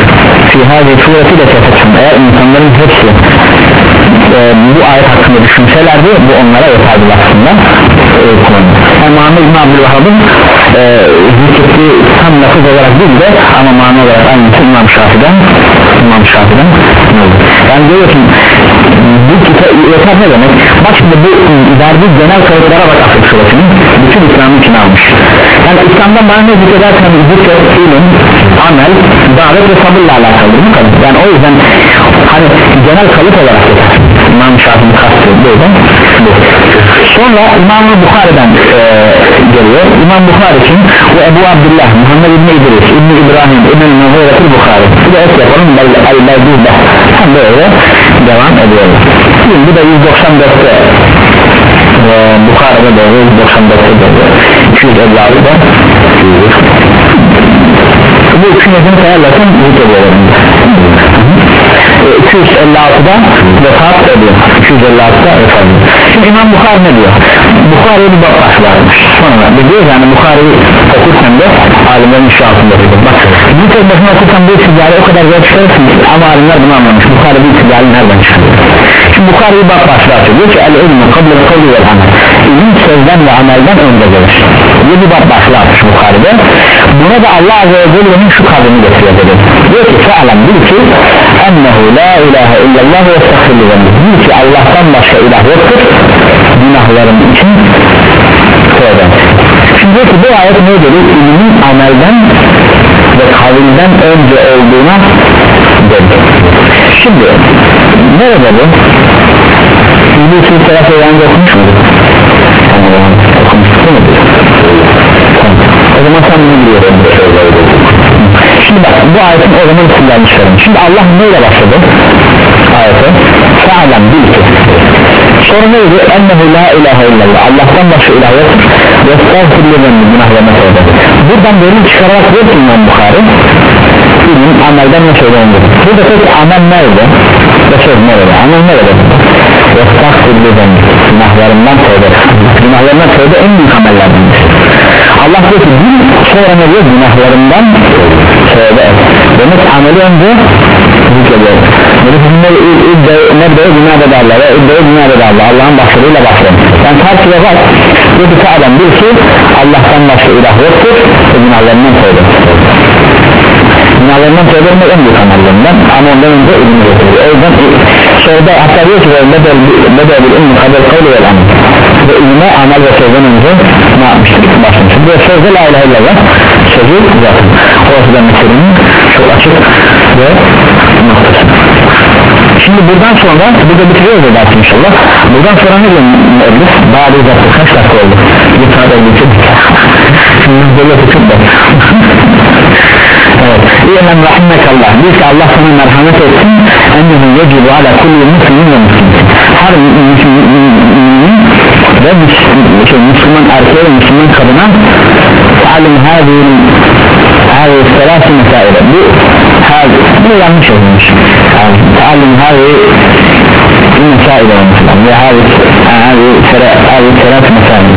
fi hadi sureti de tefekkün, eğer insanların hepsi e, bu ayet hakkında düşünselerdi bu onlara yeterli aslında. e, yani Muhammed İbn Abdülvahhab'ın e, zikrettiği tam lafız olarak değil de ama mana olarak aynısı İmam Şafii'den İmam Şafii'den yani görüyorsun bu kitap yeter ne demek? Bak şimdi bu verdiği genel kayıtlara bak Asıl Suresinin bütün İslam'ın içine almış. Yani İslam'dan bana ne zikrederken zikret, ilim, amel, davet ve sabırla alakalı bu kadar. Yani o yüzden hani genel kalıp olarak yeter. İmam Şafii'nin kastı böyle bu. Sonra İmam-ı Bukhari'den e, geliyor. İmam Bukhari için bu Ebu Abdullah Muhammed İbni İdris İbni İbrahim İbni Mughireti Bukhari. Bu da et yapalım El-Beldü'de hem böyle devam ediyorlar. Şimdi bu da yüz doksan dörtte e, Bukhari'de de yüz doksan dörtte de iki yüz elli altıda bu üçün yazını sayarlarsan yüz ediyorlar. iki yüz elli altıda vefat ediyor. iki yüz elli altıda vefat ediyor. Şimdi İmam Bukhari ne diyor? Bukhari'ye bir bak başlarmış. Sonra diyor yani Bukhari'yi okurken de alimlerin işi altında diyor. Bak bir tek başına okurken bu istidari o kadar zor çıkarırsın ama alimler bunu anlamış. Bukhari bir istidari nereden çıkıyor? Şimdi Bukhari'yi bak başlarmış. Diyor ki el-ilmi kabul kavli vel amel. İlim sözden ve amelden önce gelir. Bir bir bak başlarmış Bukhari'de. Buna da Allah Azze ve Celle'nin şu kavrini getiriyor dedi. Diyor ki fe'alem bil ki ennehu la ilahe illallah ve estağfirullah. Bil ki Allah'tan başka ilah yoktur. Günahlarım için tövbe. Şimdi diyor ki bu ayet ne diyor? İlimin amelden ve kavilden önce olduğuna dedi. Şimdi nerede bu? İbn-i Sülselat öğrenci okumuş muydu? Tamam, okumuş muydu? Tamam. O zaman sen bunu biliyorsun. Şimdi bak bu ayetin o zaman isimlenmişlerim. Şimdi Allah neyle başladı? Ayete fe'alem bil ki sonra neydi? Ennehu la ilahe illallah Allah'tan başka ilah yok ve estağfirullah günahlarına tövbe. Buradan bölüm çıkararak diyor ki İmam Bukhari ilim amelden ne söylenir? Burada peki amel nerede? Ve söz nerede? Amel nerede? Ve estağfirullah günahlarından tövbe. Günahlarından tövbe en büyük amellerden. Allah diyor ki bil sonra ne diyor? Günahlarından tövbe et. Demek ameli önce zikrediyor. Nebde'ye günah ederler ve İbde'ye günah ederler Allah'ın başarıyla başlayın. Yani karşıya bak dedi ki adam bil ki Allah'tan başka ilah yoktur ve günahlarından tövbe. Günahlarından tövbe etmek en büyük amellerinden ama ondan önce ilmi getiriyor. O yüzden soruda hatta diyor ki Nebde'ye bil ilmi kadar kavli vel amel ve ilme amel ve sözden önce ne yapmıştık? Başlamıştık. Bu sözde la ilahe illallah sözü zaten. Orası da meselinin çok açık ve noktası. Şimdi buradan sonra burada bitiriyoruz da dersi inşallah. Buradan sonra ne diyor müellif? Bazı zaten kaç dakika oldu? Bir saat oldu için. Şimdi böyle tutup da. Evet. İyemem rahimekallah. Diyor ki Allah sana merhamet etsin. Ennehu yecibu ala kulli muslimin ve muslimin. Her müslümin ve Müslüman erkeğe ve Müslüman kadına alim hâzîn hâzî selâsi mesaile. Bu bu yanlış olmuş. Alim hâzî mesaile olmuş. Ve hâzî selâsi mesaile.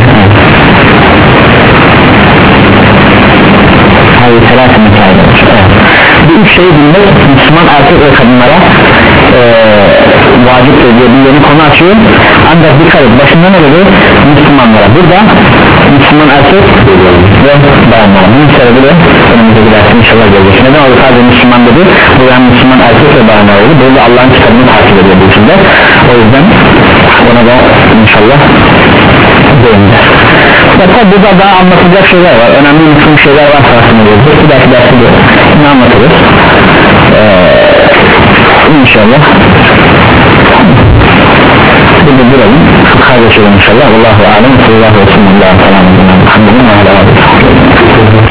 Hâzî selâsi mesaile olmuş. Bu üç şeyi bilmek Müslüman erkek ve kadınlara ee, vaciptir diye bir yeni konu açıyor. Ancak dikkat et başında ne dedi? Müslümanlara. Burada Müslüman erkek ve bayanlara. Bunun sebebi de önümüzdeki dersin inşallah gelecek. Neden oldu sadece Müslüman dedi? Bu yani Müslüman erkek ve bayanlar oldu. Böyle Allah'ın kitabını takip ediyor bu içinde. O yüzden ona da inşallah değineceğiz. Hatta burada daha anlatacak şeyler var. Önemli Müslüman şeyler var tarafını gelecek. Bir dahaki dersi de ne anlatırız? Eee İnşallah burada duralım kardeşlerim inşallah Allahu alem sallallahu aleyhi ve sellem